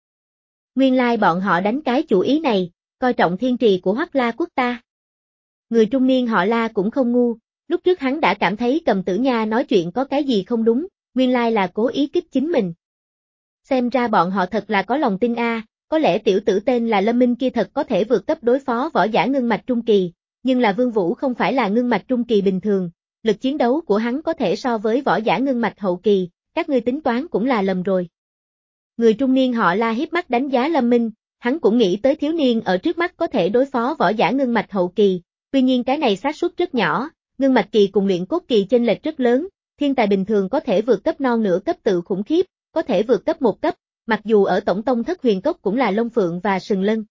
Nguyên lai bọn họ đánh cái chủ ý này, coi trọng thiên trì của Hoắc La Quốc ta. Người trung niên họ La cũng không ngu, lúc trước hắn đã cảm thấy Cầm Tử Nha nói chuyện có cái gì không đúng, nguyên lai là cố ý kích chính mình. Xem ra bọn họ thật là có lòng tin a, à, có lẽ tiểu tử tên là Lâm Minh kia thật có thể vượt cấp đối phó võ giả ngưng mạch trung kỳ, nhưng là Vương Vũ không phải là ngưng mạch trung kỳ bình thường, lực chiến đấu của hắn có thể so với võ giả ngưng mạch hậu kỳ, các ngươi tính toán cũng là lầm rồi. Người trung niên họ La hiếp mắt đánh giá Lâm Minh, hắn cũng nghĩ tới thiếu niên ở trước mắt có thể đối phó võ giả ngưng mạch hậu kỳ, tuy nhiên cái này xác suất rất nhỏ, ngưng mạch kỳ cùng luyện cốt kỳ chênh lệch rất lớn, thiên tài bình thường có thể vượt cấp non nửa cấp tự khủng khiếp, có thể vượt cấp một cấp, mặc dù ở tổng tông thất huyền cốc cũng là Long Phượng và Sừng Lân.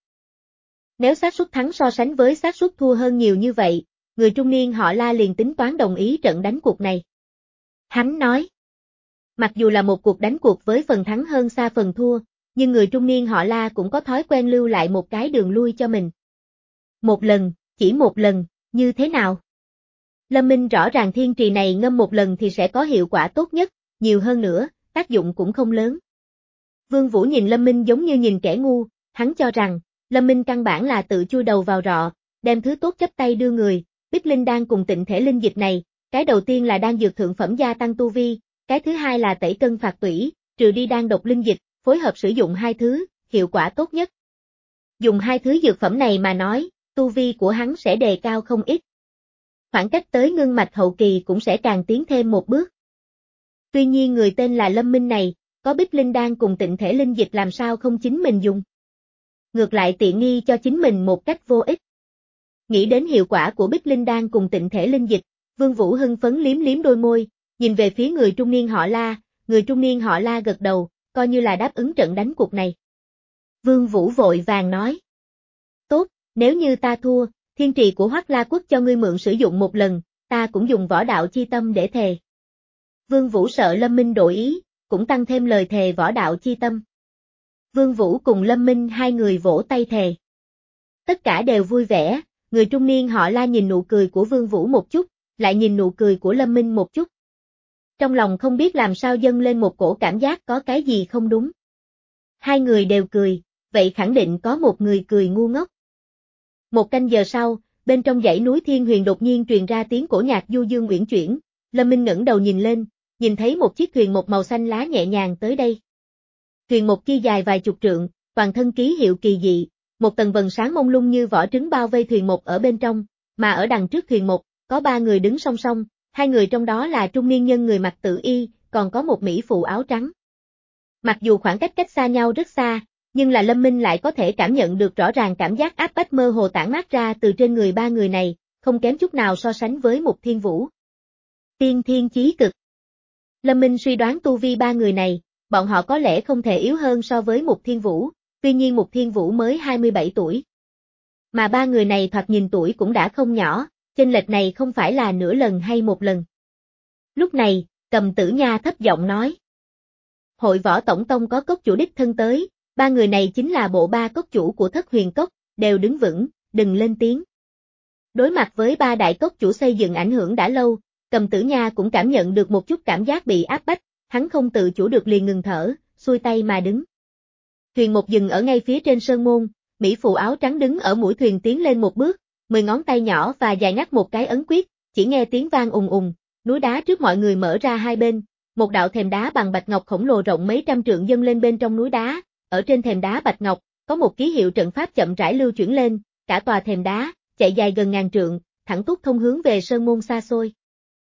Nếu xác suất thắng so sánh với xác suất thua hơn nhiều như vậy, người trung niên họ La liền tính toán đồng ý trận đánh cuộc này. Hắn nói, mặc dù là một cuộc đánh cuộc với phần thắng hơn xa phần thua, nhưng người trung niên họ La cũng có thói quen lưu lại một cái đường lui cho mình. Một lần, chỉ một lần, như thế nào? Lâm Minh rõ ràng thiên trì này ngâm một lần thì sẽ có hiệu quả tốt nhất, nhiều hơn nữa, tác dụng cũng không lớn. Vương Vũ nhìn Lâm Minh giống như nhìn kẻ ngu, hắn cho rằng, Lâm Minh căn bản là tự chui đầu vào rọ, đem thứ tốt chấp tay đưa người, Bích Linh đan cùng Tịnh Thể Linh Dịch này, cái đầu tiên là đan dược thượng phẩm gia tăng tu vi, cái thứ hai là tẩy cân phạt tủy, trừ đi đan độc linh dịch, phối hợp sử dụng hai thứ, hiệu quả tốt nhất. Dùng hai thứ dược phẩm này mà nói, tu vi của hắn sẽ đề cao không ít. Khoảng cách tới ngưng mạch hậu kỳ cũng sẽ càng tiến thêm một bước. Tuy nhiên người tên là Lâm Minh này, có Bích Linh đan cùng Tịnh Thể Linh Dịch làm sao không chính mình dùng. Ngược lại tiện nghi cho chính mình một cách vô ích. Nghĩ đến hiệu quả của Bích Linh đan cùng Tịnh Thể Linh Dịch, Vương Vũ hưng phấn liếm liếm đôi môi, nhìn về phía người trung niên họ La, người trung niên họ La gật đầu, coi như là đáp ứng trận đánh cuộc này. Vương Vũ vội vàng nói. Tốt, nếu như ta thua, thiên trì của Hoắc La Quốc cho ngươi mượn sử dụng một lần, ta cũng dùng võ đạo chi tâm để thề. Vương Vũ sợ Lâm Minh đổi ý, cũng tăng thêm lời thề võ đạo chi tâm. Vương Vũ cùng Lâm Minh hai người vỗ tay thề. Tất cả đều vui vẻ, người trung niên họ La nhìn nụ cười của Vương Vũ một chút, lại nhìn nụ cười của Lâm Minh một chút. Trong lòng không biết làm sao dâng lên một cổ cảm giác có cái gì không đúng. Hai người đều cười, vậy khẳng định có một người cười ngu ngốc. Một canh giờ sau, bên trong dãy núi Thiên Huyền đột nhiên truyền ra tiếng cổ nhạc du dương uyển chuyển, Lâm Minh ngẩng đầu nhìn lên, nhìn thấy một chiếc thuyền một màu xanh lá nhẹ nhàng tới đây. Thuyền một kia dài vài chục trượng, toàn thân ký hiệu kỳ dị, một tầng vầng sáng mông lung như vỏ trứng bao vây thuyền một ở bên trong, mà ở đằng trước thuyền một, có ba người đứng song song, hai người trong đó là trung niên nhân người mặc tử y, còn có một mỹ phụ áo trắng. Mặc dù khoảng cách cách xa nhau rất xa, nhưng là Lâm Minh lại có thể cảm nhận được rõ ràng cảm giác áp bách mơ hồ tản mát ra từ trên người ba người này, không kém chút nào so sánh với Mục Thiên Vũ. Tiên thiên chí cực. Lâm Minh suy đoán tu vi ba người này, bọn họ có lẽ không thể yếu hơn so với Mục Thiên Vũ, tuy nhiên Mục Thiên Vũ mới hai mươi bảy tuổi. Mà ba người này thoạt nhìn tuổi cũng đã không nhỏ, chênh lệch này không phải là nửa lần hay một lần. Lúc này, Cầm Tử Nha thấp giọng nói. Hội võ tổng tông có cốc chủ đích thân tới, ba người này chính là bộ ba cốc chủ của Thất Huyền Cốc, đều đứng vững, đừng lên tiếng. Đối mặt với ba đại cốc chủ xây dựng ảnh hưởng đã lâu, Cầm Tử Nha cũng cảm nhận được một chút cảm giác bị áp bách, hắn không tự chủ được liền ngừng thở, xuôi tay mà đứng. Thuyền một dừng ở ngay phía trên sơn môn, mỹ phụ áo trắng đứng ở mũi thuyền tiến lên một bước, mười ngón tay nhỏ và dài ngắt một cái ấn quyết, chỉ nghe tiếng vang ùng ùng, núi đá trước mọi người mở ra hai bên, một đạo thềm đá bằng bạch ngọc khổng lồ rộng mấy trăm trượng dâng lên bên trong núi đá, ở trên thềm đá bạch ngọc, có một ký hiệu trận pháp chậm rãi lưu chuyển lên, cả tòa thềm đá, chạy dài gần ngàn trượng, thẳng túc thông hướng về sơn môn xa xôi.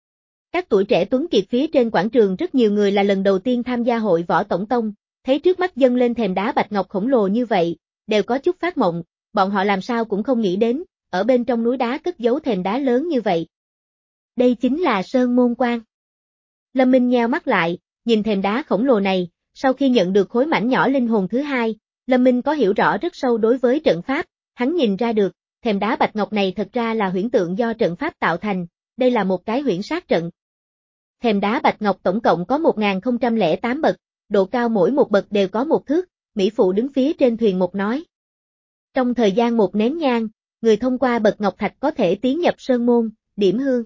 Các tuổi trẻ tuấn kiệt phía trên quảng trường rất nhiều người là lần đầu tiên tham gia hội võ tổng tông, thấy trước mắt dâng lên thềm đá bạch ngọc khổng lồ như vậy, đều có chút phát mộng, bọn họ làm sao cũng không nghĩ đến, ở bên trong núi đá cất giấu thềm đá lớn như vậy. Đây chính là Sơn Môn Quan. Lâm Minh nheo mắt lại, nhìn thềm đá khổng lồ này, sau khi nhận được khối mảnh nhỏ linh hồn thứ hai, Lâm Minh có hiểu rõ rất sâu đối với trận pháp, hắn nhìn ra được, thềm đá bạch ngọc này thật ra là huyễn tượng do trận pháp tạo thành, đây là một cái huyễn sát trận. Thềm đá bạch ngọc tổng cộng có một nghìn không trăm lẻ tám bậc, độ cao mỗi một bậc đều có một thước, mỹ phụ đứng phía trên thuyền một nói. Trong thời gian một nén nhang, người thông qua bậc ngọc thạch có thể tiến nhập sơn môn, điểm hương.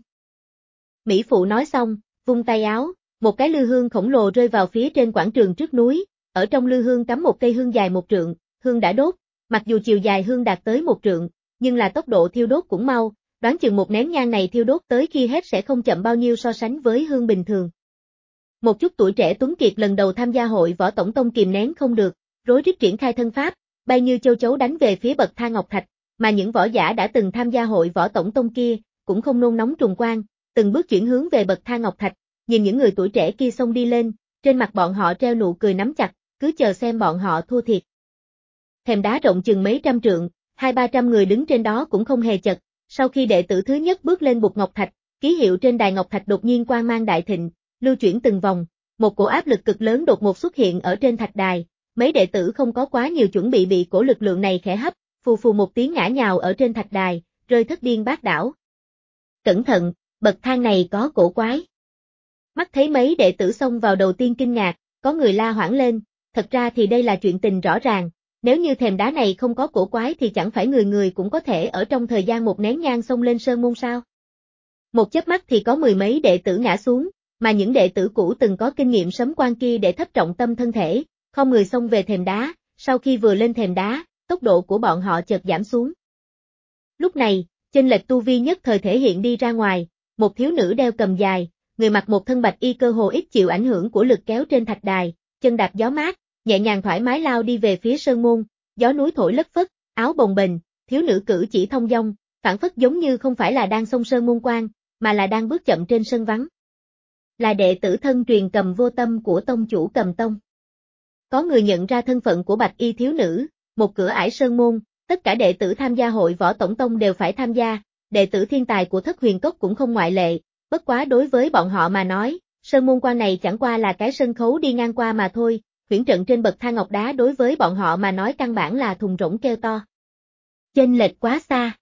Mỹ phụ nói xong, vung tay áo, một cái lư hương khổng lồ rơi vào phía trên quảng trường trước núi, ở trong lư hương cắm một cây hương dài một trượng, hương đã đốt, mặc dù chiều dài hương đạt tới một trượng, nhưng là tốc độ thiêu đốt cũng mau, đoán chừng một nén nhang này thiêu đốt tới khi hết sẽ không chậm bao nhiêu so sánh với hương bình thường. Một chút tuổi trẻ tuấn kiệt lần đầu tham gia hội võ tổng tông kìm nén không được, rối rít triển khai thân pháp, bay như châu chấu đánh về phía bậc thang ngọc thạch, mà những võ giả đã từng tham gia hội võ tổng tông kia, cũng không nôn nóng trùng quan, từng bước chuyển hướng về bậc thang ngọc thạch, nhìn những người tuổi trẻ kia xông đi lên, trên mặt bọn họ treo nụ cười nắm chặt, cứ chờ xem bọn họ thua thiệt. Thềm đá rộng chừng mấy trăm trượng, hai ba trăm người đứng trên đó cũng không hề chật, sau khi đệ tử thứ nhất bước lên bục ngọc thạch, ký hiệu trên đài ngọc thạch đột nhiên quang mang đại thịnh, lưu chuyển từng vòng, một cổ áp lực cực lớn đột ngột xuất hiện ở trên thạch đài, mấy đệ tử không có quá nhiều chuẩn bị bị cổ lực lượng này khẽ hấp, phù phù một tiếng ngã nhào ở trên thạch đài, rơi thất điên bát đảo. Cẩn thận, bậc thang này có cổ quái. Mắt thấy mấy đệ tử xông vào đầu tiên kinh ngạc, có người la hoảng lên, thật ra thì đây là chuyện tình rõ ràng, nếu như thềm đá này không có cổ quái thì chẳng phải người người cũng có thể ở trong thời gian một nén nhang xông lên sơn môn sao. Một chớp mắt thì có mười mấy đệ tử ngã xuống, mà những đệ tử cũ từng có kinh nghiệm sấm quan kia để thấp trọng tâm thân thể, không người xông về thềm đá, sau khi vừa lên thềm đá, tốc độ của bọn họ chợt giảm xuống. Lúc này, chênh lệch tu vi nhất thời thể hiện đi ra ngoài, một thiếu nữ đeo cầm dài, người mặc một thân bạch y cơ hồ ít chịu ảnh hưởng của lực kéo trên thạch đài, chân đạp gió mát, nhẹ nhàng thoải mái lao đi về phía sơn môn, gió núi thổi lất phất, áo bồng bềnh, thiếu nữ cử chỉ thông dong, phảng phất giống như không phải là đang xông sơn môn quan, mà là đang bước chậm trên sân vắng. Là đệ tử thân truyền Cầm Vô Tâm của tông chủ Cầm Tông. Có người nhận ra thân phận của bạch y thiếu nữ, một cửa ải sơn môn, tất cả đệ tử tham gia hội võ tổng tông đều phải tham gia, đệ tử thiên tài của Thất Huyền Cốc cũng không ngoại lệ, bất quá đối với bọn họ mà nói, sơn môn quan này chẳng qua là cái sân khấu đi ngang qua mà thôi, huyễn trận trên bậc thang ngọc đá đối với bọn họ mà nói căn bản là thùng rỗng kêu to. Chênh lệch quá xa.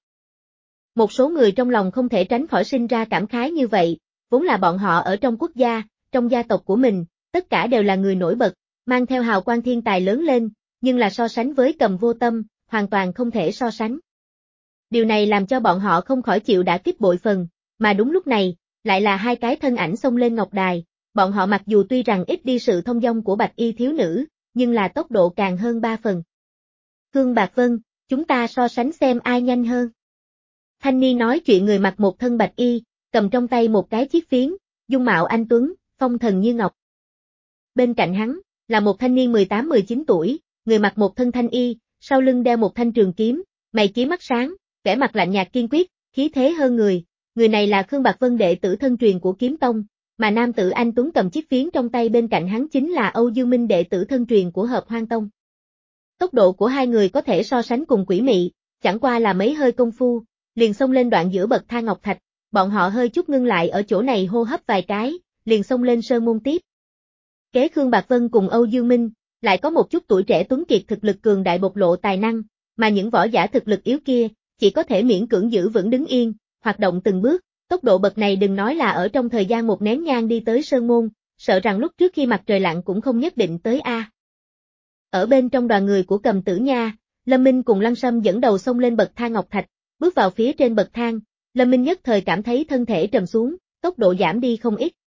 Một số người trong lòng không thể tránh khỏi sinh ra cảm khái như vậy, vốn là bọn họ ở trong quốc gia, trong gia tộc của mình, tất cả đều là người nổi bật, mang theo hào quang thiên tài lớn lên, nhưng là so sánh với Cầm Vô Tâm, hoàn toàn không thể so sánh. Điều này làm cho bọn họ không khỏi chịu đả kích bội phần, mà đúng lúc này, lại là hai cái thân ảnh xông lên ngọc đài, bọn họ mặc dù tuy rằng ít đi sự thông dong của bạch y thiếu nữ, nhưng là tốc độ càng hơn ba phần. Khương Bạc Vân, chúng ta so sánh xem ai nhanh hơn. Thanh niên nói chuyện người mặc một thân bạch y, cầm trong tay một cái chiếc phiến, dung mạo anh tuấn, phong thần như ngọc. Bên cạnh hắn, là một thanh niên mười tám mười chín tuổi, người mặc một thân thanh y, sau lưng đeo một thanh trường kiếm, mày kiếm mắt sáng, vẻ mặt lạnh nhạt kiên quyết, khí thế hơn người. Người này là Khương Bạc Vân đệ tử thân truyền của Kiếm Tông, mà nam tử anh tuấn cầm chiếc phiến trong tay bên cạnh hắn chính là Âu Dương Minh đệ tử thân truyền của Hợp Hoang Tông. Tốc độ của hai người có thể so sánh cùng quỷ mị, chẳng qua là mấy hơi công phu, liền xông lên đoạn giữa bậc thang ngọc thạch, bọn họ hơi chút ngưng lại ở chỗ này hô hấp vài cái, liền xông lên sơn môn tiếp. Kế Khương Bạc Vân cùng Âu Dương Minh, lại có một chút tuổi trẻ tuấn kiệt thực lực cường đại bộc lộ tài năng, mà những võ giả thực lực yếu kia, chỉ có thể miễn cưỡng giữ vững đứng yên, hoạt động từng bước, tốc độ bậc này đừng nói là ở trong thời gian một nén nhang đi tới sơn môn, sợ rằng lúc trước khi mặt trời lặn cũng không nhất định tới a. Ở bên trong đoàn người của Cầm Tử Nha, Lâm Minh cùng Lăng Sâm dẫn đầu xông lên bậc thang ngọc thạch, bước vào phía trên bậc thang, Lâm Minh nhất thời cảm thấy thân thể trầm xuống, tốc độ giảm đi không ít.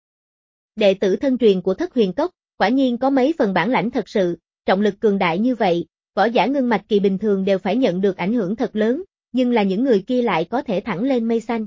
Đệ tử thân truyền của Thất Huyền Cốc, quả nhiên có mấy phần bản lãnh thật sự, trọng lực cường đại như vậy, võ giả ngưng mạch kỳ bình thường đều phải nhận được ảnh hưởng thật lớn, nhưng là những người kia lại có thể thẳng lên mây xanh.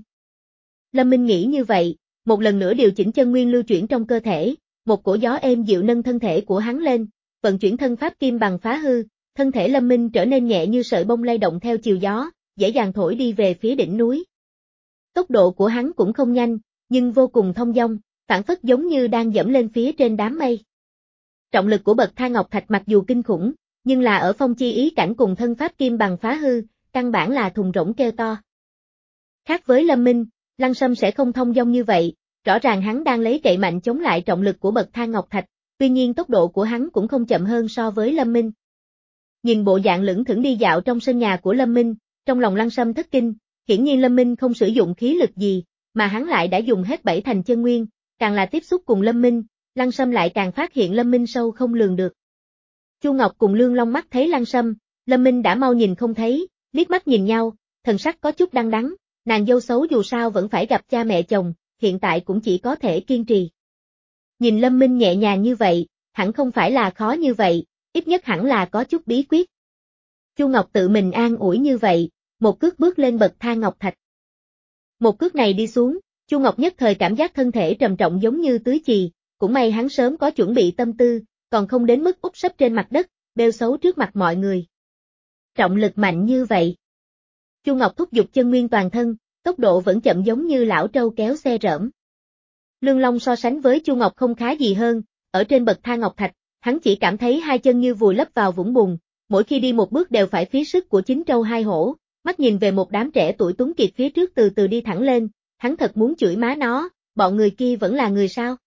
Lâm Minh nghĩ như vậy, một lần nữa điều chỉnh chân nguyên lưu chuyển trong cơ thể, một cổ gió êm dịu nâng thân thể của hắn lên, vận chuyển thân pháp kim bằng phá hư, thân thể Lâm Minh trở nên nhẹ như sợi bông lay động theo chiều gió, dễ dàng thổi đi về phía đỉnh núi. Tốc độ của hắn cũng không nhanh, nhưng vô cùng thông dong, phản phất giống như đang dẫm lên phía trên đám mây. Trọng lực của bậc thang ngọc thạch mặc dù kinh khủng, nhưng là ở phong chi ý cảnh cùng thân pháp kim bằng phá hư, căn bản là thùng rỗng kêu to. Khác với Lâm Minh, Lăng Sâm sẽ không thông dong như vậy, rõ ràng hắn đang lấy cậy mạnh chống lại trọng lực của bậc thang ngọc thạch, tuy nhiên tốc độ của hắn cũng không chậm hơn so với Lâm Minh. Nhìn bộ dạng lững thững đi dạo trong sân nhà của Lâm Minh, trong lòng Lăng Sâm thất kinh, hiển nhiên Lâm Minh không sử dụng khí lực gì, mà hắn lại đã dùng hết bảy thành chân nguyên, càng là tiếp xúc cùng Lâm Minh, Lăng Sâm lại càng phát hiện Lâm Minh sâu không lường được. Chu Ngọc cùng Lương Long mắt thấy Lăng Sâm, Lâm Minh đã mau nhìn không thấy, liếc mắt nhìn nhau, thần sắc có chút đắng đắng, nàng dâu xấu dù sao vẫn phải gặp cha mẹ chồng, hiện tại cũng chỉ có thể kiên trì. Nhìn Lâm Minh nhẹ nhàng như vậy, hẳn không phải là khó như vậy, ít nhất hẳn là có chút bí quyết. Chu Ngọc tự mình an ủi như vậy, một cước bước lên bậc thang ngọc thạch. Một cước này đi xuống, Chu Ngọc nhất thời cảm giác thân thể trầm trọng giống như tưới chì, cũng may hắn sớm có chuẩn bị tâm tư, còn không đến mức úp sấp trên mặt đất, bêu xấu trước mặt mọi người. Trọng lực mạnh như vậy. Chu Ngọc thúc giục chân nguyên toàn thân, tốc độ vẫn chậm giống như lão trâu kéo xe rỡm. Lương Long so sánh với Chu Ngọc không khá gì hơn, ở trên bậc thang ngọc thạch, hắn chỉ cảm thấy hai chân như vùi lấp vào vũng bùn, mỗi khi đi một bước đều phải phí sức của chín trâu hai hổ, mắt nhìn về một đám trẻ tuổi tuấn kiệt phía trước từ từ đi thẳng lên, hắn thật muốn chửi má nó, bọn người kia vẫn là người sao?